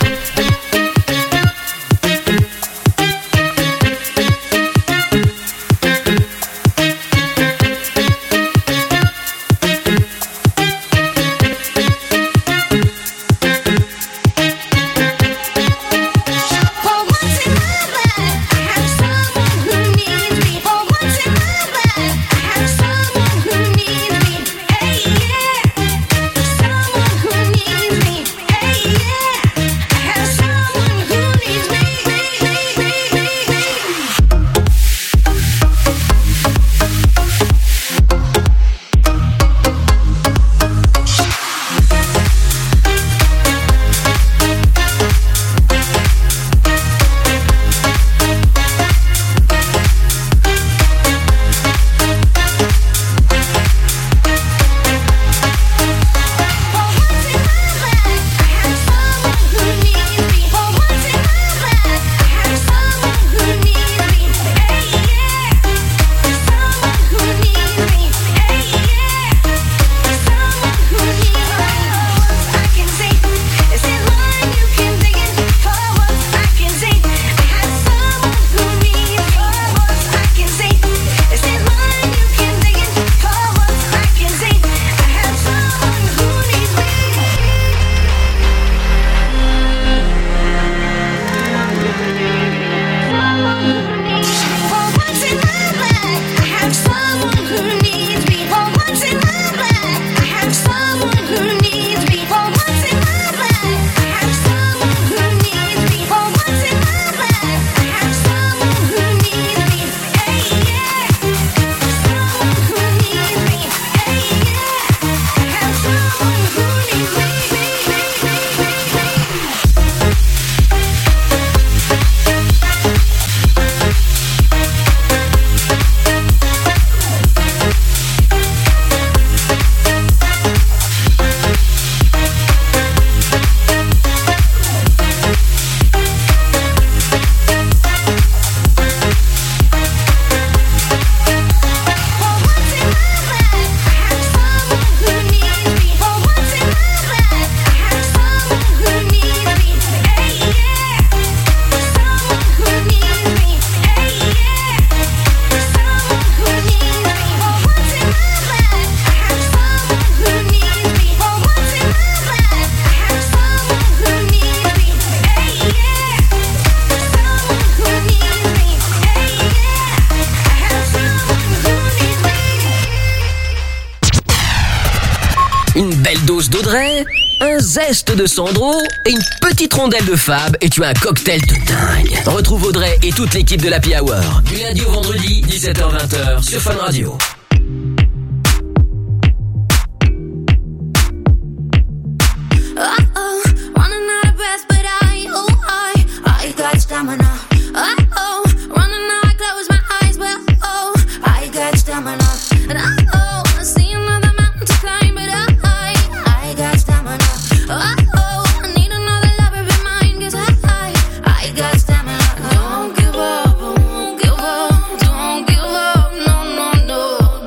dose d'Audrey, un zeste de Sandro et une petite rondelle de Fab et tu as un cocktail de dingue. Retrouve Audrey et toute l'équipe de l'Happy Hour du lundi au vendredi, dix-sept heures vingt sur Fun Radio. Don't give up, don't give up, no, no, no.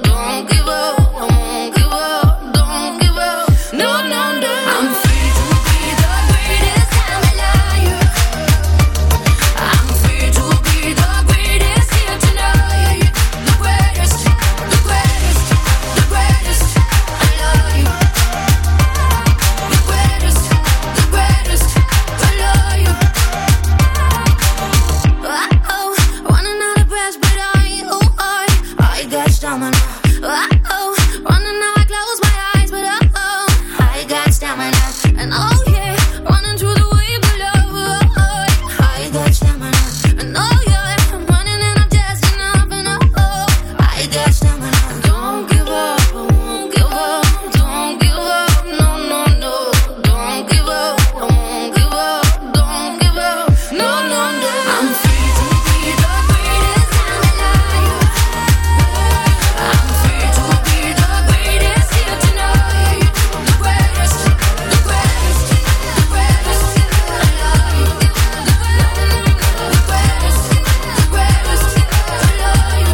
I got stamina. I know you're running and I'm just enough and up. I got stamina. Don't give up, don't give up, don't give up. No, no, no. Don't give up, don't give up, don't give up. No, no, no. I'm free to be the greatest I'm alive. I'm free to be the greatest here tonight. The greatest, the greatest, the greatest alive. The greatest, the greatest alive.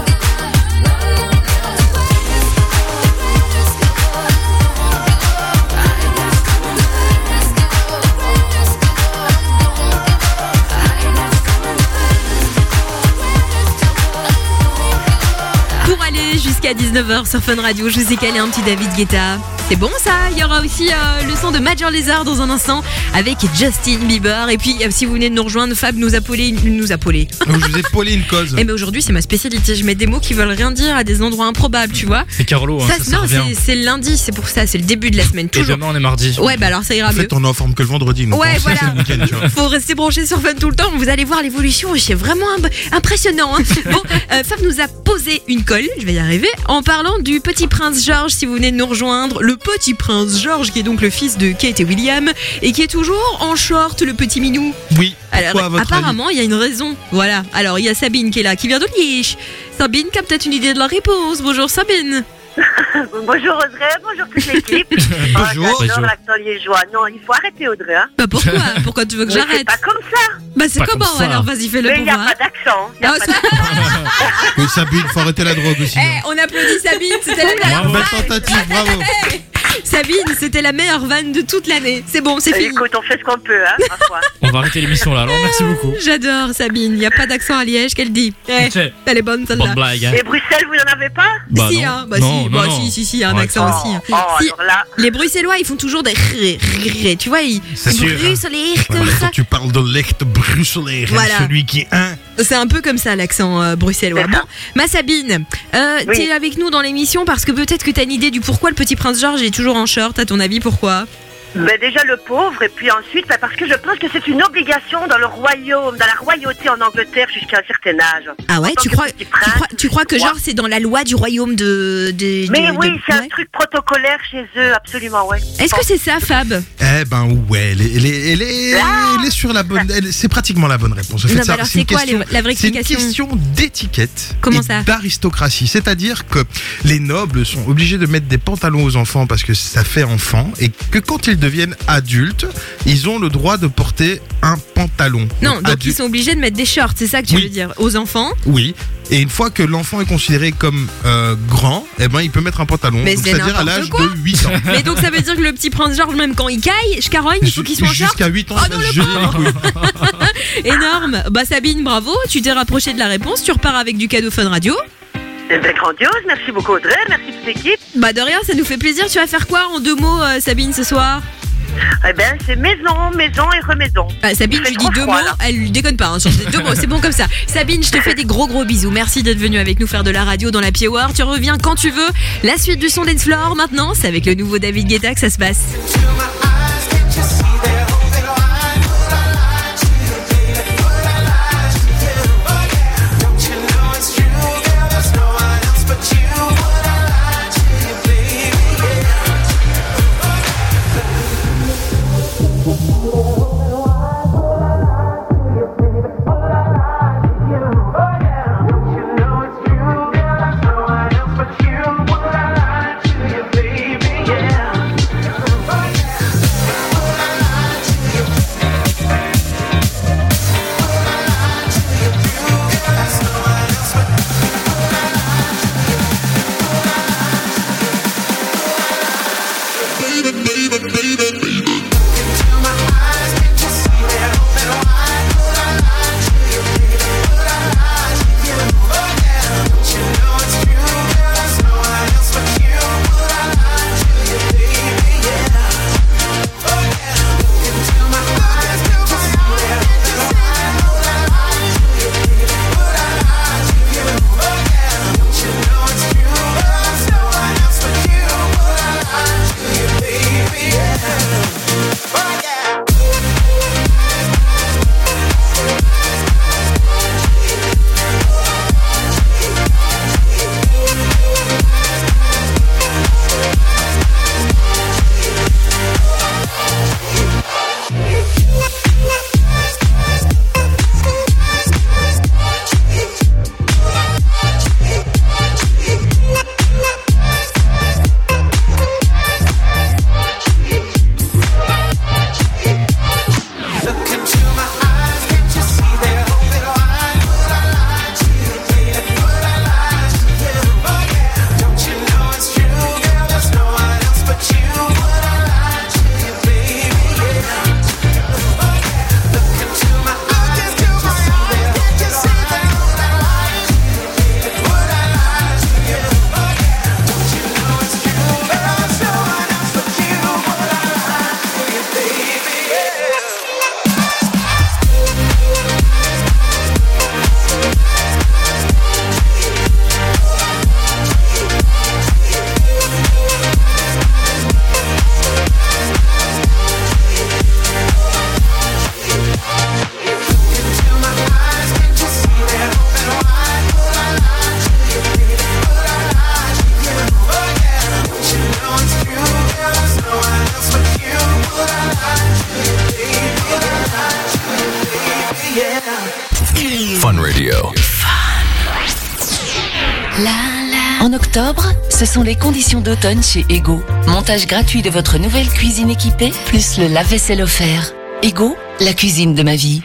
Pour aller jusqu'à dix-neuf heures sur Fun Radio, je vous ai calé un petit David Guetta. C'est bon ça. Il y aura aussi euh, le son de Major Lazer dans un instant avec Justin Bieber. Et puis euh, si vous venez de nous rejoindre, Fab nous a polé, une- nous a polé. Je vous ai polé une cause. Eh mais aujourd'hui c'est ma spécialité. Je mets des mots qui veulent rien dire à des endroits improbables, tu vois. C'est Carlo, hein, ça, ça non, revient. c'est, c'est le lundi, c'est pour ça, c'est le début de la semaine. Et Toujours. demain on est mardi. Ouais, bah alors ça ira En mieux. fait, on est en forme que le vendredi. Donc Ouais, on sait voilà. que c'est le week-end, tu vois. Faut rester branché sur Fun tout le temps. Vous allez voir l'évolution. C'est vraiment imp- impressionnant. Hein. Bon, euh, Fab nous a posé une colle. Je vais y arriver. En parlant du petit prince George, si vous venez de nous rejoindre, le petit prince George, qui est donc le fils de Kate et William, et qui est toujours en short, le petit minou. Oui. Alors, Pourquoi, à votre apparemment, il y a une raison. Voilà. Alors, il y a Sabine qui est là, qui vient de Liège. Sabine qui a peut-être une idée de la réponse. Bonjour Sabine. Bonjour Audrey, bonjour toute l'équipe. Bonjour. Oh, j'adore Bonjour. l'accent liégeois. Non, il faut arrêter Audrey. Hein. Bah pourquoi Pourquoi tu veux que Mais j'arrête c'est pas comme ça. Bah c'est Pas comment comme ça. alors Vas-y, fais-le Mais pour il n'y a moi. pas d'accent. Il y a Ah, pas ça- d'accent. Oui, Sabine, faut arrêter la drogue aussi. Eh, hein. on applaudit Sabine, c'était la meilleure Belle vanne. tentative, bravo. Eh, Sabine, c'était la meilleure vanne de toute l'année. C'est bon, c'est fini. Écoute, on fait ce qu'on peut, hein, ma foi. On va arrêter l'émission là, alors merci beaucoup. J'adore Sabine, il n'y a pas d'accent à Liège, qu'elle dit. Eh, C'est- elle est bonne celle-là. Bonne blague. Hein. Et Bruxelles, vous n'en avez pas? Bah si, non. hein, bah Non, si, non, bah non. si, si, si, il y a un Ouais, accent Oh, aussi. hein. oh, Si, alors là, les Bruxellois, ils font toujours des rrr, rrr, tu vois, ils, C'est ils sûr, hein. bruissent les rrr comme Voilà, ça. quand tu parles de l'echt bruxelaire, Voilà. celui qui est un. C'est un peu comme ça l'accent euh, bruxellois. Bon, ma Sabine, euh, Oui. t'es avec nous dans l'émission parce que peut-être que t'as une idée du pourquoi le petit prince George est toujours en short. À ton avis, pourquoi? ben déjà le pauvre, et puis ensuite, ben parce que je pense que c'est une obligation dans le royaume, dans la royauté en Angleterre jusqu'à un certain âge. Ah ouais, En tant tu que crois, petit tu prince, crois, tu crois que je genre c'est dans la loi du royaume de. de Mais de- oui, de- c'est ouais. un truc protocolaire chez eux, absolument, ouais. Est-ce que c'est ça, Fab? Eh ben ouais, elle est, elle est, elle est, Ah elle est sur la bonne. elle- C'est pratiquement la bonne réponse. En fait, Non, mais ça- alors c'est une c'est quoi question- les- la vraie C'est une explication? question d'étiquette. Comment et ça? D'aristocratie. C'est-à-dire que les nobles sont obligés de mettre des pantalons aux enfants parce que ça fait enfant, et que quand ils deviennent adultes, ils ont le droit de porter un pantalon. Non, donc adulte- ils sont obligés de mettre des shorts, c'est ça que tu Oui. veux dire, aux enfants. Oui. Et une fois que l'enfant est considéré comme euh, grand, eh ben il peut mettre un pantalon. Mais Donc, c'est c'est-à-dire à n'importe l'âge quoi. de huit ans. Mais donc ça veut dire que le petit prince George, même quand il caille, je carogne, il faut qu'il soit en short. Jusqu'à huit ans, Oh il non, va le se geler les couilles. Énorme. Bah Sabine, bravo, tu t'es rapproché de la réponse, tu repars avec du cadeau Fun Radio. Eh ben, grandiose, merci beaucoup Audrey, merci toute l'équipe. Bah de rien, ça nous fait plaisir. Tu vas faire quoi en deux mots, euh, Sabine, ce soir? Eh ben, c'est maison, maison et remaison. Ah, Sabine, Il fait tu dis trop deux froid, mots, là. elle déconne pas, hein, sur ces deux mots, c'est bon comme ça. Sabine, je te fais des gros gros bisous. Merci d'être venue avec nous faire de la radio dans la Hour. Tu reviens quand tu veux. La suite du son Dance Floor maintenant, c'est avec le nouveau David Guetta que ça se passe. Fun Radio. La, la. En octobre, ce sont les conditions d'automne chez Ego. Montage gratuit de votre nouvelle cuisine équipée, plus le lave-vaisselle offert. Ego, la cuisine de ma vie.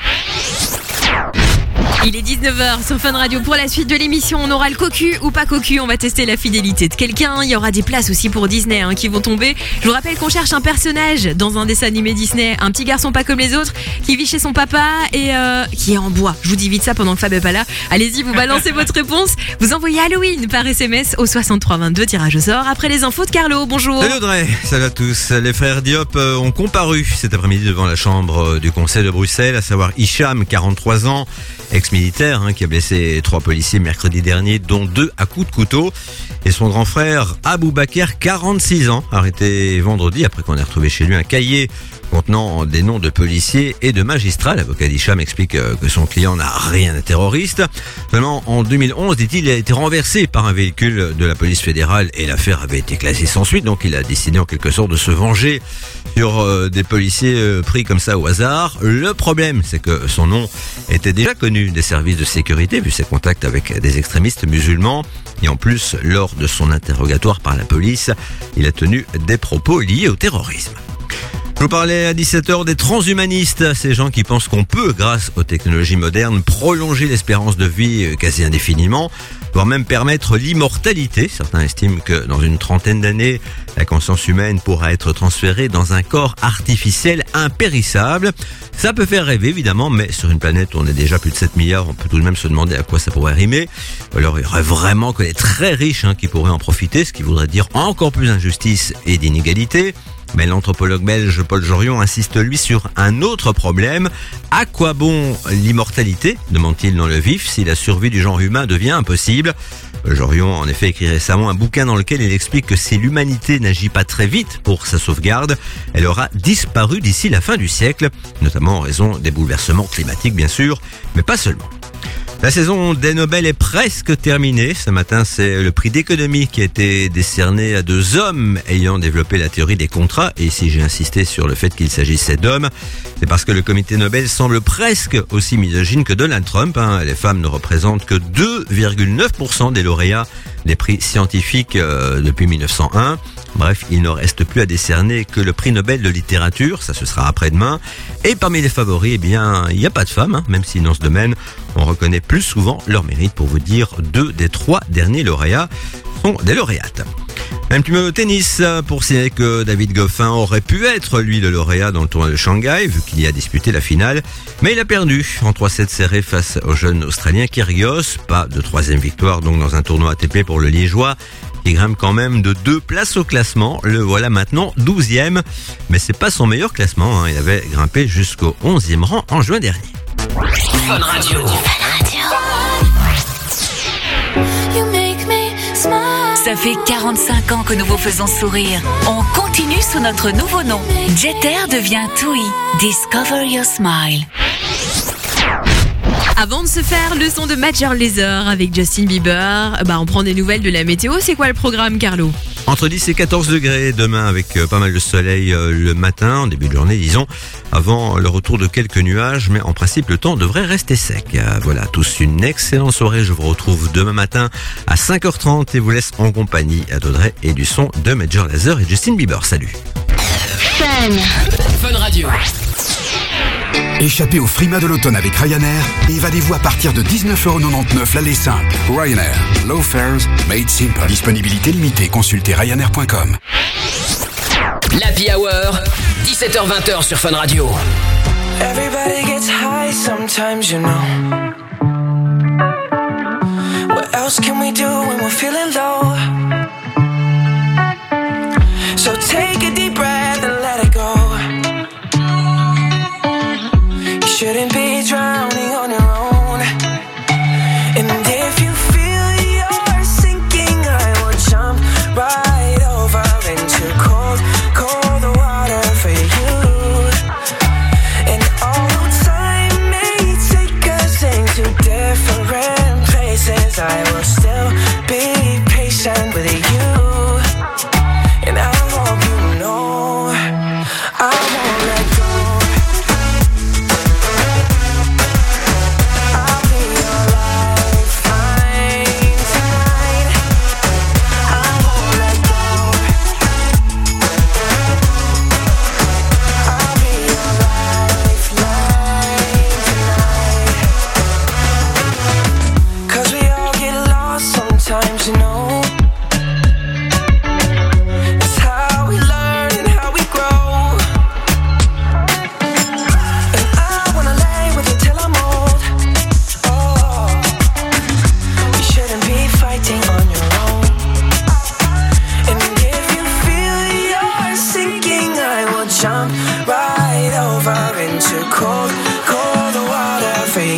Il est dix-neuf heures sur Fun Radio. Pour la suite de l'émission, on aura le cocu ou pas cocu. On va tester la fidélité de quelqu'un. Il y aura des places aussi pour Disney hein, qui vont tomber. Je vous rappelle qu'on cherche un personnage dans un dessin animé Disney. Un petit garçon pas comme les autres qui vit chez son papa et euh, qui est en bois. Je vous dis vite ça pendant que Fab est pas là. Allez-y, vous balancez votre réponse. Vous envoyez Halloween par S M S au soixante-trois vingt-deux. Tirage au sort après les infos de Carlo. Bonjour. Salut Audrey, salut à tous. Les frères Diop ont comparu cet après-midi devant la chambre du conseil de Bruxelles, à savoir Hicham, quarante-trois ans, ex-militaire hein, qui a blessé trois policiers mercredi dernier, dont deux à coups de couteau, et son grand frère Aboubaker, quarante-six ans, arrêté vendredi après qu'on ait retrouvé chez lui un cahier contenant des noms de policiers et de magistrats. L'avocat d'Hicham explique que son client n'a rien de terroriste. Seulement en deux mille onze, dit-il, il a été renversé par un véhicule de la police fédérale et l'affaire avait été classée sans suite, donc il a décidé en quelque sorte de se venger sur euh, des policiers euh, pris comme ça au hasard. Le problème, c'est que son nom était déjà connu des services de sécurité vu ses contacts avec des extrémistes musulmans. Et en plus, lors de son interrogatoire par la police, il a tenu des propos liés au terrorisme. Je vous parlais à dix-sept heures des transhumanistes, ces gens qui pensent qu'on peut, grâce aux technologies modernes, prolonger l'espérance de vie quasi indéfiniment, voire même permettre l'immortalité. Certains estiment que dans une trentaine d'années, la conscience humaine pourra être transférée dans un corps artificiel impérissable. Ça peut faire rêver évidemment, mais sur une planète où on est déjà plus de sept milliards, on peut tout de même se demander à quoi ça pourrait rimer. Alors il y aurait vraiment que les très riches hein, qui pourraient en profiter, ce qui voudrait dire encore plus d'injustice et d'inégalité. Mais l'anthropologue belge Paul Jorion insiste lui sur un autre problème. À quoi bon l'immortalité, demande-t-il dans le vif, si la survie du genre humain devient impossible? Jorion a en effet écrit récemment un bouquin dans lequel il explique que si l'humanité n'agit pas très vite pour sa sauvegarde, elle aura disparu d'ici la fin du siècle, notamment en raison des bouleversements climatiques bien sûr, mais pas seulement. La saison des Nobel est presque terminée. Ce matin, c'est le prix d'économie qui a été décerné à deux hommes ayant développé la théorie des contrats. Et si j'ai insisté sur le fait qu'il s'agissait d'hommes, c'est parce que le comité Nobel semble presque aussi misogyne que Donald Trump. Hein. Les femmes ne représentent que deux virgule neuf pour cent des lauréats des prix scientifiques euh, depuis mille neuf cent un. Bref, il ne reste plus à décerner que le prix Nobel de littérature, ça ce sera après-demain. Et parmi les favoris, eh bien, il n'y a pas de femmes, hein, même si dans ce domaine, on reconnaît plus souvent leur mérite. Pour vous dire, deux des trois derniers lauréats sont des lauréates. Un petit mot au tennis pour signaler que David Goffin aurait pu être lui le lauréat dans le tournoi de Shanghai vu qu'il y a disputé la finale, mais il a perdu en trois sept serrés face au jeune Australien Kyrgios. Pas de troisième victoire donc dans un tournoi A T P pour le Liégeois qui grimpe quand même de deux places au classement. Le voilà maintenant douzième, mais c'est pas son meilleur classement, hein. Il avait grimpé jusqu'au onzième rang en juin dernier. Fun Radio. Ça fait quarante-cinq ans que nous vous faisons sourire. On continue sous notre nouveau nom. Jeter devient Toui. Discover your smile. Avant de se faire le son de Major Lazer avec Justin Bieber, bah on prend des nouvelles de la météo. C'est quoi le programme, Carlo? Entre dix et quatorze degrés demain avec euh, pas mal de soleil euh, le matin, en début de journée disons, avant le retour de quelques nuages, mais en principe le temps devrait rester sec. Euh, voilà, tous une excellente soirée, je vous retrouve demain matin à cinq heures trente et vous laisse en compagnie d'Audrey et du son de Major Lazer et Justin Bieber. Salut. Fun. Fun Radio. Échappez au frima de l'automne avec Ryanair et évadez-vous à partir de dix-neuf euros quatre-vingt-dix-neuf l'aller simple. Ryanair. Low fares, made simple. Disponibilité limitée. Consultez ryanair point com. L'Happy Hour, dix-sept heures vingt sur Fun Radio. Everybody gets high sometimes, you know. What else can we do when we're feeling low? So take a deep breath and let it go. Shouldn't be drowning on your own. And if you feel you're sinking, I will jump right over into cold, cold water for you. And although time may take us into different places, I will still be patient with you. And I hope you know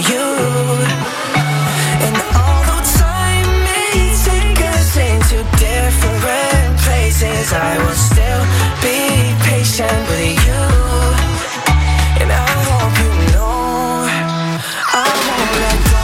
you. And although time may take us into different places, I will still be patient with you. And I hope you know I won't let go.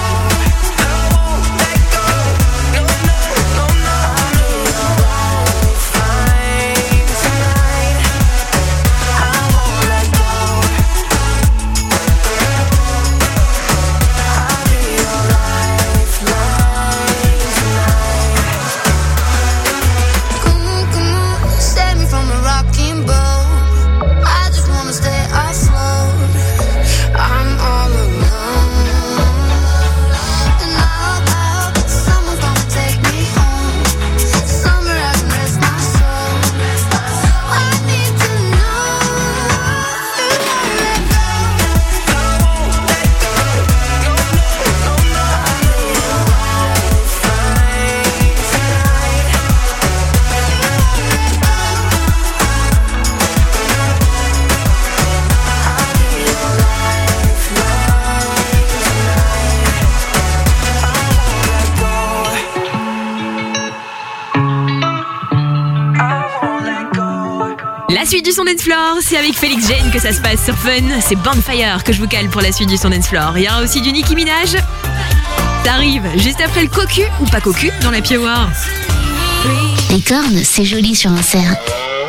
La suite du son Dance Floor, c'est avec Félix Jane que ça se passe sur Fun. C'est Bonfire que je vous cale pour la suite du son Dance Floor. Il y aura aussi du Nicki Minaj. Ça arrive juste après le cocu ou pas cocu dans la Hour. Les cornes, c'est joli sur un cerf.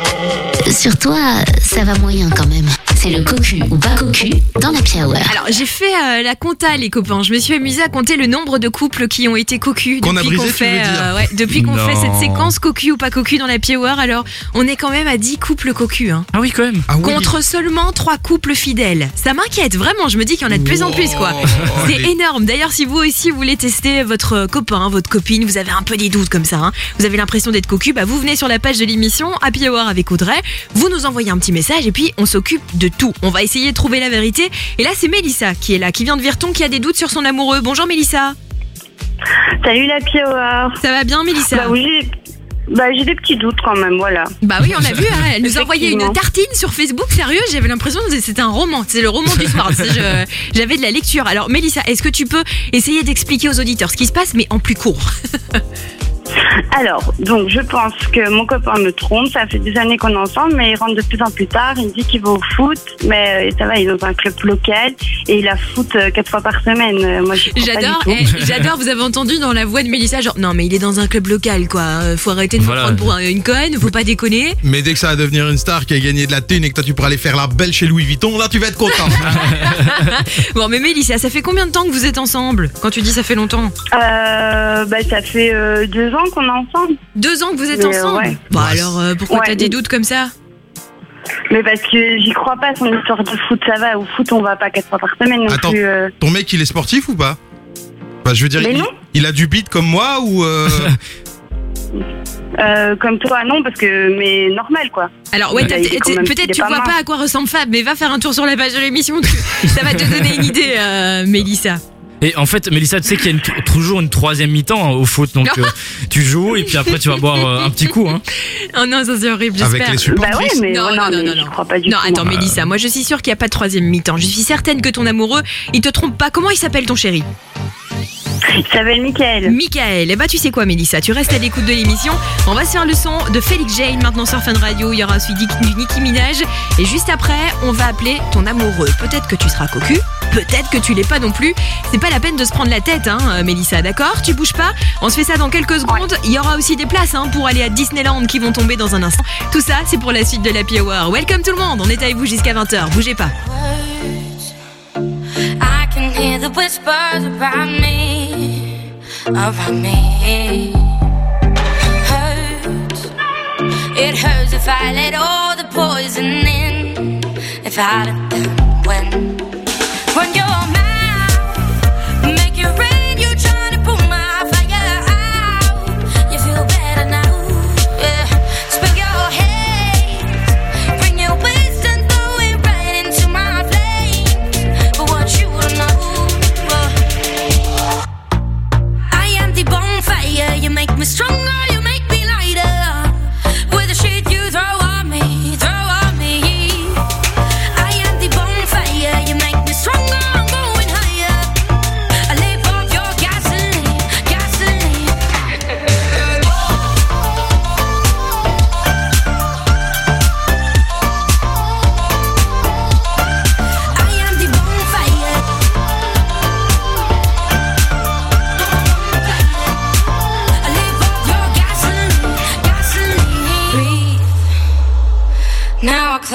Sur toi, ça va moyen quand même. C'est le cocu ou pas cocu dans la Hour. Alors, j'ai fait euh, la compta, les copains. Je me suis amusée à compter le nombre de couples qui ont été cocus Qu'on a depuis brisé, qu'on fait, tu veux dire euh, ouais, depuis qu'on Non. fait cette séquence cocu ou pas cocu dans la Hour. Alors, on est quand même à dix couples cocus. Hein. Ah oui, quand même. Ah oui. Contre seulement trois couples fidèles. Ça m'inquiète, vraiment. Je me dis qu'il y en a de plus en plus, quoi. Wow. C'est Les- énorme. D'ailleurs, si vous aussi voulez tester votre copain, votre copine, vous avez un peu des doutes comme ça, hein, vous avez l'impression d'être cocu, bah vous venez sur la page de l'émission Happy Hour avec Audrey, vous nous envoyez un petit message et puis on s'occupe de tout. On va essayer de trouver la vérité. Et là, c'est Mélissa qui est là, qui vient de Virton, qui a des doutes sur son amoureux. Bonjour Mélissa. Salut la Hour. Ça va bien Mélissa? Bah oui, j'ai bah, j'ai des petits doutes quand même, voilà. Bah oui, on l'a vu, hein, elle nous a envoyé une Effectivement. tartine sur Facebook, sérieux, j'avais l'impression que c'était un roman, c'est le roman du soir, c'est- je- j'avais de la lecture. Alors Mélissa, est-ce que tu peux essayer d'expliquer aux auditeurs ce qui se passe, mais en plus court? Alors, donc je pense que mon copain me trompe, ça fait des années qu'on est ensemble, mais il rentre de plus en plus tard, il me dit qu'il va au foot, mais euh, ça va, il est dans un club local et il a foot euh, quatre fois par semaine. Euh, Moi, j'y crois pas J'adore, du tout. eh, j'adore, vous avez entendu dans la voix de Mélissa, genre, non mais il est dans un club local quoi, Euh, faut arrêter de Voilà. me prendre pour un- une conne, faut pas déconner. Mais dès que ça va devenir une star qui a gagné de la thune et que toi tu pourras aller faire la belle chez Louis Vuitton, là tu vas être content. Bon mais Mélissa, ça fait combien de temps que vous êtes ensemble? Quand tu dis ça fait longtemps? Euh, bah, ça fait euh, deux ans qu'on est ensemble. Deux ans que vous êtes Mais, euh, ensemble? ouais. Bah alors euh, pourquoi Ouais. t'as des doutes comme ça? Mais parce que j'y crois pas, son histoire de foot, ça va. Au foot, on va pas quatre fois par semaine non Attends, plus. euh. ton mec il est sportif ou pas? Bah je veux dire, Mais il, non. il a du beat comme moi ou euh... Euh, comme toi, non, parce que, mais normal, quoi. Alors ouais, Il a- t'as- il est quand t'es- même- il peut-être est tu pas vois mince. pas à quoi ressemble Fab, mais va faire un tour sur la page de l'émission, tu- ça va te donner une idée, euh, Mélissa. Et en fait, Mélissa, tu sais qu'il y a une- toujours une troisième mi-temps hein, au foot, donc euh, tu joues et puis après tu vas boire euh, un petit coup. Hein. Oh non, ça c'est horrible, j'espère. Avec les supportrices. Bah ouais, mais non, non, non, non, mais non, j'y non. crois pas du Non, tout. attends, moi. Mélissa, moi je suis sûre qu'il n'y a pas de troisième mi-temps. Je suis certaine que ton amoureux, il te trompe pas. Comment il s'appelle ton chéri? Il s'appelle Mickaël. Michael. Eh bah, tu sais quoi, Mélissa, tu restes à l'écoute de l'émission. On va se faire le son de Félix Jane maintenant sur Fun Radio. Il y aura aussi du du Nicki Minaj. Et juste après, on va appeler ton amoureux. Peut-être que tu seras cocu, peut-être que tu l'es pas non plus. C'est pas la peine de se prendre la tête, hein, euh, Mélissa, d'accord? Tu bouges pas? On se fait ça dans quelques secondes. Il y aura aussi des places hein, pour aller à Disneyland qui vont tomber dans un instant. Tout ça, c'est pour la suite de l'Happy Hour. Welcome tout le monde, on est avec vous jusqu'à vingt heures. Bougez pas. I can hear the whispers around me, around me. Hurts. It hurts if I let all the poison in. If I let them win. Run your mouth, make it rain. You trying to pull my fire out. You feel better now, yeah. Spill your hate, bring your waste and throw it right into my flame. But what you don't know, uh, I am the bonfire. You make me stronger, you make me lighter. With the shit you throw on me, throw on me. I am the bonfire.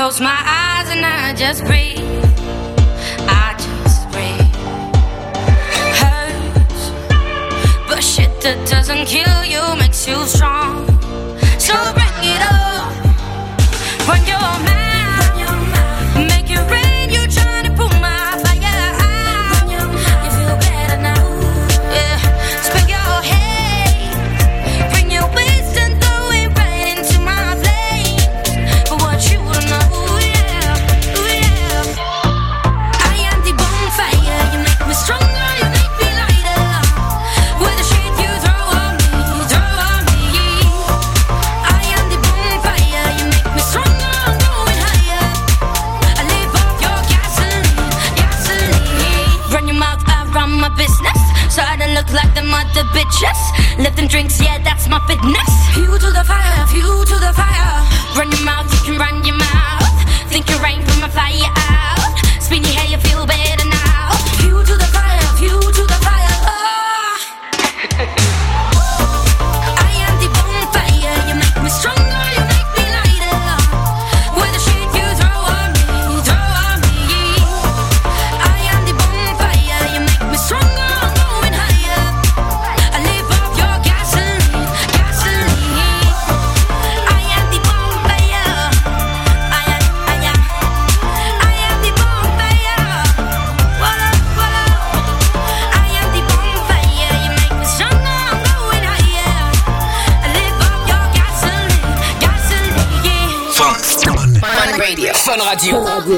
close my eyes and I just breathe. I just breathe. Hurts, but shit that doesn't kill you makes you strong. So bring it up. Run your mouth, make it rain. You trying to pull my fire out. You feel better now. Yeah, spin your head, bring your waist and throw it right into my flames. For what you don't know, yeah, ooh, yeah. I am the bonfire. You make me stronger, you make me lighter. With the shit you throw on me, throw on me. I am the bonfire. You make me stronger, I'm going higher. I live off your gasoline, gasoline. Run your mouth around my business, so I don't look like the mother bitches. Lift them drinks, yeah, that's my fitness. Fuel to the fire, fuel to the fire. Run your mouth, you can run your mouth. Think you rain from a fire out. Spin your hair, you feel better now. Fuel to the fire, fuel to the fire. Oh. I am the bonfire. You make me stronger, you make me lighter. With the shit you throw on me, throw on me. I am the bonfire. You make me stronger, I'm going higher. I live off your gasoline, gasoline. I am the bonfire. I am, I am, I am the bonfire. Voila, voila. I am the bonfire. You make me stronger, I'm going higher. I live off your gasoline, gasoline. Fun. Fun Radio. Fun Radio.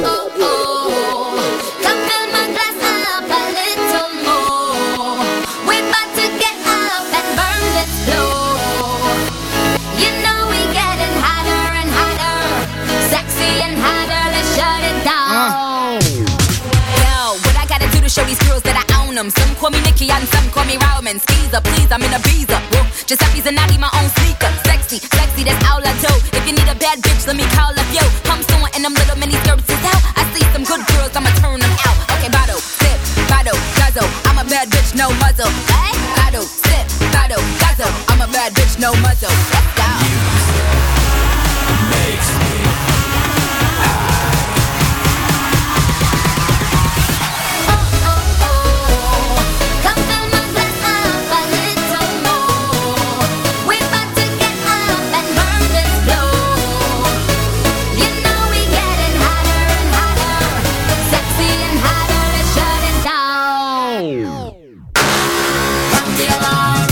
Come fill my glass up a little more. We're about to get up and burn this floor. You know we getting hotter and hotter, sexy and hotter. Let's shut it down. Yo, what I gotta do to show these girls that I own them? Some call me Nikki and some call me Roman. Skeezer, please, I'm in a visa. Whoa, Giuseppe's and Nadi, my own sneaker. Sexy, sexy, that's all I do. If you need a bad bitch, let me call up yo. I'm someone in them little mini skirts is out. I see some good girls, I'ma turn them out. Okay, bottle, sip, bottle, guzzle. I'm a bad bitch, no muzzle. Hey? Bottle, sip, bottle, guzzle. I'm a bad bitch, no muzzle. Let's go. Makes me Come fill my glass up a little more. We're about to get up and burn this floor. You know we getting hotter and hotter, sexy and hotter. Let's shut it down. From the alarm.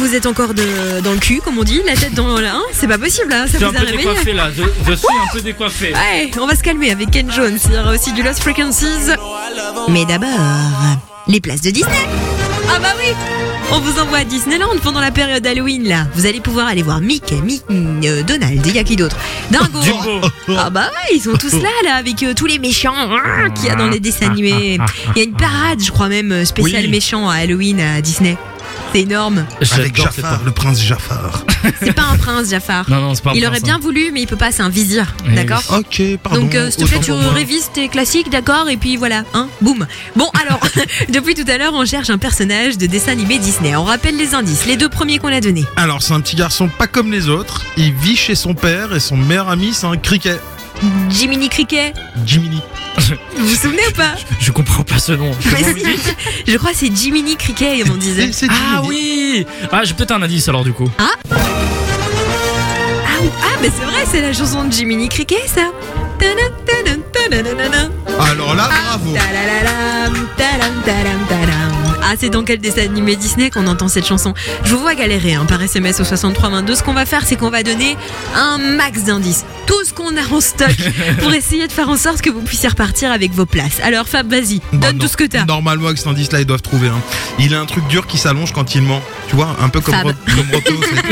vous êtes encore de, dans le cul, comme on dit, la tête dans le... Hein, c'est pas possible, là, ça Je suis vous un a peu réveillé. décoiffé là, je, je suis un peu décoiffé. Ouais, on va se calmer avec Ken Jones. Il y aura aussi du Lost Frequencies. Mais d'abord, les places de Disney. Ah bah oui, on vous envoie à Disneyland pendant la période Halloween là. Vous allez pouvoir aller voir Mickey, Mickey euh, Donald, il y a qui d'autre, Dingo. Ah bah ouais, ils sont tous là là avec euh, tous les méchants hein, qu'il y a dans les dessins animés. Il y a une parade, je crois même spéciale Oui. méchant à Halloween à Disney. C'est énorme. Avec Jafar, le prince Jafar. C'est pas un prince Jafar. Non, non, c'est pas un Il prince, aurait bien hein. voulu, mais il peut pas, c'est un vizir, Eh d'accord. oui. Ok, pardon. Donc euh, s'il te plaît, autant tu pour moi. révises tes classiques, d'accord, et puis voilà, hein, boum. Bon alors, depuis tout à l'heure, on cherche un personnage de dessin animé Disney. On rappelle les indices, les deux premiers qu'on a donnés. Alors, c'est un petit garçon pas comme les autres. Il vit chez son père et son meilleur ami, c'est un criquet. Jiminy Cricket. Jiminy. Vous vous souvenez ou pas? Je comprends pas ce nom. Mais si, je crois que c'est Jiminy Cricket, on disait. Ah oui. Ah, j'ai peut-être un indice alors du coup. Ah Ah, oui. Ah, mais c'est vrai, c'est la chanson de Jiminy Cricket, ça. Tadam, tadam, tadam, tadam. Alors là, bravo. Tadadam, tadam, tadam, tadam. Ah, c'est dans quel dessin animé Disney qu'on entend cette chanson? Je vous vois galérer hein, par S M S au soixante-trois vingt-deux. Ce qu'on va faire, c'est qu'on va donner un max d'indices. Tout ce qu'on a en stock pour essayer de faire en sorte que vous puissiez repartir avec vos places. Alors Fab, vas-y, donne Bah, tout non. ce que t'as. Normalement, avec cet indice-là, ils doivent trouver. Hein. Il a un truc dur qui s'allonge quand il ment. Tu vois, un peu comme, Fab. Ro- comme Roto.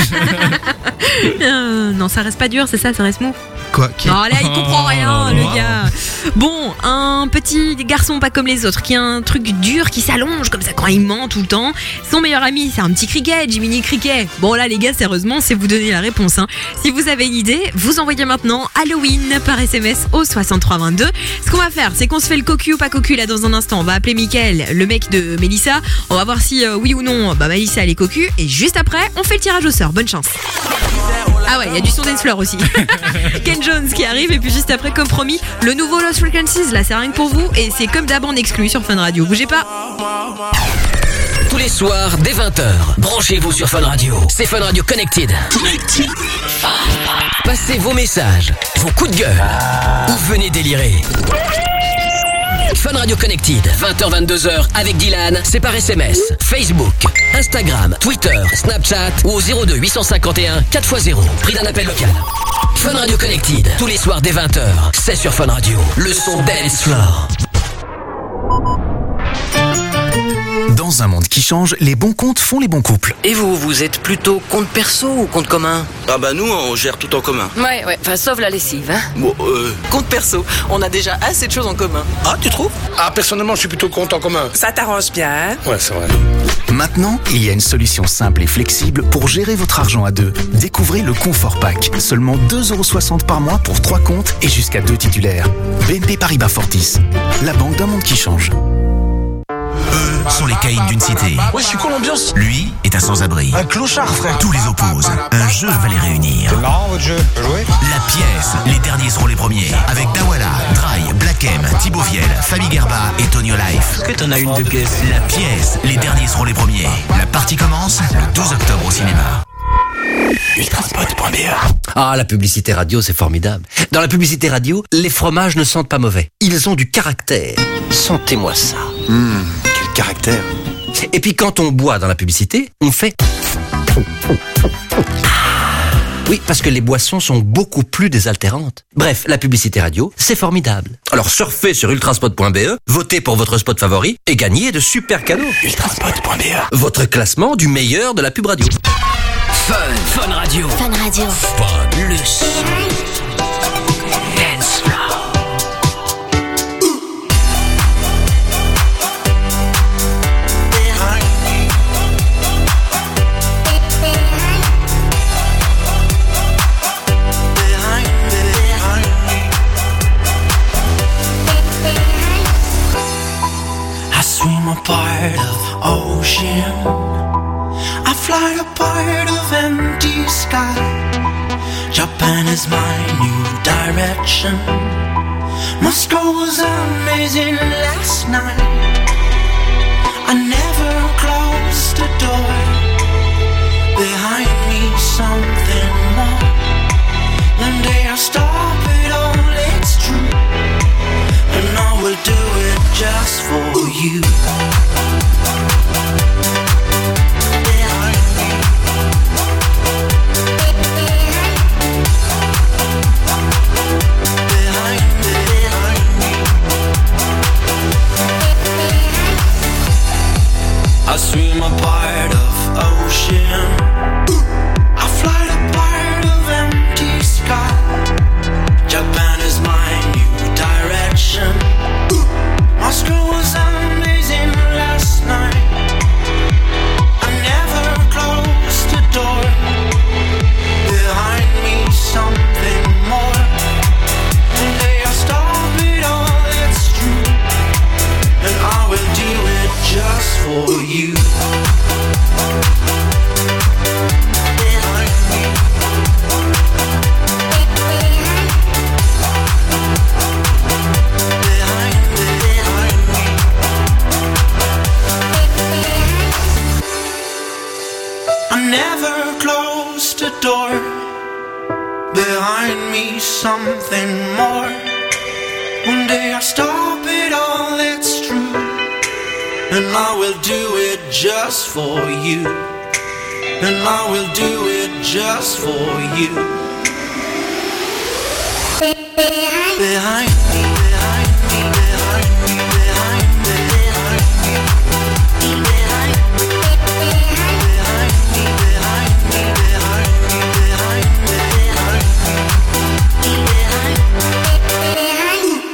Euh, non, ça reste pas dur, c'est ça, ça reste mou. Quoi qui... Non, là, il comprend rien, Oh, le wow. gars. Bon, un petit garçon pas comme les autres, qui a un truc dur qui s'allonge comme ça quand il ment tout le temps. Son meilleur ami, c'est un petit cricket, Jiminy Cricket. Bon, là, les gars, sérieusement, c'est vous donner la réponse. Hein. Si vous avez une idée, vous envoyez maintenant Halloween par S M S au soixante-trois vingt-deux. Ce qu'on va faire, c'est qu'on se fait le cocu ou pas cocu là dans un instant. On va appeler Mickaël, le mec de Mélissa. On va voir si euh, oui ou non, bah Mélissa elle est cocu. Et juste après, on fait le tirage au sort. Bonne chance. Ah ouais, il y a du son dance floor aussi. Ken Jones qui arrive et puis juste après, comme promis, le nouveau Lost Frequencies, là c'est rien que pour vous et c'est comme d'hab en exclu sur Fun Radio. Bougez pas. Tous les soirs, dès vingt heures, branchez-vous sur Fun Radio. C'est Fun Radio Connected. Passez vos messages, vos coups de gueule, ou venez délirer. Fun Radio Connected, vingt heures vingt-deux heures avec Dylan, c'est par S M S, Facebook, Instagram, Twitter, Snapchat ou au zéro deux huit cent cinquante et un quatre fois zéro. Prix d'un appel local. Fun Radio Connected, tous les soirs dès vingt heures, c'est sur Fun Radio. Le son dance floor. Dans un monde qui change, les bons comptes font les bons couples. Et vous, vous êtes plutôt compte perso ou compte commun? Ah bah nous, on gère tout en commun. Ouais, ouais, enfin, sauf la lessive, hein. Bon, euh... Compte perso, on a déjà assez de choses en commun. Ah, tu trouves? Ah, personnellement, je suis plutôt compte en commun. Ça t'arrange bien, hein. Ouais, c'est vrai. Maintenant, il y a une solution simple et flexible pour gérer votre argent à deux. Découvrez le Confort Pack. Seulement deux euros soixante par mois pour trois comptes et jusqu'à deux titulaires. B N P Paribas Fortis, la banque d'un monde qui change. Eux sont les caïds d'une cité. Ouais, je suis con l'ambiance. Lui est un sans-abri. Un clochard, frère. Tous les opposent. Un jeu va les réunir. C'est marrant votre jeu. Jouer. La pièce. Les derniers seront les premiers. Avec Dawala, Dry, Black M, Thibaut Viel, Fabi Gerba et Tonio Life. Est-ce que t'en as une de pièce? La pièce. Les derniers seront les premiers. La partie commence le douze octobre au cinéma. ultraspot point b e. Ah, la publicité radio, c'est formidable. Dans la publicité radio, les fromages ne sentent pas mauvais. Ils ont du caractère. Sentez-moi ça. Mmh, quel caractère. Et puis quand on boit dans la publicité, on fait... Oui, parce que les boissons sont beaucoup plus désaltérantes. Bref, la publicité radio, c'est formidable. Alors surfez sur ultraspot point b e, votez pour votre spot favori et gagnez de super cadeaux. ultraspot point b e. Votre classement du meilleur de la pub radio. Fun, Fun Radio. Fun Radio. Fun, le son. Dance floor. I swim a part of ocean. I fly a part of empty sky. Japan is my new direction. Moscow was amazing last night. I never closed the door. Behind me something more. One day I'll stop it all, it's true. And I will do it just for you. Behind me. never closed the door. Behind me something more. One day I'll stop it all, it's true. And I will do it just for you. And I will do it just for you. Behind me, behind me, behind me, behind me, behind me, behind me, behind me, behind me, behind me, behind me, behind me, behind me, behind me.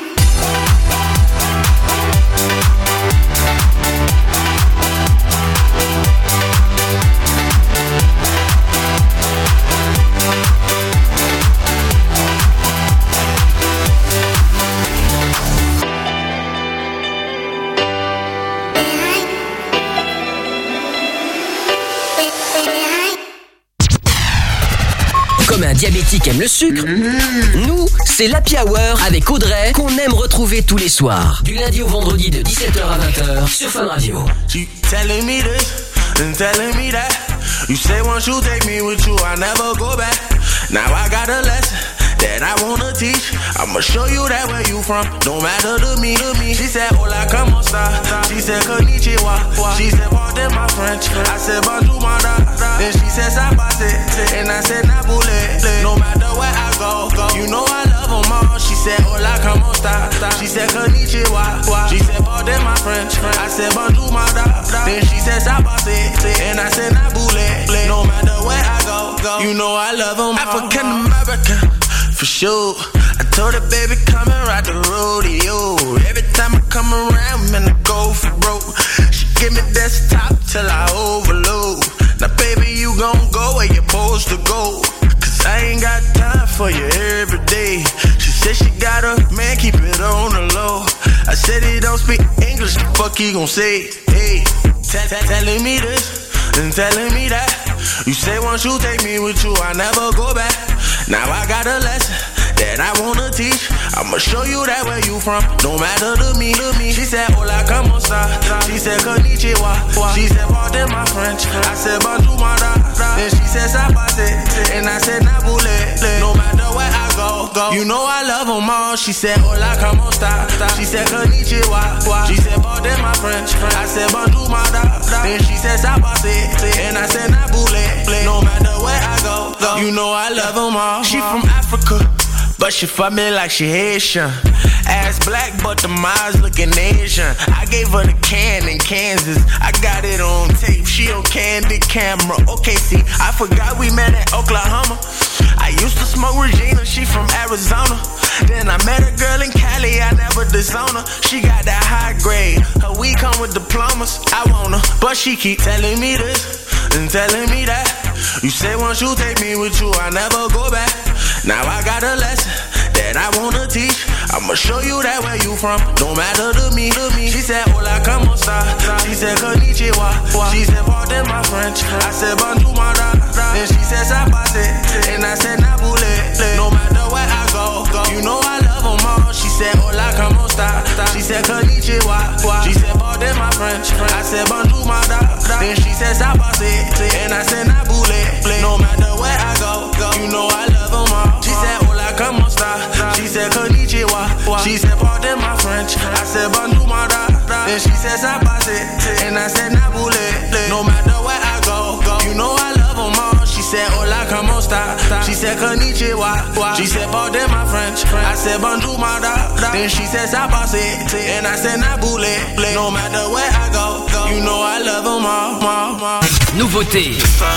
Comme un diabétique aime le sucre, nous, c'est l'Happy Hour avec Audrey qu'on aime retrouver tous les soirs. Du lundi au vendredi de dix-sept heures à vingt heures sur Fun Radio. You telling me this and telling me that. You say once you take me with you, I never go back. Now I got a lesson that I wanna teach. I'ma show you that where you from, don't matter to me, to me. She said, hola, como esta? She said, konnichiwa. She said, pardon my French. I said, bonjour, my da. Then she said, sabase. And I said, nabule. No matter where I go, go. You know I love them all. She said, hola, como esta? She said, konnichiwa. She said, pardon my French. I said, bonjour, my da. Then she said, sabase. And I said, nabule. No matter where I go, go. You know I love them all. African American. For sure, I told her, baby, come and ride the rodeo. Every time I come around, man, I go for broke. She give me desktop till I overload. Now, baby, you gon' go where you're supposed to go. Cause I ain't got time for you every day. She said she got a man, keep it on the low. I said he don't speak English, the fuck he gon' say? Hey, t- t- telling me this and telling me that. You say once you take me with you, I never go back. Now I got a lesson that I wanna teach. I'ma show you that where you from, don't matter to me, to me. She said, hola, como esta? She said, konnichiwa. She said, pardon my French. I said, bonjour, my da. Then she said, sabase. And I said, nabule. No matter where I go, go. You know I love them all. She said, hola, como esta? She said, konnichiwa. She said, pardon my French. I said, bonjour, my da. Then she said, sabase. And I said, nabule. No matter where I go, go. You know I love them all. She from Africa, but she fuck me like she Haitian. Ass black, but the eyes looking Asian. I gave her the can in Kansas. I got it on tape. She on candid camera. Okay, see, I forgot we met in Oklahoma. I used to smoke Regina. She from Arizona. Then I met a girl in Cali. I never disown her. She got that high grade. Her weed come with diplomas. I want her, but she keep telling me this and telling me that. You say once you take me with you, I never go back. Now I got a lesson that I wanna teach. I'ma show you that where you from, don't matter to me, to me. She said, hola, como esta? She said, konnichiwa. She said, pardon my French. I said, bonjour, my da. Then she said, sabase. And I said, nabule. No matter where I go, go. You know I love them all. She said, hola, como esta? She said, konnichiwa. She said, pardon my French. I said, bonjour, my da. Then she said, sabase. And I said, nabule. No matter where I go, go. You know I love them all. She said, hola, como esta? She said, konnichiwa. She said, pardon my French. I said, bonjour, my da. Then she said, sabase. And I said, nabule. No matter where I go, go. You know I love them all. She said, hola, como esta? She said, konnichiwa. She said, pardon my French. I said, bonjour, my da. Then she said, sabase. And I said, nabule. No matter where I go, go. You know I love them all. Nouveauté,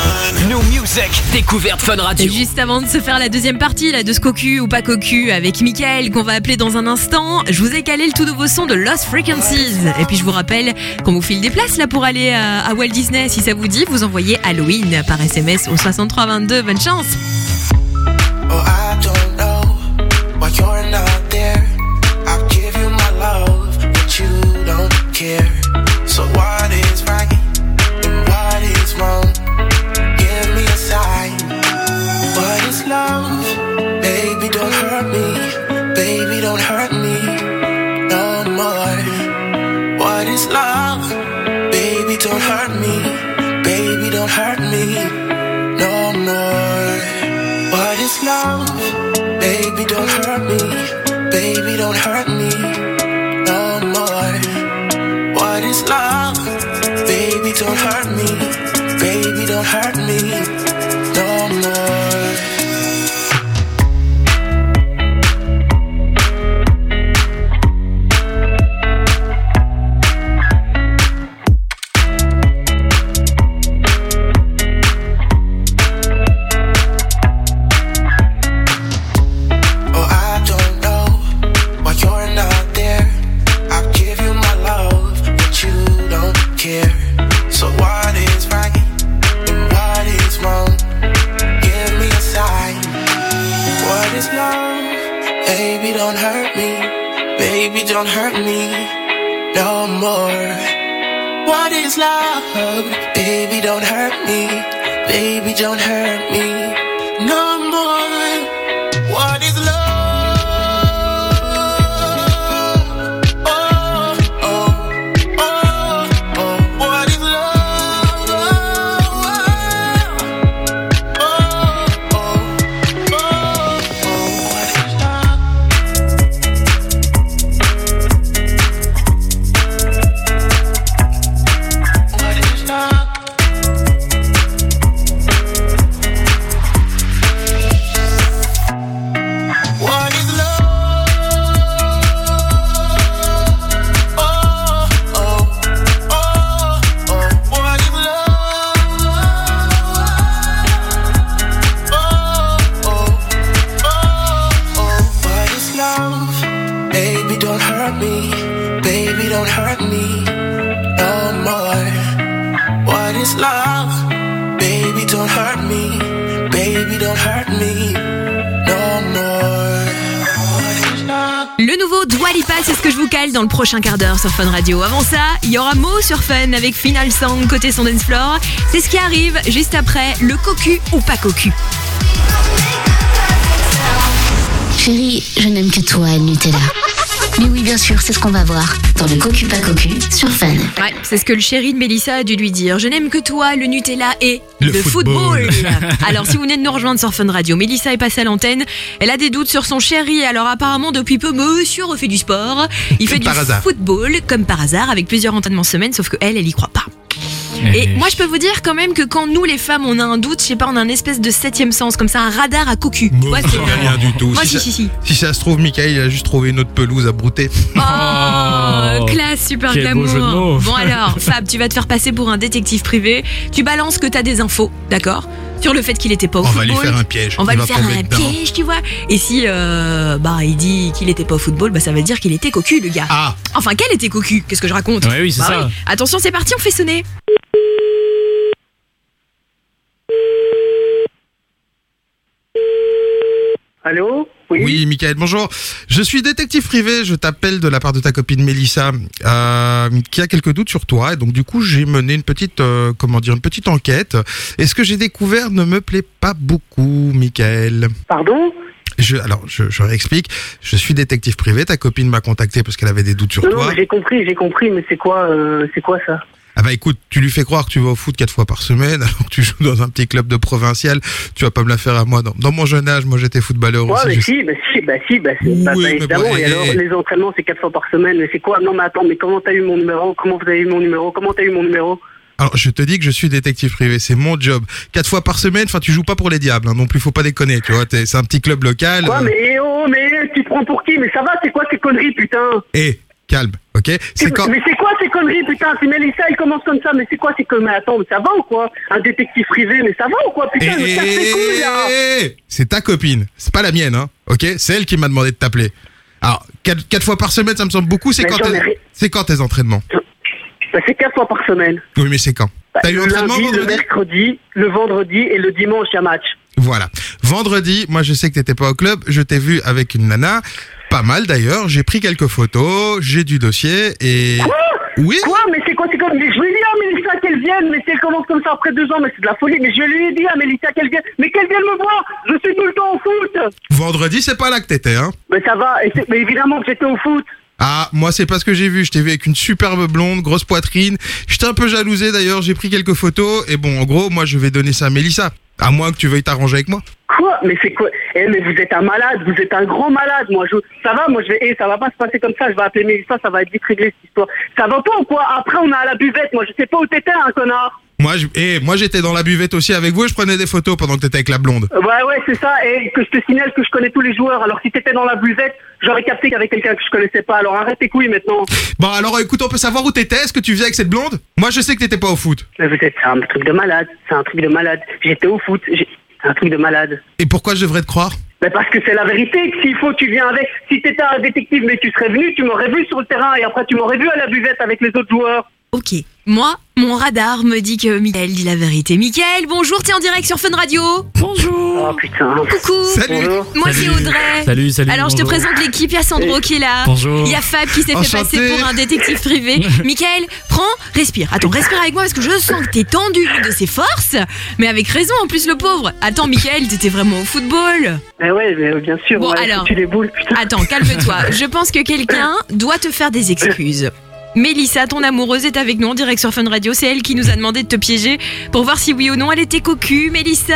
New Music, découverte Fun Radio. Et juste avant de se faire la deuxième partie là, de ce cocu ou pas cocu avec Mickaël qu'on va appeler dans un instant, je vous ai calé le tout nouveau son de Lost Frequencies. Et puis je vous rappelle qu'on vous file des places là pour aller à, à Walt Disney. Si ça vous dit, vous envoyez Halloween par S M S au soixante-trois vingt-deux. Bonne chance. Oh, I don't know why you're not there. I'll give you my love, but you don't care. So what is right? What is wrong? Give me a sign. What is love? Baby, don't hurt me. Baby, don't hurt me no more. What is love? Baby, don't hurt me. Baby, don't hurt me Baby, don't hurt me no more. What is love? Baby, don't hurt me. Baby, don't hurt me no more. Don't hurt me, baby, don't hurt me no more. What is love? Baby, don't hurt me, baby, don't hurt me no more. What is love? Oh, oh, oh, oh. What is love? Oh, oh, oh, oh. What is love? Le nouveau Dua Lipa, c'est ce que je vous cale dans le prochain quart d'heure sur Fun Radio. Avant ça, il y aura Mo sur Fun avec Final Song côté son dance floor. C'est ce qui arrive juste après le cocu ou pas cocu. Chérie, je n'aime que toi et le Nutella. Mais oui, bien sûr, c'est ce qu'on va voir dans le cocu pas cocu sur Fun. Ouais, c'est ce que le chéri de Mélissa a dû lui dire. Je n'aime que toi, le Nutella et le, le football. football. Alors, si vous venez de nous rejoindre sur Fun Radio, Mélissa est passée à l'antenne. Elle a des doutes sur son chéri. Alors, apparemment, depuis peu, monsieur refait du sport. Il comme fait du hasard. football, comme par hasard, avec plusieurs entraînements semaine, sauf que elle, elle y croit pas. Et moi, je peux vous dire quand même que quand nous, les femmes, on a un doute, je sais pas, on a un espèce de septième sens, comme ça, un radar à cocu. Bon, Ouais, c'est rien du tout. Moi, si, si, ça, si, si. si ça se trouve, Mickaël, il a juste trouvé une autre pelouse à brouter. Oh, classe, super Quel glamour. beau jeu de mots. Bon alors, Fab, tu vas te faire passer pour un détective privé. Tu balances que t'as des infos, d'accord, sur le fait qu'il était pas au On football. va lui faire un piège. On va Il lui va faire tomber un dedans. piège, tu vois. Et si euh, bah il dit qu'il était pas au football, bah ça veut dire qu'il était cocu, le gars. Ah. Enfin, qu'elle était cocu. Qu'est-ce que je raconte? Ouais, oui, c'est Bah ça. Attention, c'est parti, on fait sonner. Allô? Oui, Mickaël, bonjour. Je suis détective privé, je t'appelle de la part de ta copine Mélissa, euh, qui a quelques doutes sur toi. Et donc, du coup, j'ai mené une petite, euh, comment dire, une petite enquête. Et ce que j'ai découvert ne me plaît pas beaucoup, Mickaël. Pardon? Je, alors, je, je réexplique. Je suis détective privé. Ta copine m'a contacté parce qu'elle avait des doutes sur Non, toi. non, j'ai compris, j'ai compris, mais c'est quoi, euh, c'est quoi ça? Ah bah écoute, tu lui fais croire que tu vas au foot quatre fois par semaine alors que tu joues dans un petit club de provincial. Tu vas pas me la faire à moi. Dans, dans mon jeune âge, moi j'étais footballeur Ouais, aussi. mais je- si, bah si, bah si, bah, c'est- Oui, bah, bah, mais évidemment. bon, et et- alors, et- les entraînements, c'est quatre fois par semaine. Mais c'est quoi? Non, mais attends, mais comment t'as eu mon numéro? Comment vous avez eu mon numéro? Comment t'as eu mon numéro? Alors, je te dis que je suis détective privé, c'est mon job. Quatre fois par semaine, enfin, tu joues pas pour les diables, hein, non plus, faut pas déconner, tu vois. t'es- C'est un petit club local. Quoi, euh, mais eh oh, mais tu te prends pour qui? Mais ça va, c'est quoi ces conneries, putain? Eh, calme, ok. C'est quand. Mais c'est quoi ces conneries, putain? Si Mélissa, elle commence comme ça, mais c'est quoi ces conneries? Mais attends, mais ça va ou quoi? Un détective privé, mais ça va ou quoi? Putain, Eh, me casse les couilles, là! eh, c'est ta copine, c'est pas la mienne, hein, ok. C'est elle qui m'a demandé de t'appeler. Alors, quatre, quatre fois par semaine, ça me semble beaucoup. C'est Mais quand, j'en ai tes- ri- c'est quand tes entraînements? Bah, c'est quatre fois par semaine. Oui, mais c'est quand? Bah, T'as eu le entraînement lundi, le vendredi? mercredi, le vendredi et le dimanche, il y a match. Voilà. Vendredi, moi je sais que t'étais pas au club, je t'ai vu avec une nana, pas mal d'ailleurs, j'ai pris quelques photos, j'ai du dossier et... Quoi? Oui? Quoi? Mais c'est quoi? C'est comme... Mais je lui ai dit à Mélissa qu'elle vienne, mais si elle commence comme ça après deux ans, mais c'est de la folie. Mais je lui ai dit à Mélissa qu'elle vienne, mais qu'elle vienne me voir! Je suis tout le temps au foot! Vendredi, c'est pas là que t'étais, hein? Mais ça va, et c'est- mais évidemment que j'étais au foot! Ah, moi c'est pas ce que j'ai vu, je t'ai vu avec une superbe blonde, grosse poitrine, j'étais un peu jalousé d'ailleurs, j'ai pris quelques photos, et bon, en gros, moi je vais donner ça à Mélissa, à moins que tu veuilles t'arranger avec moi. Quoi? Mais c'est quoi? Eh, mais vous êtes un malade, vous êtes un grand malade. Moi, je, ça va, moi, je vais, eh, ça va pas se passer comme ça. Je vais appeler Mélissa, ça va être vite réglé cette histoire. Ça va pas ou quoi? Après, on est à la buvette. Moi, je sais pas où t'étais, hein, connard. Moi, je, eh, moi, j'étais dans la buvette aussi avec vous et je prenais des photos pendant que t'étais avec la blonde. Ouais, ouais, c'est ça. Et que je te signale que je connais tous les joueurs. Alors, si t'étais dans la buvette, j'aurais capté qu'il y avait quelqu'un que je connaissais pas. Alors, arrête tes couilles maintenant. Bon, alors, écoute, on peut savoir où t'étais? Est-ce que tu faisais avec cette blonde? Moi, je sais que t'étais pas au foot. Mais vous êtes, c'est un truc de malade. C'est un truc de malade. J'étais au foot. J'ai... C'est un truc de malade. Et pourquoi je devrais te croire? Ben parce que c'est la vérité. S'il faut, tu viens avec. Si t'étais un détective, mais tu serais venu, tu m'aurais vu sur le terrain et après tu m'aurais vu à la buvette avec les autres joueurs. Ok. Moi, mon radar me dit que Mickaël dit la vérité. Mickaël, bonjour, t'es en direct sur Fun Radio. Bonjour. Oh putain. Coucou. Salut. Moi, Salut. c'est Audrey. Salut, salut. Alors, je te bonjour. présente l'équipe. Il y a Sandro qui est là. Bonjour. Il y a Fab qui s'est fait Enchanté. passer pour un détective privé. Mickaël, prends, respire. Attends, respire avec moi parce que je sens que t'es tendu de ses forces. Mais avec raison, en plus, le pauvre. Attends, Mickaël, t'étais vraiment au football. Eh ouais, mais bien sûr. Bon, ouais, alors. Tu les boules, putain. Attends, calme-toi. Je pense que quelqu'un doit te faire des excuses. Mélissa, ton amoureuse, est avec nous en direct sur Fun Radio. C'est elle qui nous a demandé de te piéger pour voir si oui ou non elle était cocu. Mélissa,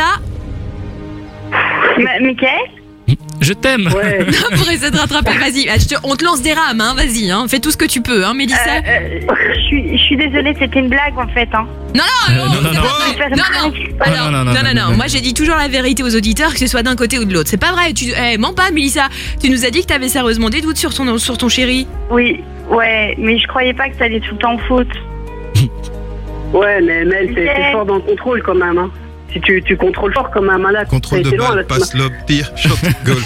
Ma- Mickaël? Je t'aime. Ouais. pour essayer de rattraper, vas-y. Ah, je te- on te lance des rames, hein. Vas-y, hein. Fais tout ce que tu peux, hein, Mélissa. Euh, euh, je suis, je suis désolée, c'était une blague en fait. Hein. Non, non, Euh, non, non, non. Faire une non, non. blague. Alors, non, non, non, non, non, non, non. non. Moi, j'ai dit toujours la vérité aux auditeurs, que ce soit d'un côté ou de l'autre. C'est pas vrai. Tu, eh, mens pas, Mélissa. Tu nous as dit que t'avais sérieusement des doutes sur ton, sur ton chéri. Oui, ouais, mais je croyais pas que t'allais tout le temps au foot. Ouais, mais Mel, t'es Mickaël. t'es fort dans le contrôle quand même. Hein. Si tu, tu contrôles fort comme un malade. Contrôle T'as de été loin, balle, là, tu passe, lob, tir, shot, goal.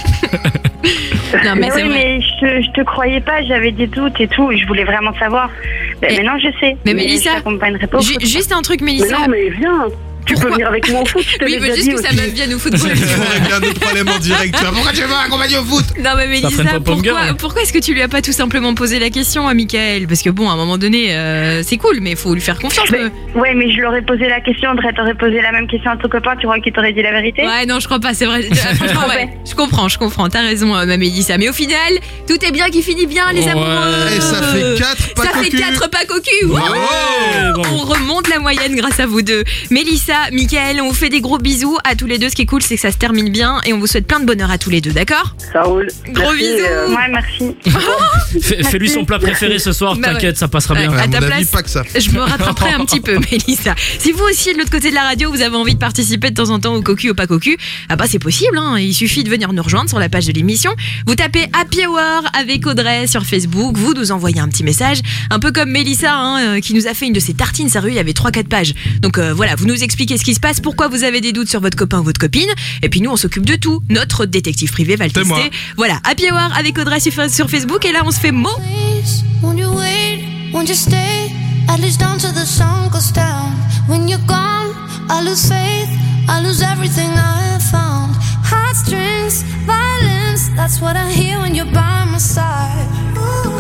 Non, mais Mais c'est oui, vrai. mais je te, je te croyais pas, j'avais des doutes et tout, et je voulais vraiment savoir. Ben, Et- maintenant je sais. Mais Mélissa, je t'accompagnerai pas au Ju- foot. juste un truc, m'as- Mais Mélissa. non, mais viens. Tu peux Pourquoi venir avec moi au foot, je te Oui, l'ai mais déjà juste dit que ça aussi. me vienne au football. Il y a un autre problème en direct. Tu vois, pourquoi tu veux accompagner au foot? Non mais Ça freine Mélissa, pas pour me pourquoi, garer. pourquoi est-ce que tu lui as pas tout simplement posé la question à Mickaël? Parce que bon, à un moment donné, euh, c'est cool, mais il faut lui faire confiance. Mais- euh. Ouais, mais je leur ai posé la question, André t'aurais posé la même question à ton copain, tu crois qu'il t'aurait dit la vérité? Ouais, non, je crois pas, c'est vrai. Euh, franchement, ouais, je comprends, je comprends. T'as raison, euh, ma Mélissa. Mais au final, tout est bien qui finit bien, les Ouais. amoureux. Et ça fait quatre pas Ça fait cocu. quatre pas cocu. Bravo. Wouhou. Bravo. On remonte la moyenne grâce à vous deux. Mélissa, Mickaël, on vous fait des gros bisous à tous les deux. Ce qui est cool, c'est que ça se termine bien et on vous souhaite plein de bonheur à tous les deux, d'accord? Ça roule. Gros Merci, bisous. euh, Ouais, merci. Fais- Fais-lui son plat préféré ce soir, Bah ouais. t'inquiète, ça passera Ouais. bien. À À ta mon place, avis, pas que ça. je me rattraperai un petit peu, Mélissa. Si vous aussi, de l'autre côté de la radio, vous avez envie de participer de temps en temps au cocu ou pas cocu, ah bah c'est possible, hein. Il suffit de venir nous rejoindre sur la page de l'émission. Vous tapez Happy Hour avec Audrey sur Facebook, vous nous envoyez un petit message, un peu comme Mélissa, hein, euh, qui nous a fait une de ses tartines, sérieux, il y avait trois quatre pages. Donc euh, voilà, vous nous expliquez ce qui se passe, pourquoi vous avez des doutes sur votre copain ou votre copine, et puis nous on s'occupe de tout. Notre détective privé va le C'est moi. tester. Voilà, Happy Hour avec Audrey sur sur Facebook, et là on se fait mot. Please, won't you wait? Won't you stay? At least until the sun goes down. When you're gone, I lose faith. I lose everything I have found. Heartstrings, violence. That's what I hear when you're by my side. Ooh.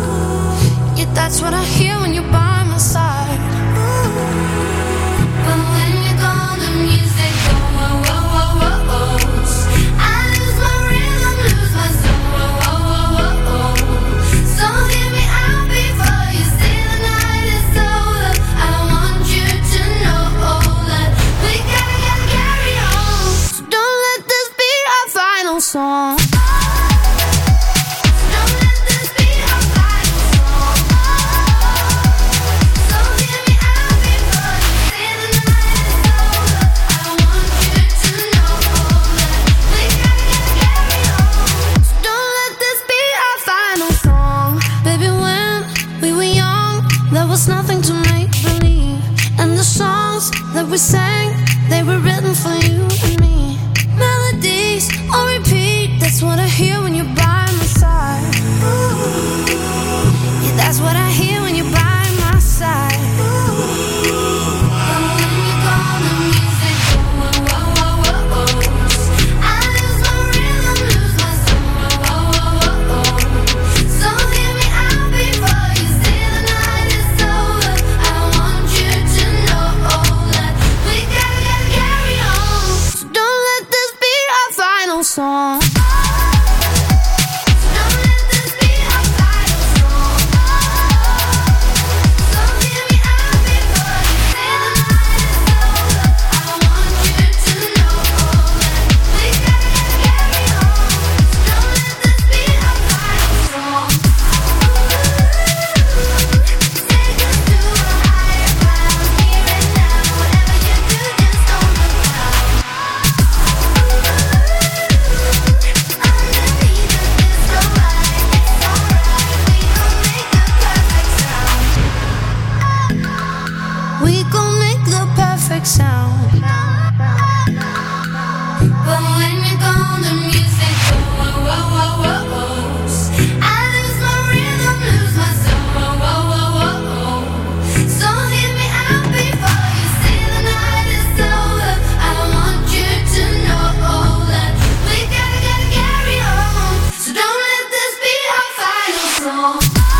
Yeah, that's what I hear when you're by my side. Ooh. But when you're gone, the music go whoa, whoa, whoa, whoa, whoa. I lose my rhythm, lose my soul. Whoa, whoa, whoa, whoa, whoa. So hear me out before you say the night is over. I want you to know that we gotta, gotta carry on. So don't let this be our final song. Don't let this be our final song. So hear me out before you say the night is over. I want you to know that we gotta, gotta carry on. So don't let this be our final song. Baby, when we were young, there was nothing to make believe. And the songs that we sang, they were written for you and me. Melodies on repeat, that's what I hear when you're by my side. Ooh. Yeah, that's what I hear when you're by my side. Ooh. And when you're gone, the music go whoa, whoa, whoa, whoa, whoa. I lose my rhythm, lose my soul. Whoa, whoa, whoa, whoa. So hear me out before you say the night is over. I want you to know that we gotta, gotta carry on. So don't let this be our final song. Don't let this be our final song. So hear me out before you say the night is over. I want you to know that we But when you're gone, the music goes. Whoa, whoa, whoa, whoa. I lose my rhythm, lose my soul. Whoa, whoa, whoa, whoa. So hear me out before you say the night is over. I want you to know that we gotta, gotta carry on. So don't let this be our final song.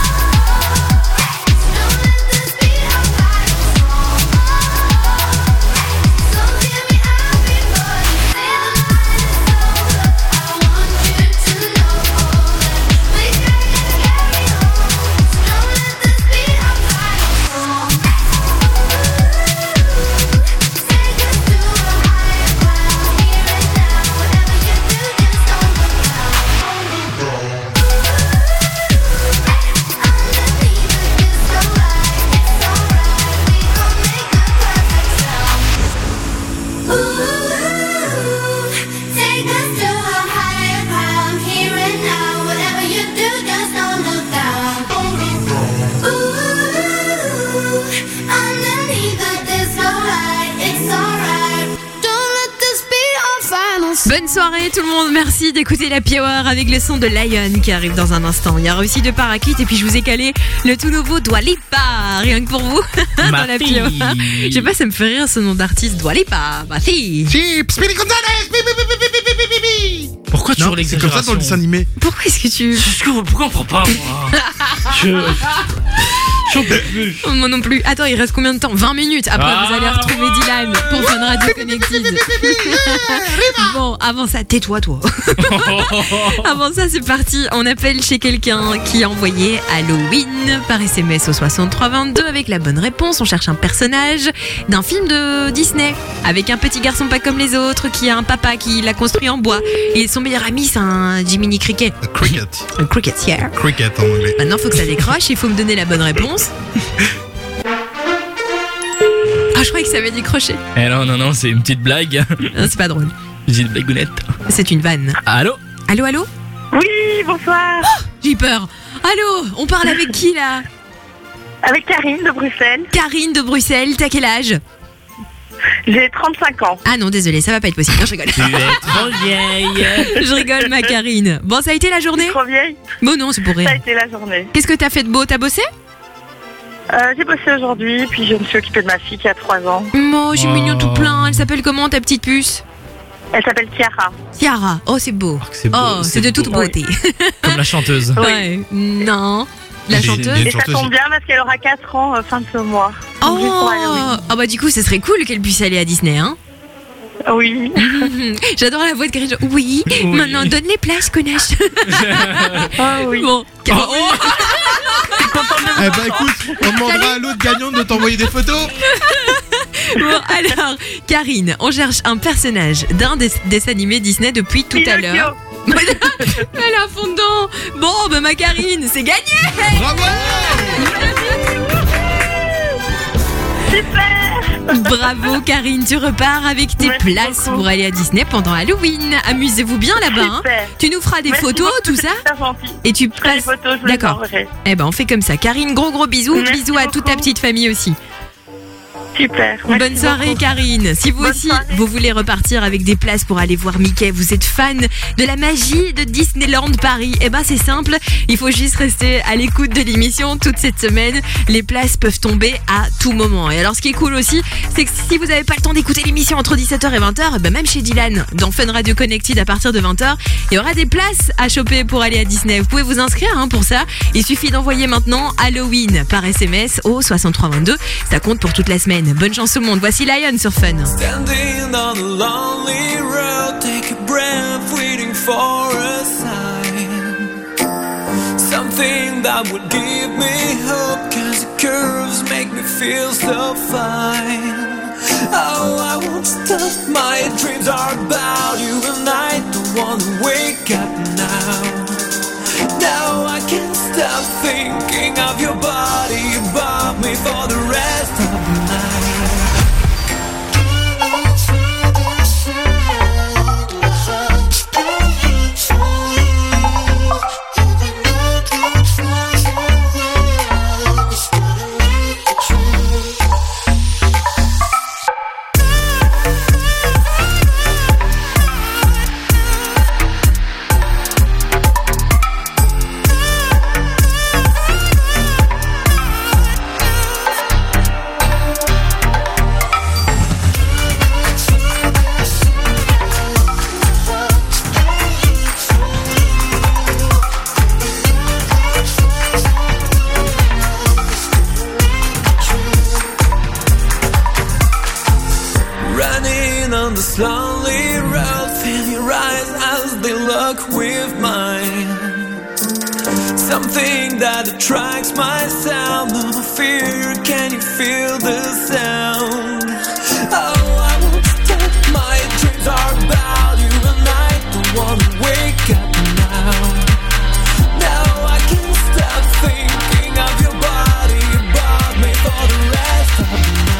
Bonne soirée tout le monde, merci d'écouter la Happy Hour avec le son de Lion qui arrive dans un instant. Il y a aussi de Paraclite et puis je vous ai calé le tout nouveau Dua Lipa, rien que pour vous dans Ma la Happy fille. Hour. Je sais pas, ça me fait rire ce nom d'artiste, Dua Lipa, ma fille. Chips, Billy Gonzalez, bi, bi, bi, bi, bi, bi, bi, bi. Pourquoi toujours Non, c'est l'exagération? comme ça dans le dessin animé. Pourquoi est-ce que tu... Pourquoi on prend pas moi Je... J'en peux plus. Oh, moi non plus. Attends, il reste combien de temps? vingt minutes. Après, Ah, vous allez retrouver Dylan pour Fun Radio Connected. Bon, avant ça, tais-toi, toi. Avant ça, c'est parti. On appelle chez quelqu'un qui a envoyé Halloween par S M S au soixante-trois vingt-deux avec la bonne réponse. On cherche un personnage d'un film de Disney avec un petit garçon pas comme les autres qui a un papa qui l'a construit en bois. Et son meilleur ami, c'est un Jiminy Cricket. Cricket. Un cricket, yeah. Cricket en anglais. Maintenant, faut que ça décroche. Il faut me donner la bonne réponse. Ah, je croyais que ça avait décroché. Eh non, non, non, c'est une petite blague. Non, c'est pas drôle. Une petite blagounette. C'est une vanne. Allô? Allô, allô? Oui, bonsoir. Oh, j'ai eu peur. Allô, on parle avec qui là? Avec Karine de Bruxelles. Karine de Bruxelles, t'as quel âge? J'ai trente-cinq ans. Ah non, désolé, ça va pas être possible. Non, je rigole. Tu es trop vieille. Je rigole, ma Karine. Bon, ça a été la journée? Trop vieille. Bon, non, c'est pour rire. Ça a été la journée. Qu'est-ce que t'as fait de beau? T'as bossé? Euh, j'ai bossé aujourd'hui, puis je me suis occupée de ma fille qui a trois ans. Oh, j'ai Oh. mignon tout plein. Elle s'appelle comment ta petite puce? Elle s'appelle Chiara. Ciara. Oh, c'est beau. c'est beau, Oh, c'est c'est de toute beau. beauté. Comme la chanteuse. Ouais. Non. La J'ai- chanteuse. j'ai- Et ça tombe bien parce qu'elle aura quatre ans euh, fin de ce mois. Donc, juste pour Halloween. Oh, ah bah du coup, ce serait cool qu'elle puisse aller à Disney, hein? Oui. J'adore la voix de Karine. Oui. Oui. Maintenant, donne les places, connasse. Ah oui. Bon. Oh. Eh ben écoute, on demandera à l'autre gagnante de t'envoyer des photos. Bon, alors, Karine, on cherche un personnage d'un des dessins animés Disney depuis tout à Pinocchio. l'heure. Elle a fond dedans. Bon, bah ma Karine, c'est gagné. Bravo. Super. Bravo Karine, tu repars avec tes Merci places beaucoup. pour aller à Disney pendant Halloween. Amusez-vous bien là-bas. Hein. Super. Tu nous feras des Merci photos, beaucoup, tout c'est ça. super gentil. Et tu Je ferai les passes. photos, je vous les D'accord. enverrai. Eh ben on fait comme ça. Karine, gros gros bisous. Merci bisous à toute ta beaucoup. petite famille aussi. Super. Merci Bonne soirée beaucoup. Karine. Si vous Bonne aussi soirée. vous voulez repartir avec des places pour aller voir Mickey, vous êtes fan de la magie de Disneyland Paris, eh ben c'est simple, il faut juste rester à l'écoute de l'émission toute cette semaine. Les places peuvent tomber à tout moment. Et alors ce qui est cool aussi, c'est que si vous n'avez pas le temps d'écouter l'émission entre dix-sept heures et vingt heures, ben même chez Dylan dans Fun Radio Connected à partir de vingt heures, il y aura des places à choper pour aller à Disney. Vous pouvez vous inscrire hein, pour ça. Il suffit d'envoyer maintenant Halloween par S M S au soixante-trois vingt-deux. Ça compte pour toute la semaine. Bonne chance tout le monde. Voici Lion sur Fun. Standing on a lonely road, take a breath, waiting for a sign. Something that would give me hope, cause the curves make me feel so fine. Oh, I won't stop, my dreams are about you, and I don't wanna wake up now. Now I can't stop thinking of your body above me for the rest of the night. mirror, feel your eyes as they look with mine. Something that attracts my sound of fear. Can you feel the sound? Oh, I won't stop. My dreams are about you, and I don't wanna wake up now. Now I can't stop thinking of your body above me for the rest of the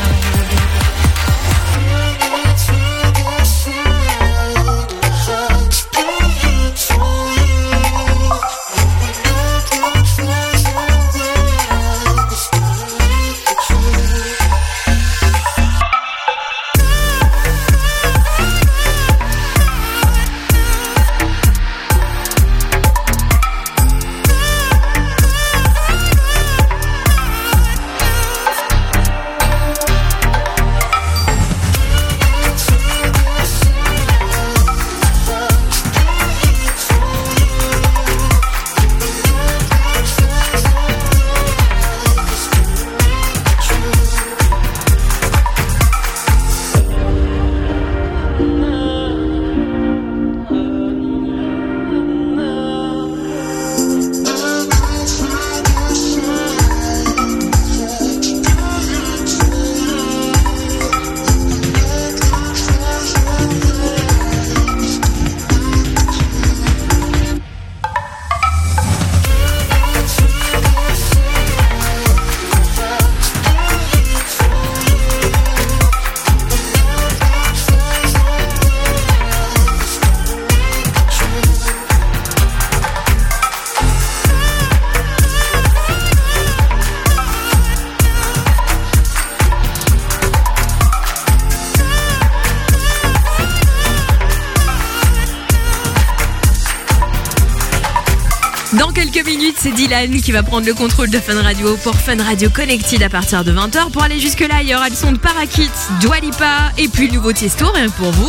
Dans quelques minutes, c'est Dylan qui va prendre le contrôle de Fun Radio pour Fun Radio Connected à partir de vingt heures. Pour aller jusque-là, il y aura le son de Parakit, Dua Lipa et puis le nouveau Tiesto, rien que pour vous.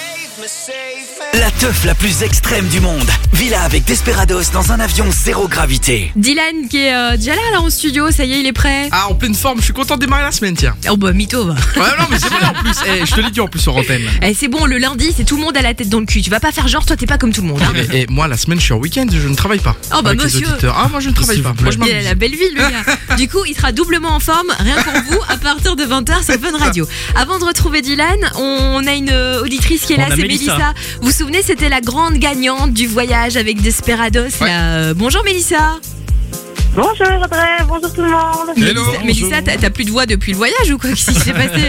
La teuf la plus extrême du monde. Villa avec Desperados dans un avion zéro gravité. Dylan qui est euh, déjà là, là en studio, ça y est, il est prêt. Ah, en pleine forme, je suis content de démarrer la semaine, tiens. Oh bah, mytho, va. Ouais, non, mais c'est vrai en plus. Eh, je te l'ai dit en plus sur antenne. Eh, c'est bon, le lundi, c'est tout le monde à la tête dans le cul. Tu vas pas faire genre, toi, t'es pas comme tout le monde. Hein. Et, et moi, la semaine, je suis en week-end, je ne travaille pas. Oh bah, avec les monsieur. auditeurs. Ah, moi, je ne travaille pas. Moi, je Il a la belle vie, le gars. Du coup, il sera doublement en forme, rien pour vous, à partir de vingt heures sur Fun Radio. Avant de retrouver Dylan, on a une euh, auditrice qui est là, On a c'est Mélissa. Mélissa. Vous vous souvenez, c'était la grande gagnante du voyage avec Desperados. Ouais. Là. Euh, bonjour Mélissa. Bonjour Audrey, bonjour tout le monde. Hello. Mélissa, Mélissa, t'as t'as plus de voix depuis le voyage ou quoi? Qu'est-ce qui s'est passé?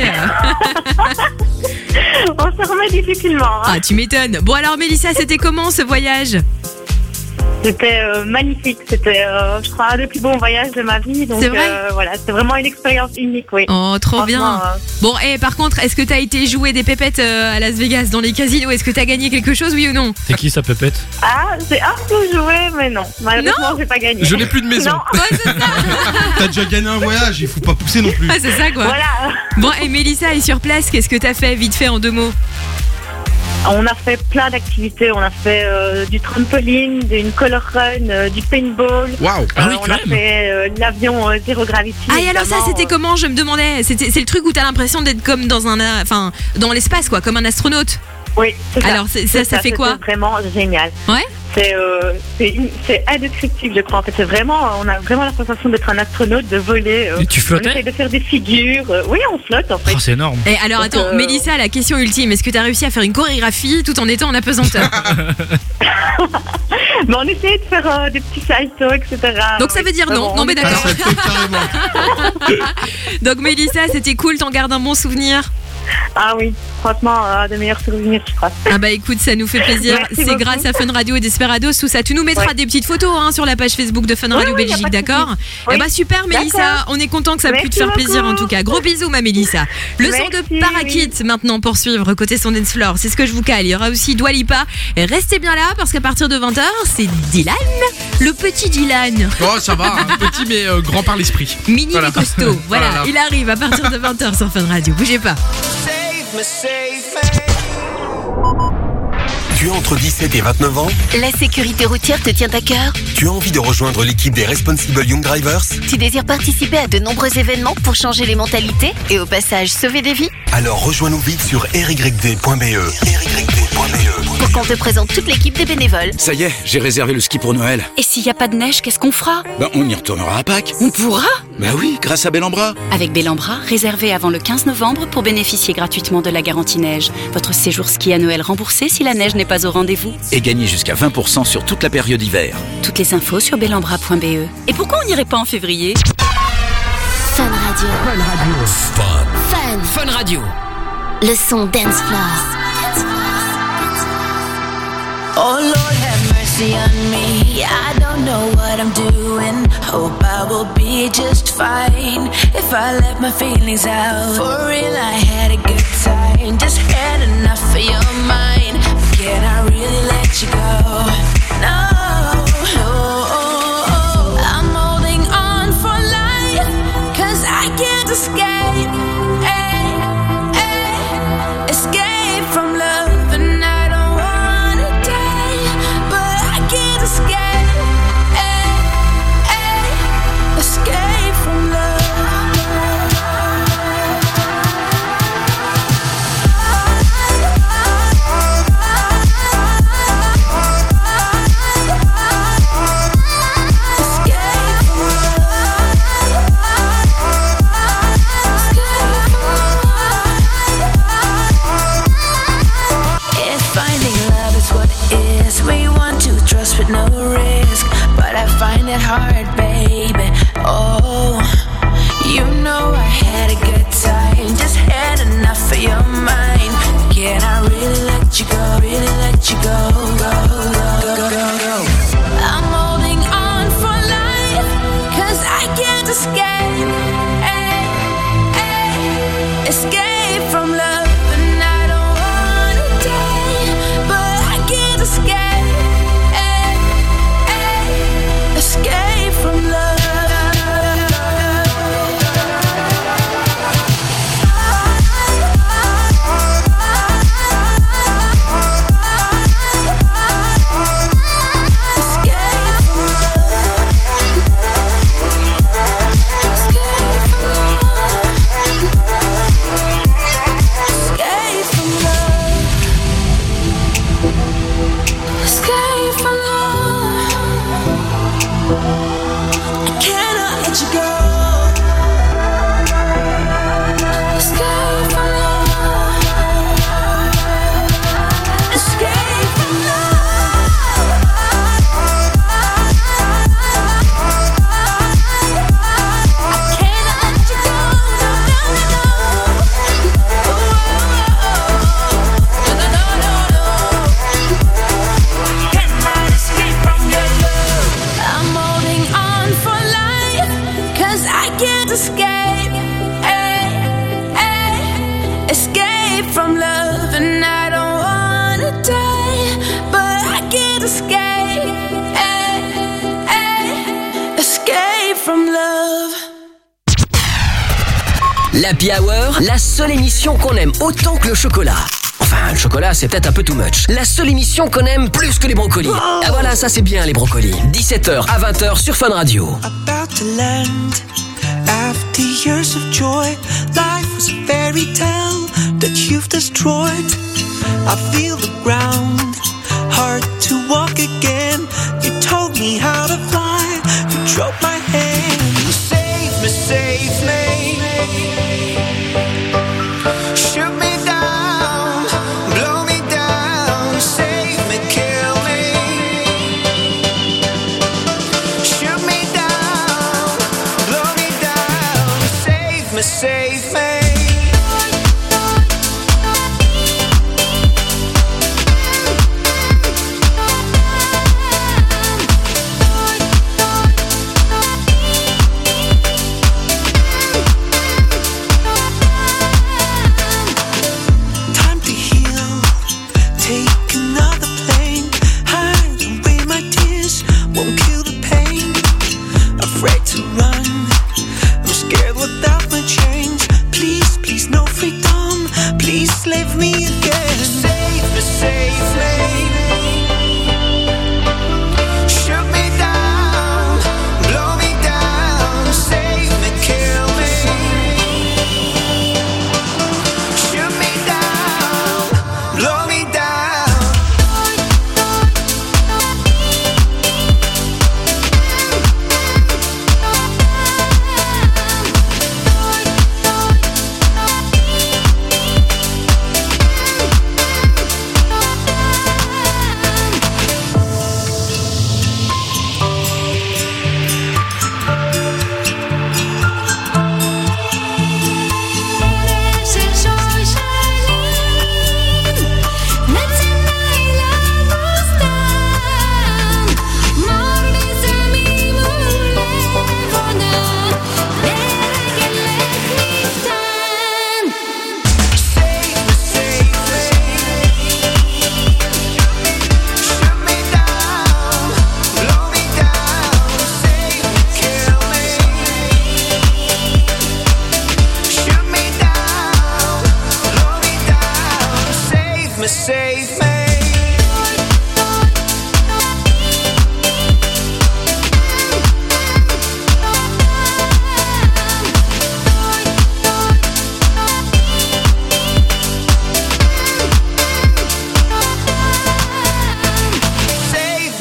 On se remet difficilement. Hein. Ah, tu m'étonnes. Bon alors Mélissa, c'était comment ce voyage? C'était euh, magnifique, c'était euh, je crois un des plus bons voyages de ma vie. Donc C'est vrai euh, voilà, c'était vraiment une expérience unique, oui. Oh, trop bien. Franchement, euh, Bon, et par contre, est-ce que t'as été jouer des pépettes euh, à Las Vegas dans les casinos? Est-ce que t'as gagné quelque chose, oui ou non? C'est qui sa pépette? Ah, j'ai un peu joué, mais non. Malheureusement, j'ai pas gagné. Je n'ai plus de maison. Non. Ouais, c'est ça. T'as déjà gagné un voyage, il faut pas pousser non plus. Ah, c'est ça quoi. Voilà. Bon, et Mélissa est sur place, qu'est-ce que t'as fait vite fait en deux mots? On a fait plein d'activités. On a fait euh, du trampoline, d'une color run, euh, du paintball. Waouh. Ah oui, Euh, on quand a même. fait euh, l'avion euh, zéro gravity. Ah, et alors ça, évidemment. c'était comment? Je me demandais. C'était, c'est le truc où t'as l'impression d'être comme dans un, euh, enfin, dans l'espace quoi, comme un astronaute. Oui, c'est ça. Alors, c'est- ça, ça fait quoi? C'était vraiment génial. Ouais. C'est euh, c'est une- c'est indescriptible, je crois. En fait, c'est vraiment, on a vraiment la sensation d'être un astronaute, de voler. euh, Et tu on flottais? essaie de faire des figures. euh, oui, on flotte en fait. Oh, c'est énorme. Et alors, Donc, attends, euh, Mélissa, la question ultime, est-ce que t'as réussi à faire une chorégraphie tout en étant en apesanteur? Mais on essayait de faire euh, des petits saltos, et cetera. Donc ça veut dire Mais non, bon, non on mais était- d'accord. Ça te fait carrément. Donc Mélissa, c'était cool, t'en gardes un bon souvenir? Ah oui, franchement, euh, de meilleurs souvenirs, je crois. Ah bah écoute, ça nous fait plaisir. Merci C'est beaucoup. grâce à Fun Radio et Desperados, tout ça. Tu nous mettras Ouais. des petites photos hein, sur la page Facebook de Fun Oui, Radio oui, y a Belgique, pas de d'accord? souci. Eh Oui. bah super Mélissa, D'accord. on est content que ça a pu te Merci faire plaisir en beaucoup. tout cas. Gros bisous ma Mélissa. Le son de Merci, Parakit maintenant pour suivre côté son dance floor, c'est ce que je vous cale. Il y aura aussi Dua Lipa. Et restez bien là parce qu'à partir de vingt heures, c'est Dylan, le petit Dylan. Oh, ça va, un petit mais euh, grand par l'esprit. Mini Voilà. mais costaud. Voilà, Voilà. il arrive à partir de vingt heures sur Fun Radio. Bougez pas. Save me, save me. Tu as entre dix-sept et vingt-neuf ans? La sécurité routière te tient à cœur? Tu as envie de rejoindre l'équipe des Responsible Young Drivers? Tu désires participer à de nombreux événements pour changer les mentalités et au passage sauver des vies? Alors rejoins-nous vite sur r y d point b e. r y d point b e. Pour qu'on te présente toute l'équipe des bénévoles. Ça y est, j'ai réservé le ski pour Noël. Et s'il n'y a pas de neige, qu'est-ce qu'on fera? Ben, on y retournera à Pâques. On pourra? Bah oui, grâce à Bellambra. Avec Bellambra, réservez avant le quinze novembre pour bénéficier gratuitement de la garantie neige. Votre séjour ski à Noël remboursé si la neige n'est pas au rendez-vous. Et gagner jusqu'à vingt pour cent sur toute la période hiver. Toutes les infos sur bellambra point b e. Et pourquoi on n'irait pas en février? Fun Radio. Fun Radio. Fun. Fun. Fun Radio. Le son dance floor. Oh Lord, have mercy on me. I don't know what I'm doing. Hope I will be just fine if I let my feelings out. For real, I had a good time. Just had enough of your mind. Can I really let you go? No. I'm holding on for life, 'cause I can't escape. Hey, hey, escape from love, and I don't wanna die, but I can't escape. Hey, hey, escape from love. If finding love is what it is, we want to trust with no risk, but I find it hard, baby. Oh, you know I had a good time, just had enough of your mind. Can I really let you go, really let you go, go, go, go, go, go. I'm holding on for life, 'cause I can't escape. Hey, hey, escape from love, and I don't wanna die, but I can't escape. Hey, hey, escape from love. Escape from love. Escape from love. I cannot let you go. Escape from love. Escape from love. I cannot let you go. No, no, no, no. I'm holding on for life, 'cause I can't escape. Hey, hey, escape from love, and I don't wanna die, but I can't escape. Hey, hey, escape from love. L'Happy Hour, la seule émission qu'on aime autant que le chocolat. Enfin, le chocolat, c'est peut-être un peu too much. La seule émission qu'on aime plus que les brocolis. Ah voilà, ça c'est bien les brocolis. dix-sept heures à vingt heures sur Fun Radio. About to land after years of joy. Life was a fairy tale that you've destroyed. I feel the ground, hard to walk again. You told me how to fly, you drove my hand. Save me, save me. Shoot me down, blow me down. Save me, kill me. Shoot me down, blow me down. Save me, save me.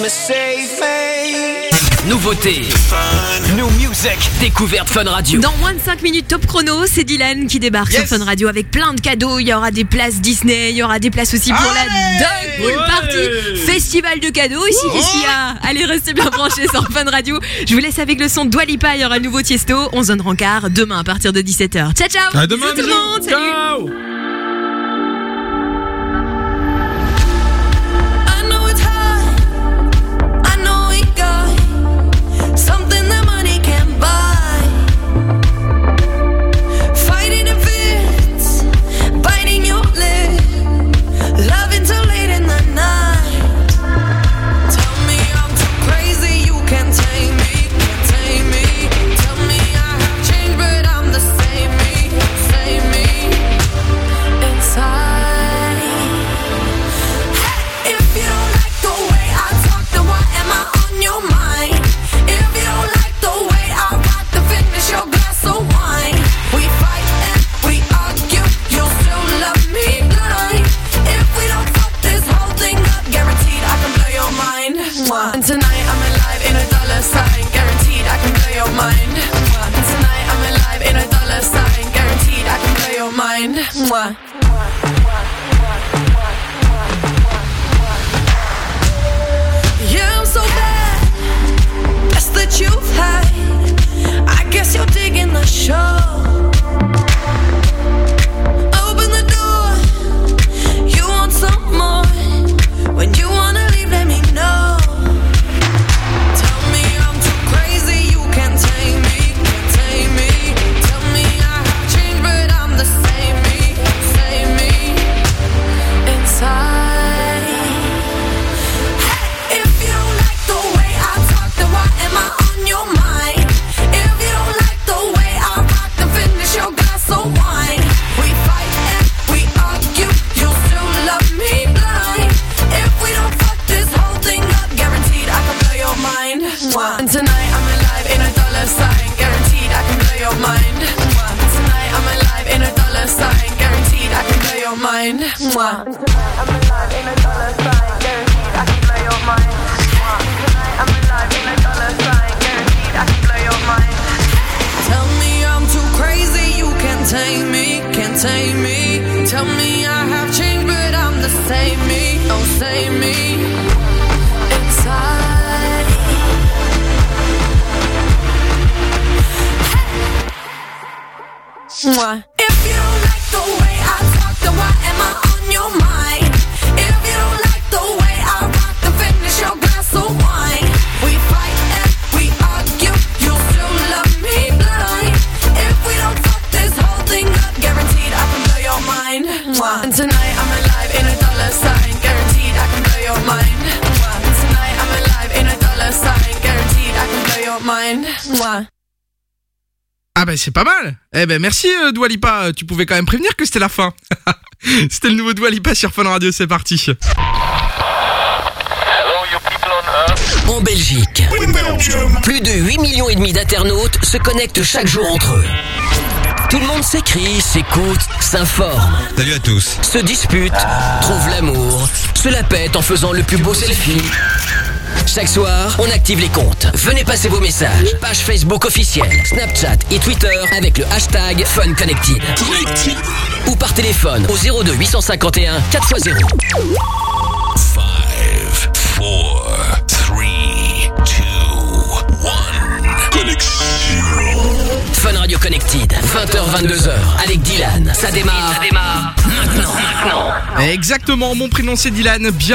me save me. Nouveauté, New Music, découverte Fun Radio. Dans moins de cinq minutes top chrono, c'est Dylan qui débarque Yes. sur Fun Radio avec plein de cadeaux. Il y aura des places Disney, il y aura des places aussi pour la Dog Pool Ouais. Party, festival de cadeaux. Ici, qu'est-ce qu'il y a? Allez, restez bien branchés sur Fun Radio. Je vous laisse avec le son de Dua Lipa. Il y aura le nouveau Tiesto. On zone rencard demain à partir de dix-sept heures. Ciao, ciao. À demain, Bisous tout le bisous. monde. Salut. Ciao. I know it's hard. I know we got something that money can't buy. Fighting the fits, biting your lip, loving till late in the night. Tell me I'm too crazy, you can't tame me, can't tame me. Tell me I have changed, but I'm the same me, same me. Inside. If you don't like the way I talk, then why am I on your mind? If you don't like the way I rock, then finish your glass of wine. We fight and we argue, you'll still love me blind. If we don't fuck this whole thing up, guaranteed I can blow your mind. Mwah. And tonight I'm alive in a dollar sign, guaranteed I can blow your mind. Mwah. And tonight I'm alive in a dollar sign, guaranteed I can blow your mind. Mwah. Yeah, I'm so bad. That's that you've had. I guess you're digging the show. Open the door. You want some more. When you wanna leave, let me know. Tell me I'm too crazy. You can't tame me, can't tame me. Tell me I have changed, but I'm the same me, same me. Inside. If you don't like the way I talk, then why am I on your mind? If you don't like the way I rock, then finish your glass of wine. We fight and we argue, you'll still love me blind. If we don't fuck this whole thing up, guaranteed I can blow your mind. Mwah. And tonight I'm alive in a dollar sign, guaranteed I can blow your mind. Mwah. And tonight I'm alive in a dollar sign, guaranteed I can blow your mind. Mwah. And tonight I'm alive in a dollar sign, guaranteed I can blow your mind. Mwah. And tonight I'm alive in a dollar sign, guaranteed I can blow your mind. Tell me I'm too crazy, you can't tame me, can't tame me. Tell me I have changed, but I'm the same me, oh same me. Inside. Mwah. If you don't like the way I talk, then why am I on your mind? If you don't like the way I rock, then finish your glass of wine. We fight and we argue, you'll still love me blind. If we don't fuck this whole thing up, guaranteed I can blow your mind. Mwah. And tonight I'm alive in a dollar sign, guaranteed I can blow your mind. Mwah. And tonight I'm alive in a dollar sign, guaranteed I can blow your mind. Mwah. Ah bah c'est pas mal. Eh ben merci euh, Dua Lipa, tu pouvais quand même prévenir que c'était la fin. C'était le nouveau Dua Lipa sur Fun Radio, c'est parti. En Belgique, plus de huit millions et demi d'internautes se connectent chaque jour entre eux. Tout le monde s'écrit, s'écoute, s'informe. Salut à tous. Se dispute, trouve l'amour, se la pète en faisant le plus beau selfie. Chaque soir, on active les comptes. Venez passer vos messages. Page Facebook officielle, Snapchat et Twitter avec le hashtag FunConnected. Ou par téléphone au zéro deux huit cent cinquante et un quatre fois zéro. five, four, three, two, one. Connexion. Fun Radio Connected, vingt heures vingt-deux heures avec Dylan. Ça démarre, ça démarre maintenant, maintenant. Exactement, mon prénom c'est Dylan. Bien